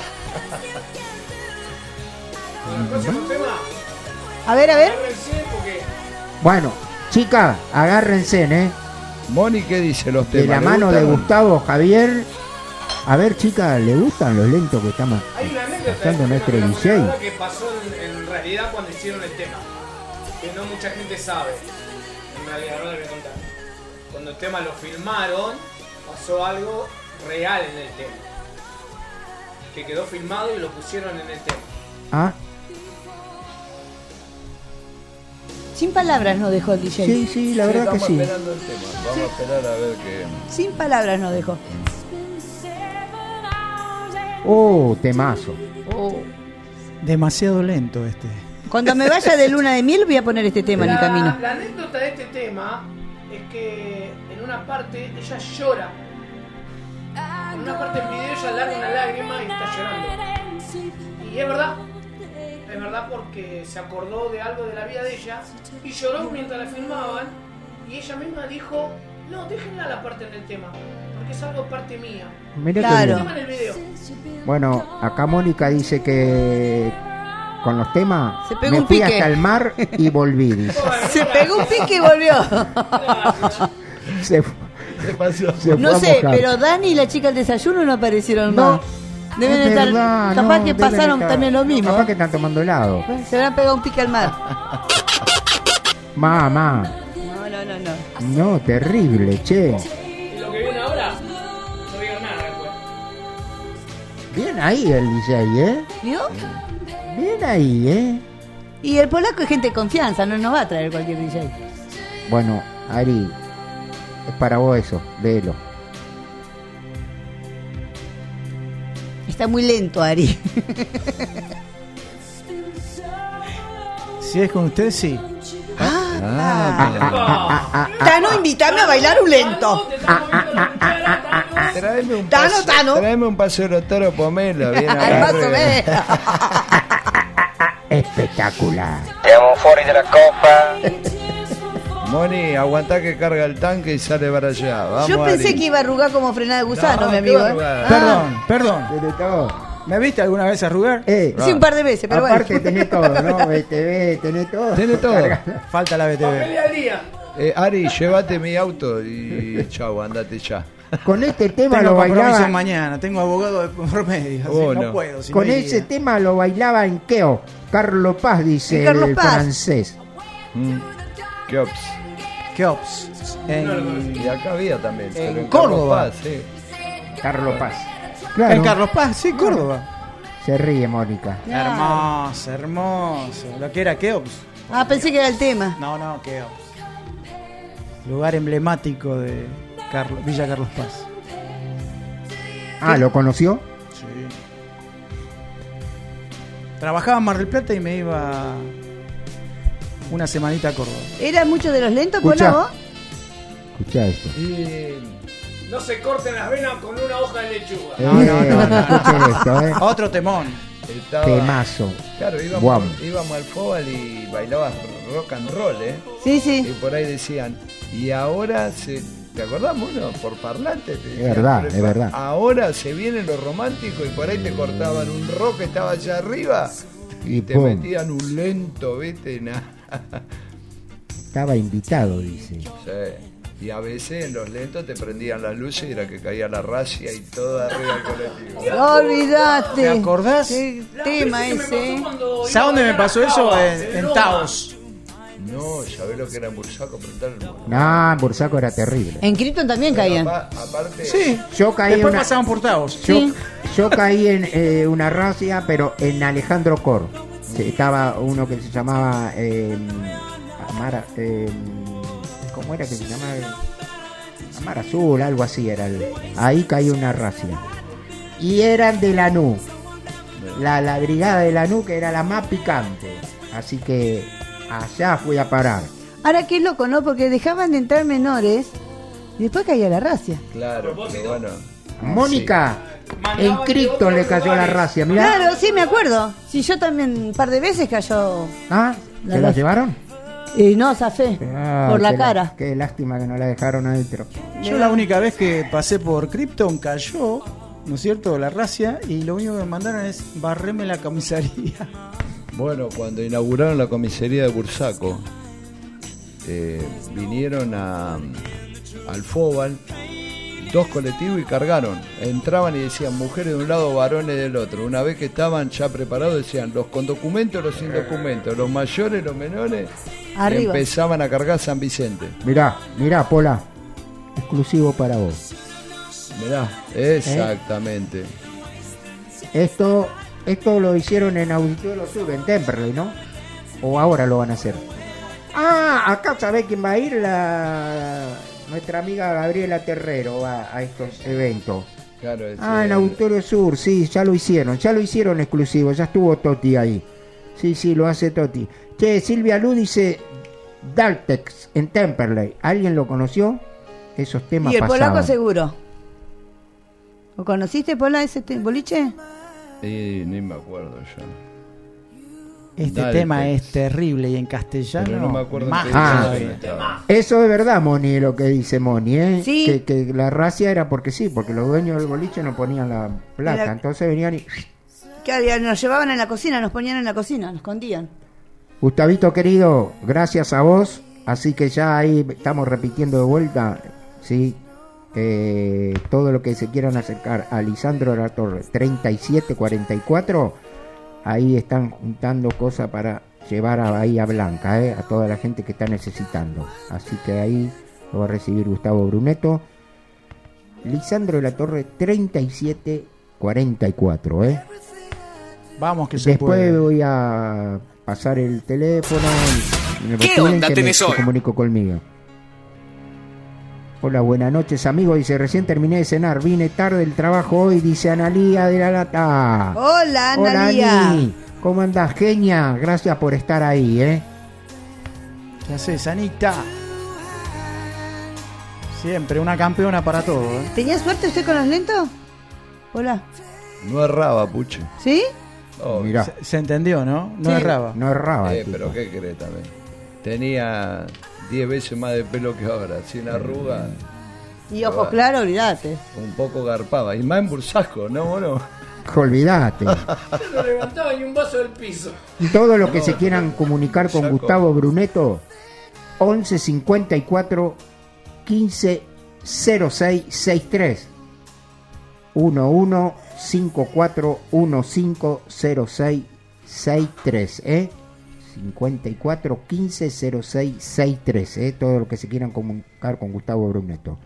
Próximo tema. A ver. Agárrense porque Bueno, chicas, agárrense, Moni, ¿qué dice los De temas? la ¿Le mano de gustan? Gustavo Javier. A ver, chicas, ¿le gustan los lentos que estamos hay una anécdota pasando nuestro de DJ? que pasó en realidad cuando hicieron el tema. Que no mucha gente sabe. En realidad, ahora le voy a contar. Cuando el tema lo filmaron, pasó algo real en el tema. Que quedó filmado y lo pusieron en el tema. Ah, Sin palabras nos dejó el DJ. sí, la verdad que Estamos sí. esperando el tema. Vamos a esperar a ver qué. Sin palabras nos dejó. Oh, temazo. Demasiado lento este. Cuando me vaya de luna de miel voy a poner este tema en el camino. La anécdota de este tema es que en una parte ella llora. En una parte del video ella larga una lágrima y está llorando. Y es verdad porque se acordó de algo de la vida de ella y lloró mientras la filmaban y ella misma dijo, no, déjenla la parte en el tema, porque es algo parte mía. Mirá qué Claro. bien. El tema en el video. Bueno, acá Mónica dice que con los temas Se pegó me un fui pique. hasta el mar y volví, dice. Se pegó un pique y volvió. Se, ¿Qué pasó? se fue No a sé, mojar. pero Dani y la chica del desayuno no aparecieron No, más. Deben es estar, verdad, capaz no, que deben pasaron estar- también lo mismo. Capaz que están tomando helado. Se habrán pegado un pique al mar. Mamá, No. no, terrible, che. Y lo que viene ahora, no digan nada después. Bien ahí el DJ, ¿Vio? Bien ahí, Y el polaco es gente de confianza, no nos va a traer cualquier DJ. Bueno, Ari, Es para vos eso, léelo. Está muy lento, Ari. Si es con usted, sí. Tano, invítame a bailar un lento. Traeme un Tano. Traeme un paseo de toro pomelo, bien Más o menos. Espectacular. Siamo fuori della coppa. Moni, aguantá que carga el tanque y sale para allá. Vamos, Yo pensé Ari. que iba a arrugar como frenada de gusano, No, mi ¿qué amigo. va a arrugar? Perdón. Tiene todo. ¿Me viste alguna vez arrugar? Sí, un par de veces, pero Aparte bueno. tenés todo, ¿no? BTV, tenés todo. Tiene todo. Falta la BTV. Ari, llévate mi auto y chau, andate ya. Con este tema Tengo lo compromiso bailaba. mañana, tengo abogado de por medio, así Oh, no no. puedo. si Con no ese iría. tema lo bailaba en Keo. Carlos Paz, dice En Carlos el Paz. francés. ¿Qué ops? ¿Qué ops? Y acá había también. pero en Córdoba. Carlos Paz, sí. Carlos Paz. En Claro. Carlos Paz, sí, Córdoba. Se ríe Mónica. Hermoso. Lo que era Keops. Ah, pensé que era el tema. No, Keops. Lugar emblemático de Villa Carlos Paz. ¿Lo conoció? Sí. Trabajaba en Mar del Plata y me iba una semanita a Córdoba. ¿Era mucho de los lentos, Escuchá. Pola, vos? Escuchá esto. No se corten las venas con una hoja de lechuga. No. Escuchen esto, Otro temón. Estaba- Temazo. Claro, Guau. íbamos al fútbol y bailabas rock and roll, ¿eh? Sí, sí. Y por ahí decían, y ahora ¿te acordás, uno? Por parlante. Te decían, verdad, pero es verdad. Ahora se viene lo romántico y por ahí te cortaban un rock que estaba allá arriba Y te pum. metían un lento, ¿viste? Estaba invitado, dice. Sí. Y a veces en los lentos te prendían las luces y era que caía la racia y todo arriba del colectivo. No olvidaste. ¿Te acordás? Qué tema ese. ¿Sabes dónde me pasó eso? En Taos. No, ¿sabés lo que era en Bursaco? Preguntarle. No, en Bursaco era terrible. En Cristo también caían. Aparte, Sí. Yo caí Después una- pasaban por Taos. Yo caí en una racia, pero en Alejandro Cor. Sí, estaba uno que se llamaba Amara, ¿cómo era que se llamaba? Amar Azul, algo así era. Ahí caí una racia. Y eran de Lanús. La brigada de Lanús, que era la más picante. Así que allá fui a parar. Ahora qué loco, ¿no? Porque dejaban de entrar menores y después caía la racia. claro, pero bueno. Mónica, en Cristo le cayó la racia, mirá. Claro, sí, me acuerdo. Sí, yo también un par de veces cayó. ¿Ah? La ¿Se la racia. llevaron? No, zafé. Ah, por la qué cara. Qué lástima que no la dejaron adentro. Yo la única vez que pasé por Krypton cayó, ¿no es cierto?, la racia, y lo único que me mandaron es barreme la comisaría. Bueno, cuando inauguraron la comisaría de Bursaco, vinieron al Fóbal, 2 colectivos y cargaron. Entraban y decían mujeres de un lado, varones del otro. Una vez que estaban ya preparados, decían los con documentos, los sin documentos, los mayores, los menores. Arriba. Y empezaban a cargar San Vicente. Mirá, Pola. Exclusivo para vos. Mirá, exactamente. Esto lo hicieron en Auditorio Sur, en Temperley, ¿no? O ahora lo van a hacer. Ah, acá sabés quién va a ir, nuestra amiga Gabriela Terrero va a estos eventos. Claro, En Auditorio Sur, sí, ya lo hicieron exclusivo, ya estuvo Toti ahí. Sí, lo hace Toti. Che, Silvia Lu dice Daltex en Temperley. ¿Alguien lo conoció? Esos temas Y el pasaban. polaco seguro. ¿O conociste, Pola, ese boliche? Y ni me acuerdo yo. Este Daltex. tema es terrible y en castellano Pero no me acuerdo más en qué todavía. edición estaba. Eso es verdad, Moni, lo que dice Moni, ¿eh? Sí. Que la racia era porque los dueños del boliche no ponían la plata, Era- entonces venían y... Que nos llevaban en la cocina, nos ponían en la cocina, nos escondían. Gustavito querido, gracias a vos, así que ya ahí estamos repitiendo de vuelta, ¿sí? Todo lo que se quieran acercar a Lisandro de la Torre 3744, ahí están juntando cosas para llevar a Bahía Blanca, a toda la gente que está necesitando, así que ahí lo va a recibir Gustavo Bruneto. Lisandro de la Torre 3744, Vamos que se Después puede. voy a pasar el teléfono y me ¿Qué piden onda que tenés se hoy? comunico conmigo. Hola, buenas noches, amigo. Dice, recién terminé de cenar, vine tarde del trabajo hoy, dice Analía de la Lata. Hola, Analía. Hola, Ani. ¿Cómo andás, genia? Gracias por estar ahí, ¿Qué haces, Anita? Siempre una campeona para todo, ¿Tenía suerte usted con los lentos? Hola. No erraba, Puche. ¿Sí? Oh, Mirá. Se entendió, ¿no? No Sí. erraba. No erraba. pero ¿qué crees también? Tenía 10 veces más de pelo que ahora, sin arruga. Y ojos claros, olvídate. Un poco garpaba. Y más en Bursasco, ¿no, mono? Olvídate. No levantaba ni un vaso del piso. Todo lo que se quieran comunicar con Gustavo Brunetto, 11 54 15 06 63 11 54 15 06 63, 54 15 06 63, todo lo que se quieran comunicar con Gustavo Brunetto.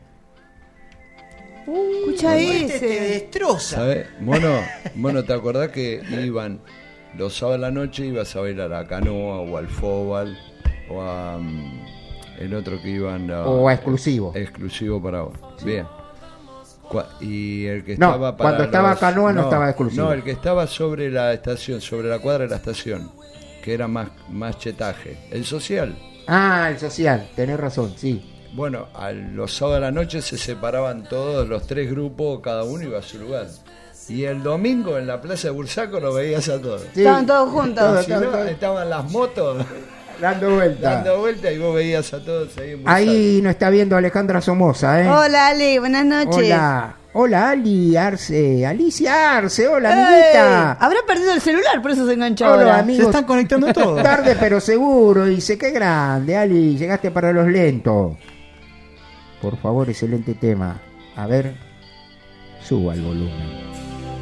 Escucha Te ese. destroza. ¿Sabes? Mono, ¿te acordás que iban los sábados a la noche, ibas a bailar a Canoa o al Fóbal o a el otro que iban O a Exclusivo. Exclusivo para vos. Bien. Y el que No, estaba para cuando estaba Canoa no estaba Exclusivo. No, el que estaba sobre la estación, sobre la cuadra de la estación, que era más chetaje. El social. Ah, el social, tenés razón, sí. Bueno, a los sábados a la noche se separaban todos, los 3 grupos, cada uno iba a su lugar. Y el domingo en la plaza de Bursaco lo veías a todos. Sí. Estaban todos juntos. Si no, estaban las motos Dando vuelta. dando vuelta y vos veías a todos ahí en Bursaco. Ahí nos está viendo Alejandra Somoza, Hola, Ale, buenas noches. Hola. Hola, Ali Arce. Alicia Arce, hola, ¡Ey! amiguita. Habrá perdido el celular, por eso se enganchó Hola, ahora. amigos. Se están conectando todos. Tarde pero seguro, dice, qué grande, Ali, llegaste para los lentos. Por favor, excelente tema. A ver, suba el volumen.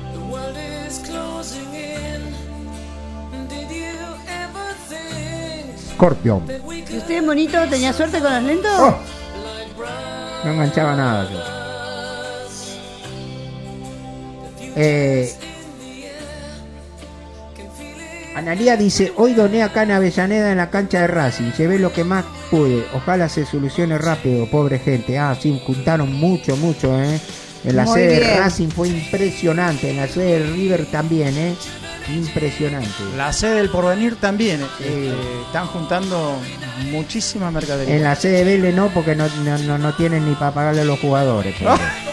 Scorpion. ¿Y usted, monito, tenía suerte con los lentos? Oh, no enganchaba nada yo. Analía dice, hoy doné acá en Avellaneda en la cancha de Racing, llevé lo que más pude, ojalá se solucione rápido, pobre gente. Ah, sí, juntaron mucho, en la Muy sede de bien. Racing fue impresionante, en la sede de River también, impresionante. La sede del Porvenir también. Sí. Están juntando muchísima mercadería. En la sede de Vélez no, porque no tienen ni para pagarle a los jugadores. pero-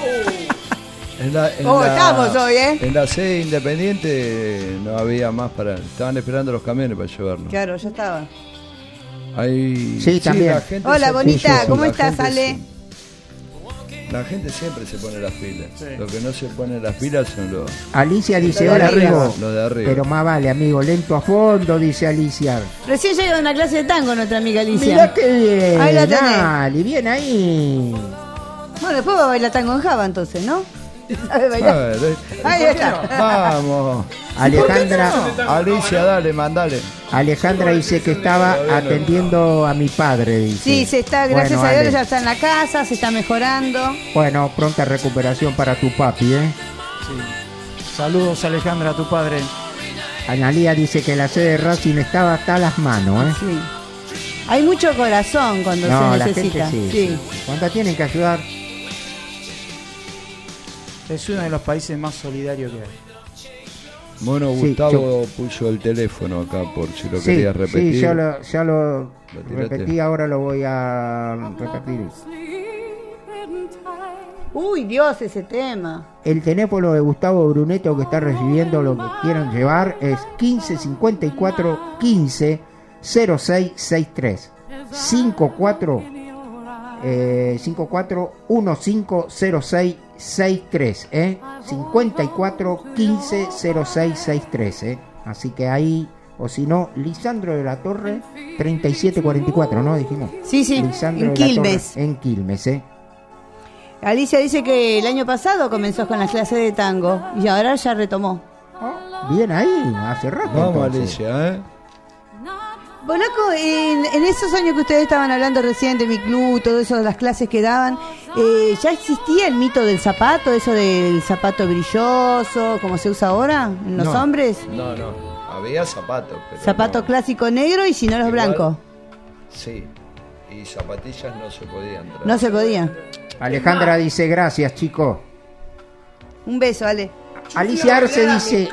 Estamos hoy, En la sede independiente no había más estaban esperando los camiones para llevarnos. Claro, ya estaba. Ahí, Sí, también. la gente Hola, se- bonita, sí, ¿cómo la estás, gente Ale? La gente siempre se pone las pilas. Sí. Lo que no se pone las pilas son los Alicia dice, Lo de hola arriba. amigo, Los de arriba. pero más vale amigo, lento a fondo, dice Alicia. Recién llega de una clase de tango nuestra amiga Alicia. Mirá qué bien, Ahí la tenés. Ali, bien ahí. Bueno, después va a bailar tango en Java entonces, ¿no? ¿Sabe bailar? Ahí está. Vamos. Alejandra, Alicia, dale, mandale. Alejandra dice que estaba atendiendo a mi padre, dice. Sí, se está, gracias Bueno, a Dios, Ale, ya está en la casa, se está mejorando. Bueno, pronta recuperación para tu papi, Sí. Saludos, Alejandra, a tu padre. Analía dice que la sede de Racing estaba hasta las manos, Sí. Hay mucho corazón cuando No, se la necesita. gente sí. Cuando tienen que ayudar, Es uno de los países más solidarios que hay. Bueno, Sí, Gustavo puso el teléfono acá por si lo sí, querías repetir. sí, ya lo tiraste. repetí, ahora lo voy a repetir. Uy, Dios, ese tema. El teléfono de Gustavo Brunetto que está recibiendo lo que quieran llevar es 15 54 15 06 63 54 54 15 06 63 54 15 06 63 así que ahí, o si no, Lisandro de la Torre 3744, ¿no? Dijimos. Sí, sí, Lisandro en de la Quilmes. Torre, en Quilmes, Alicia dice que el año pasado comenzó con las clases de tango y ahora ya retomó. Bien ahí, hace rato. Vamos, entonces. Alicia, Bolaco, en esos años que ustedes estaban hablando recién de mi club, todo eso, las clases que daban, ¿ya existía el mito del zapato, eso del zapato brilloso, como se usa ahora en los No. hombres? No, había zapatos. Pero Zapato no. clásico negro y si no los Igual. blancos. Sí. y zapatillas no se podía entrar. No se podía. Alejandra dice gracias, chicos. Un beso, Ale. Alicia Arce dice...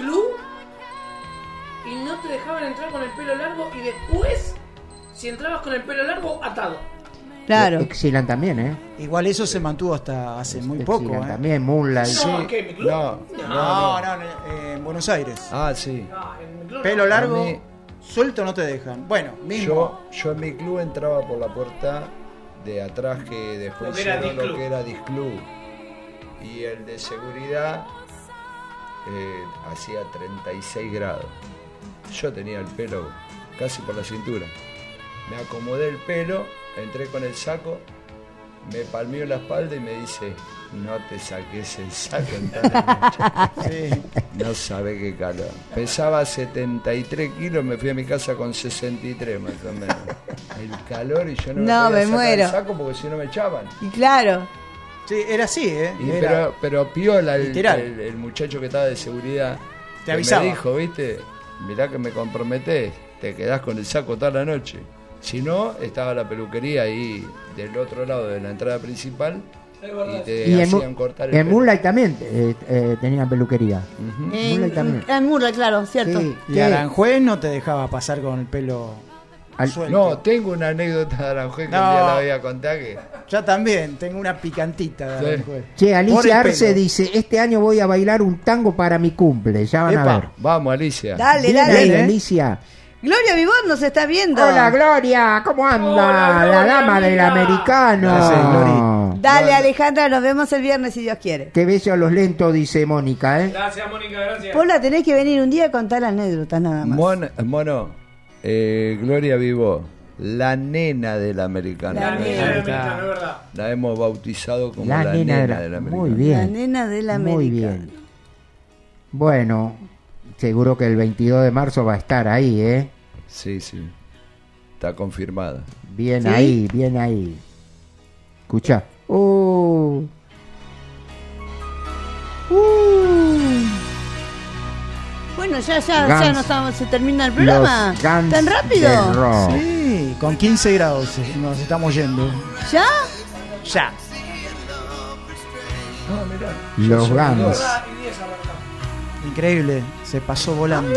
Y no te dejaban entrar con el pelo largo y después, si entrabas con el pelo largo, atado. Claro. Exilan también, ¿eh? Igual eso se mantuvo hasta hace muy poco. Exilan también, Moonlight. No, ¿qué? ¿Mi club? No, en Buenos Aires. Ah, sí. En mi club Pelo largo, A mí- suelto no te dejan. Bueno, mismo. Yo en mi club entraba por la puerta de atrás que después Lo que era hicieron lo Disclub. que era Disclub. Y el de seguridad hacía 36 grados. Yo tenía el pelo casi por la cintura. Me acomodé el pelo, entré con el saco, me palmeó la espalda y me dice, no te saques el saco en toda la noche. Sí. No sabe qué calor. Pesaba 73 kilos, me fui a mi casa con 63 más o menos. El calor y yo no No, podía me sacar muero. el saco porque si no me echaban. Y claro. Sí, era así, ¿eh? Y Era- pero piola literal. el muchacho que estaba de seguridad. Te que avisaba. Me dijo, viste, mirá que me comprometés, te quedás con el saco toda la noche. Si no, estaba la peluquería ahí del otro lado de la entrada principal y te Y hacían cortar el en pelo. Moonlight también tenían peluquería. Ujú. Moonlight también. En Moonlight, claro, cierto. Sí, Y ¿qué? Aranjuez no te dejaba pasar con el pelo suelto. No, tengo una anécdota de Aranjuez que No. un día la voy a contar que... Yo también, tengo una picantita de Sí. Aranjuez. Che, Por Alicia el Arce pelo. dice, este año voy a bailar un tango para mi cumple, ya van a Epa, ver. vamos Alicia. Dale, Bien dale. ahí, Alicia. Gloria Vivot nos está viendo. Hola Gloria, ¿cómo anda? Hola, Gloria, la dama del amiga. americano. Gracias, Glori. Dale, Alejandra, nos vemos el viernes si Dios quiere. Qué bello a los lentos, dice Mónica, ¿eh? Gracias, Mónica, gracias. Pola, tenés que venir un día a contar anécdotas nada más. Mono, Gloria Vivo, la nena del americano. La La nena. niña del americano, es verdad. La hemos bautizado como La la, nena nena, de la- del americano. muy bien. La nena del Muy americano. bien. Bueno, seguro que el 22 de marzo va a estar ahí, ¿eh? Sí, sí. Está confirmada. Bien ¿Sí? ahí, bien ahí. Escucha. Bueno, ya Guns- no estamos, se termina el programa. Los Guns ¿Tan rápido? N' Roses. Sí, con 15 grados nos estamos yendo. ¿Ya? Ya. Ah, mirá. Los Guns. Increíble, se pasó volando.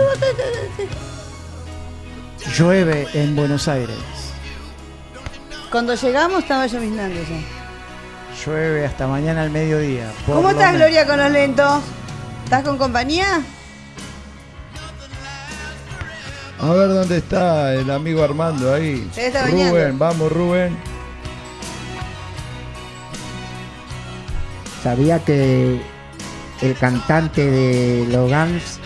Llueve en Buenos Aires. Cuando llegamos estaba lloviznando ya. Llueve hasta mañana al mediodía. por ¿Cómo lo estás, menos. Gloria, con los lentos? ¿Estás con compañía? A ver dónde está el amigo Armando ahí. Se está bañando. Rubén, vamos Rubén. Sabía que el cantante de los Guns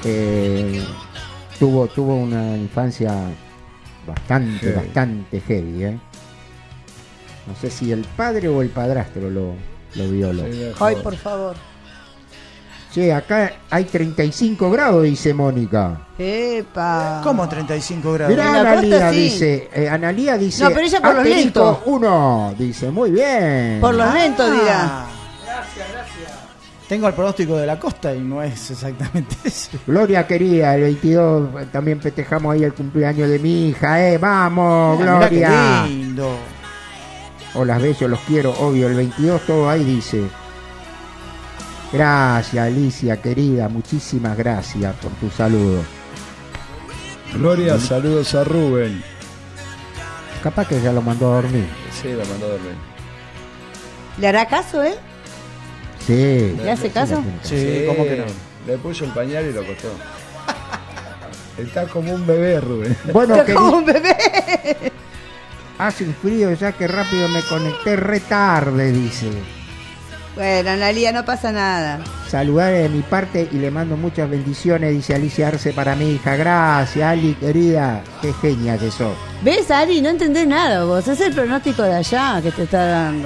tuvo una infancia Heavy. bastante heavy, ¿eh? No sé si el padre o el padrastro lo violó. Ay, por favor. Che, acá hay 35 grados, dice Mónica. Epa. ¿Cómo 35 grados? Mirá, En la Analía costa, sí. dice, Analía dice, No, pero ella por los asterisco lentos. 1, dice, muy bien. Por los lentos, dirá. Tengo el pronóstico de la costa y no es exactamente eso. Gloria querida, el 22 también festejamos ahí el cumpleaños de mi hija, vamos, Mirá Gloria. qué lindo. Hola, bellos, los quiero, obvio, el 22 todo ahí dice. Gracias, Alicia, querida, muchísimas gracias por tu saludo. Gloria, saludos a Rubén. Capaz que ya lo mandó a dormir. Sí, la mandó a dormir. ¿Le hará caso, él? Sí. ¿Le hace caso? Sí, ¿cómo que no? Le puso el pañal y lo acostó. Está como un bebé, Rubén. Bueno, Está como querido, un bebé. hace un frío ya que rápido me conecté re tarde, dice. Bueno, Analia, no pasa nada. Saludar de mi parte y le mando muchas bendiciones, dice Alicia Arce para mi hija. Gracias, Ali, querida. Qué genia que sos. ¿Ves, Ari? No entendés nada vos. Es el pronóstico de allá que te está dando.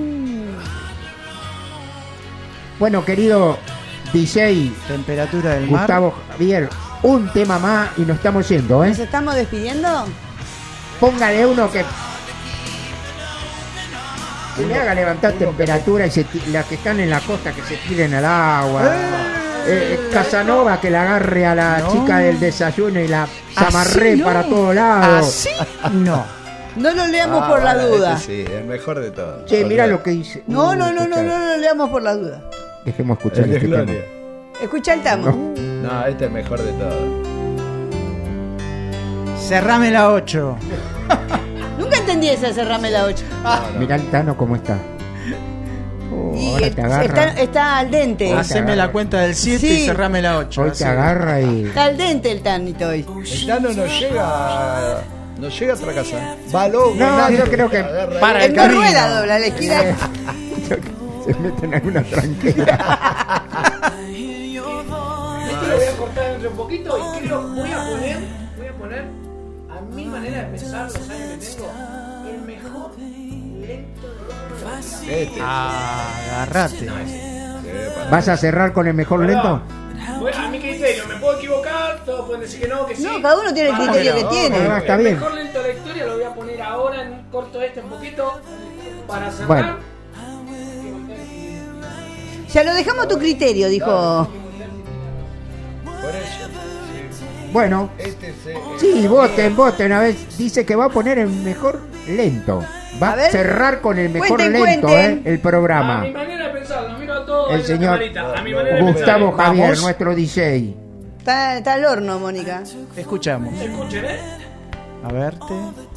Bueno, querido DJ Temperatura del mar. Gustavo Javier, un tema más y nos estamos yendo, ¿eh? ¿Nos estamos despidiendo? Póngale uno que le haga levantar temperatura y las que están en la costa que se tiren al agua. Casanova que la agarre a la chica del desayuno y la zamarré no. para todos lados. Así no. No lo leamos por la bueno, duda. Este sí, el mejor de todos. Che, mira lo que dice. No lo escuchá. leamos por la duda. Dejemos escuchar El de este tema. Gloria. Escucha el tamo. No, este es el mejor de todos. Cerrame la 8. Nunca entendí esa cerrame la 8. Mirá el Tano cómo está. Y ahora te agarra. está al dente. Haceme la cuenta del 7 Sí. y cerrame la 8. Hoy te agarra y. Está al dente el tanito hoy. El Tano no llega a otra casa. Va loco. No, yo creo que para En el dos camino. ruedas dobla la esquina. se meten en una tranquera. Esto lo voy a cortar dentro de un poquito y creo voy a poner a mi manera de pensar los años que tengo el mejor lento de Este. Agarrate. ¿Vas a cerrar con el mejor lento? Bueno, a mi criterio, me puedo equivocar, todos pueden decir que no, que sí. No, cada uno tiene el criterio que tiene. No, está el bien. mejor lento de la historia lo voy a poner ahora en un corto un poquito para cerrar. Bueno. Ya lo dejamos a tu criterio, dijo. Por eso. Bueno, Este se. sí, voten. A ver, dice que va a poner el mejor lento. Va A a ver. cerrar con el mejor Cuenten, lento, cuenten. el A programa. mi manera de pensar, lo miro a todos El en la señor camarita, a mi manera de Gustavo pensar. Javier, Vamos. nuestro DJ. Está al horno, Mónica. Escuchamos. Escuchen, A verte.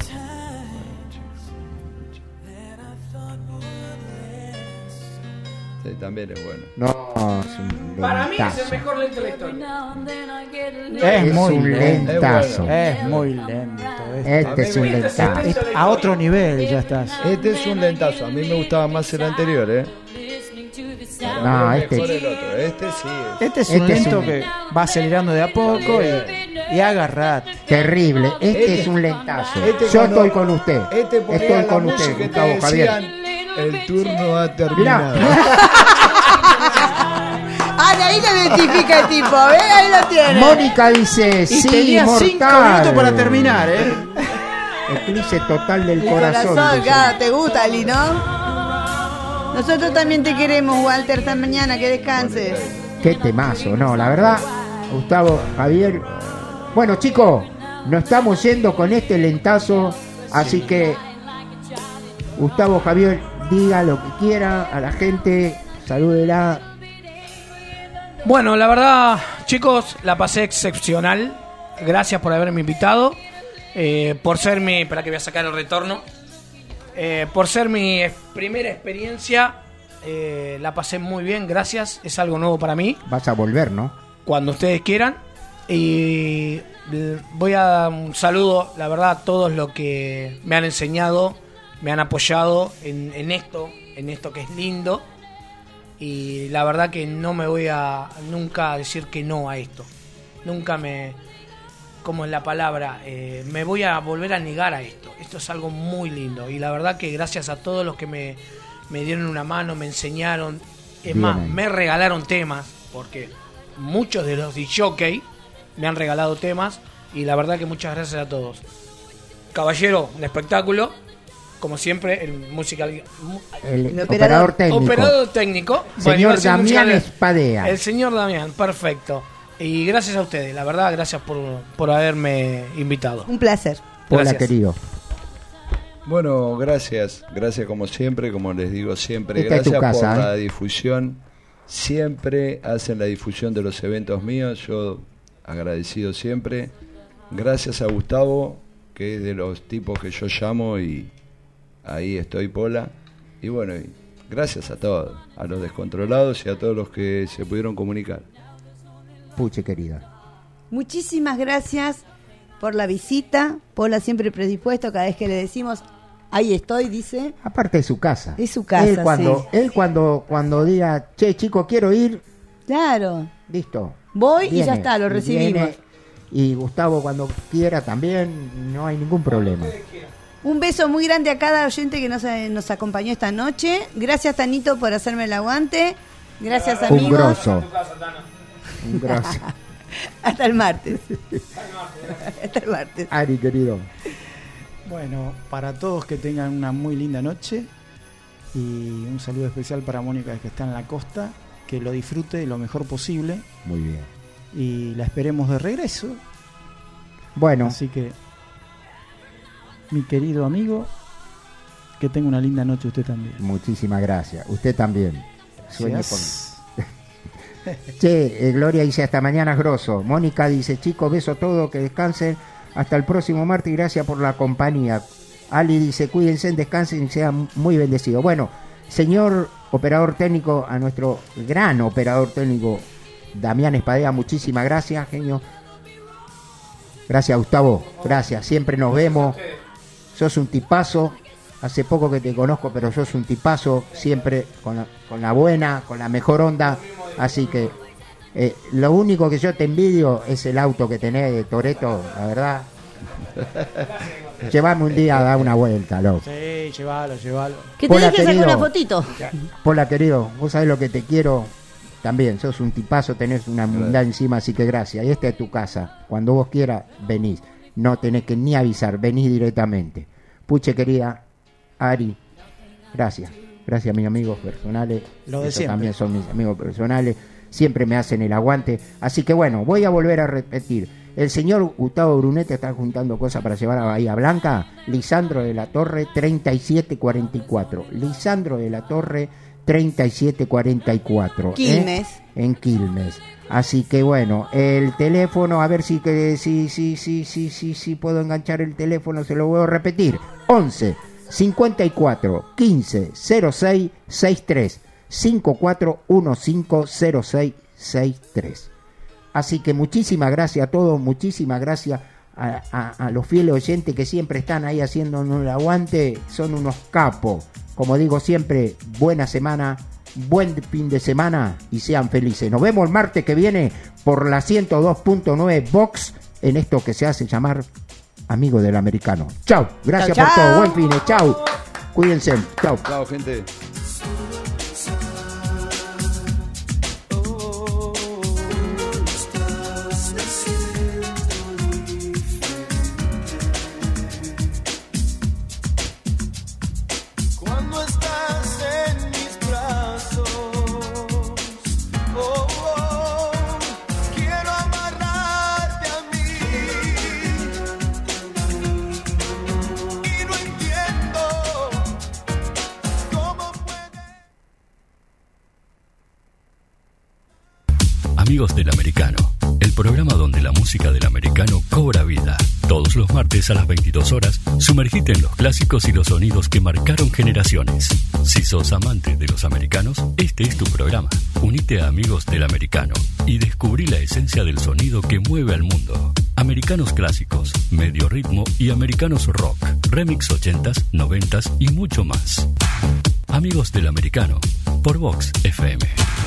Sí, también es bueno. No, es un Para mí es el lentazo. mejor lento de la historia. Es Es muy un lento. lentazo. Es muy lento. Este es un lentazo. A otro nivel ya estás. Este es un lentazo. A mí me gustaba más el anterior, ¿eh? No, Mejor este. el otro. Este sí. Este es un Este es lento un- que va acelerando de a poco y agarrate. Terrible. Este Este- es un lentazo. este Yo cuando- estoy con usted. Este ponía Estoy la con música usted, que te Gustavo Javier. decían, el turno ha terminado. Ah, de ahí lo identifica el tipo, ¿ves? Ahí lo tiene. Mónica dice, Y sí, tenía 5 mortal. minutos para terminar, ¿eh? Eclipse total del El corazón. corazón, dice. claro, te gusta, Ali, ¿no? Nosotros también te queremos, Walter, esta mañana, que descanses. Qué temazo, no, la verdad, Gustavo, Javier. Bueno, chicos, nos estamos yendo con este lentazo, así que Gustavo, Javier, diga lo que quiera a la gente, salúdela. Bueno, la verdad, chicos, la pasé excepcional. Gracias por haberme invitado. Por ser mi... Espera que voy a sacar el retorno. Por ser mi primera experiencia, la pasé muy bien, gracias. Es algo nuevo para mí. Vas a volver, ¿no? Cuando ustedes quieran. Y voy a dar un saludo, la verdad, a todos los que me han enseñado, me han apoyado en esto que es lindo. Y la verdad que no me voy a nunca decir que no a esto. Nunca como es la palabra, me voy a volver a negar a esto. Esto es algo muy lindo. Y la verdad que gracias a todos los que me dieron una mano, me enseñaron. Es Bien más, ahí. me regalaron temas, porque muchos de los DJ me han regalado temas. Y la verdad que muchas gracias a todos. Caballero, un espectáculo. Como siempre, el musical... El operador. operador técnico. Operador técnico. Bueno, Señor iba a decir Damián musical- Espadea. El señor Damián, perfecto. Y gracias a ustedes, la verdad, gracias por haberme invitado. Un placer. Hola, Gracias. querido. Bueno, gracias como siempre, como les digo siempre, Esta es tu gracias casa, por ¿eh? la difusión. Siempre hacen la difusión de los eventos míos, yo agradecido siempre. Gracias a Gustavo, que es de los tipos que yo llamo y ahí estoy, Pola. Y bueno, y gracias a todos, a los descontrolados y a todos los que se pudieron comunicar. Puche, querida. Muchísimas gracias por la visita. Pola siempre predispuesto cada vez que le decimos, ahí estoy, dice. Aparte de su casa. Es su casa, Él cuando diga, che, chico, quiero ir, Claro. listo. Voy y Viene, ya está, lo y recibimos. viene. Y Gustavo cuando quiera también, no hay ningún problema. Un beso muy grande a cada oyente que nos acompañó esta noche. Gracias, Tanito, por hacerme el aguante. Gracias, Un amigos. grosso. Un grosso. Hasta el martes. Hasta el martes. Ari, querido. Bueno, para todos que tengan una muy linda noche y un saludo especial para Mónica que está en la costa, que lo disfrute lo mejor posible Muy bien. y la esperemos de regreso. Bueno, Así que mi querido amigo. Que tenga una linda noche usted también. Muchísimas gracias. Usted también. Sueño con... Che, Gloria dice hasta mañana, grosso. Mónica dice, chicos, beso todo, que descansen. Hasta el próximo martes y gracias por la compañía. Ali dice, cuídense, descansen y sean muy bendecidos. Bueno, señor operador técnico, a nuestro gran operador técnico, Damián Espadea, muchísimas gracias, genio. Gracias, Gustavo. Gracias, siempre nos vemos. Sos un tipazo. Hace poco que te conozco, pero sos un tipazo, siempre con la buena, con la mejor onda. Así que lo único que yo te envidio es el auto que tenés de Toretto, la verdad. Llévame un día a dar una vuelta, loco. Sí, llévalo. Que te dejes sacar una fotito. Pola, querido, vos sabés lo que te quiero. También sos un tipazo, tenés una humildad encima, así que gracias. Y esta es tu casa. Cuando vos quieras, venís. No tenés que ni avisar, venís directamente. Puche, querida, Ari, gracias. Gracias a mis amigos personales. Lo de siempre. También son mis amigos personales. Siempre me hacen el aguante. Así que bueno, voy a volver a repetir. El señor Gustavo Brunete está juntando cosas para llevar a Bahía Blanca. Lisandro de la Torre, 3744. Lisandro de la Torre, 3744. Quilmes. En Quilmes. Así que bueno, el teléfono, a ver si puedo enganchar el teléfono, se lo voy a repetir. 11 54 15 06 63 54150663. Así que muchísimas gracias a todos, muchísimas gracias a los fieles oyentes que siempre están ahí haciéndonos el aguante, son unos capos. Como digo siempre, buena semana, buen fin de semana y sean felices. Nos vemos el martes que viene por la 102.9 Vox en esto que se hace llamar Amigo del Americano. Chau, gracias por todo, buen fin, chau. Cuídense, chau. Chau, gente. Amigos del Americano, el programa donde la música del americano cobra vida. Todos los martes a las 22 horas, sumergite en los clásicos y los sonidos que marcaron generaciones. Si sos amante de los americanos, este es tu programa. Unite a Amigos del Americano y descubrí la esencia del sonido que mueve al mundo. Americanos clásicos, medio ritmo y americanos rock, remix 80s, 90s y mucho más. Amigos del Americano, por Vox FM.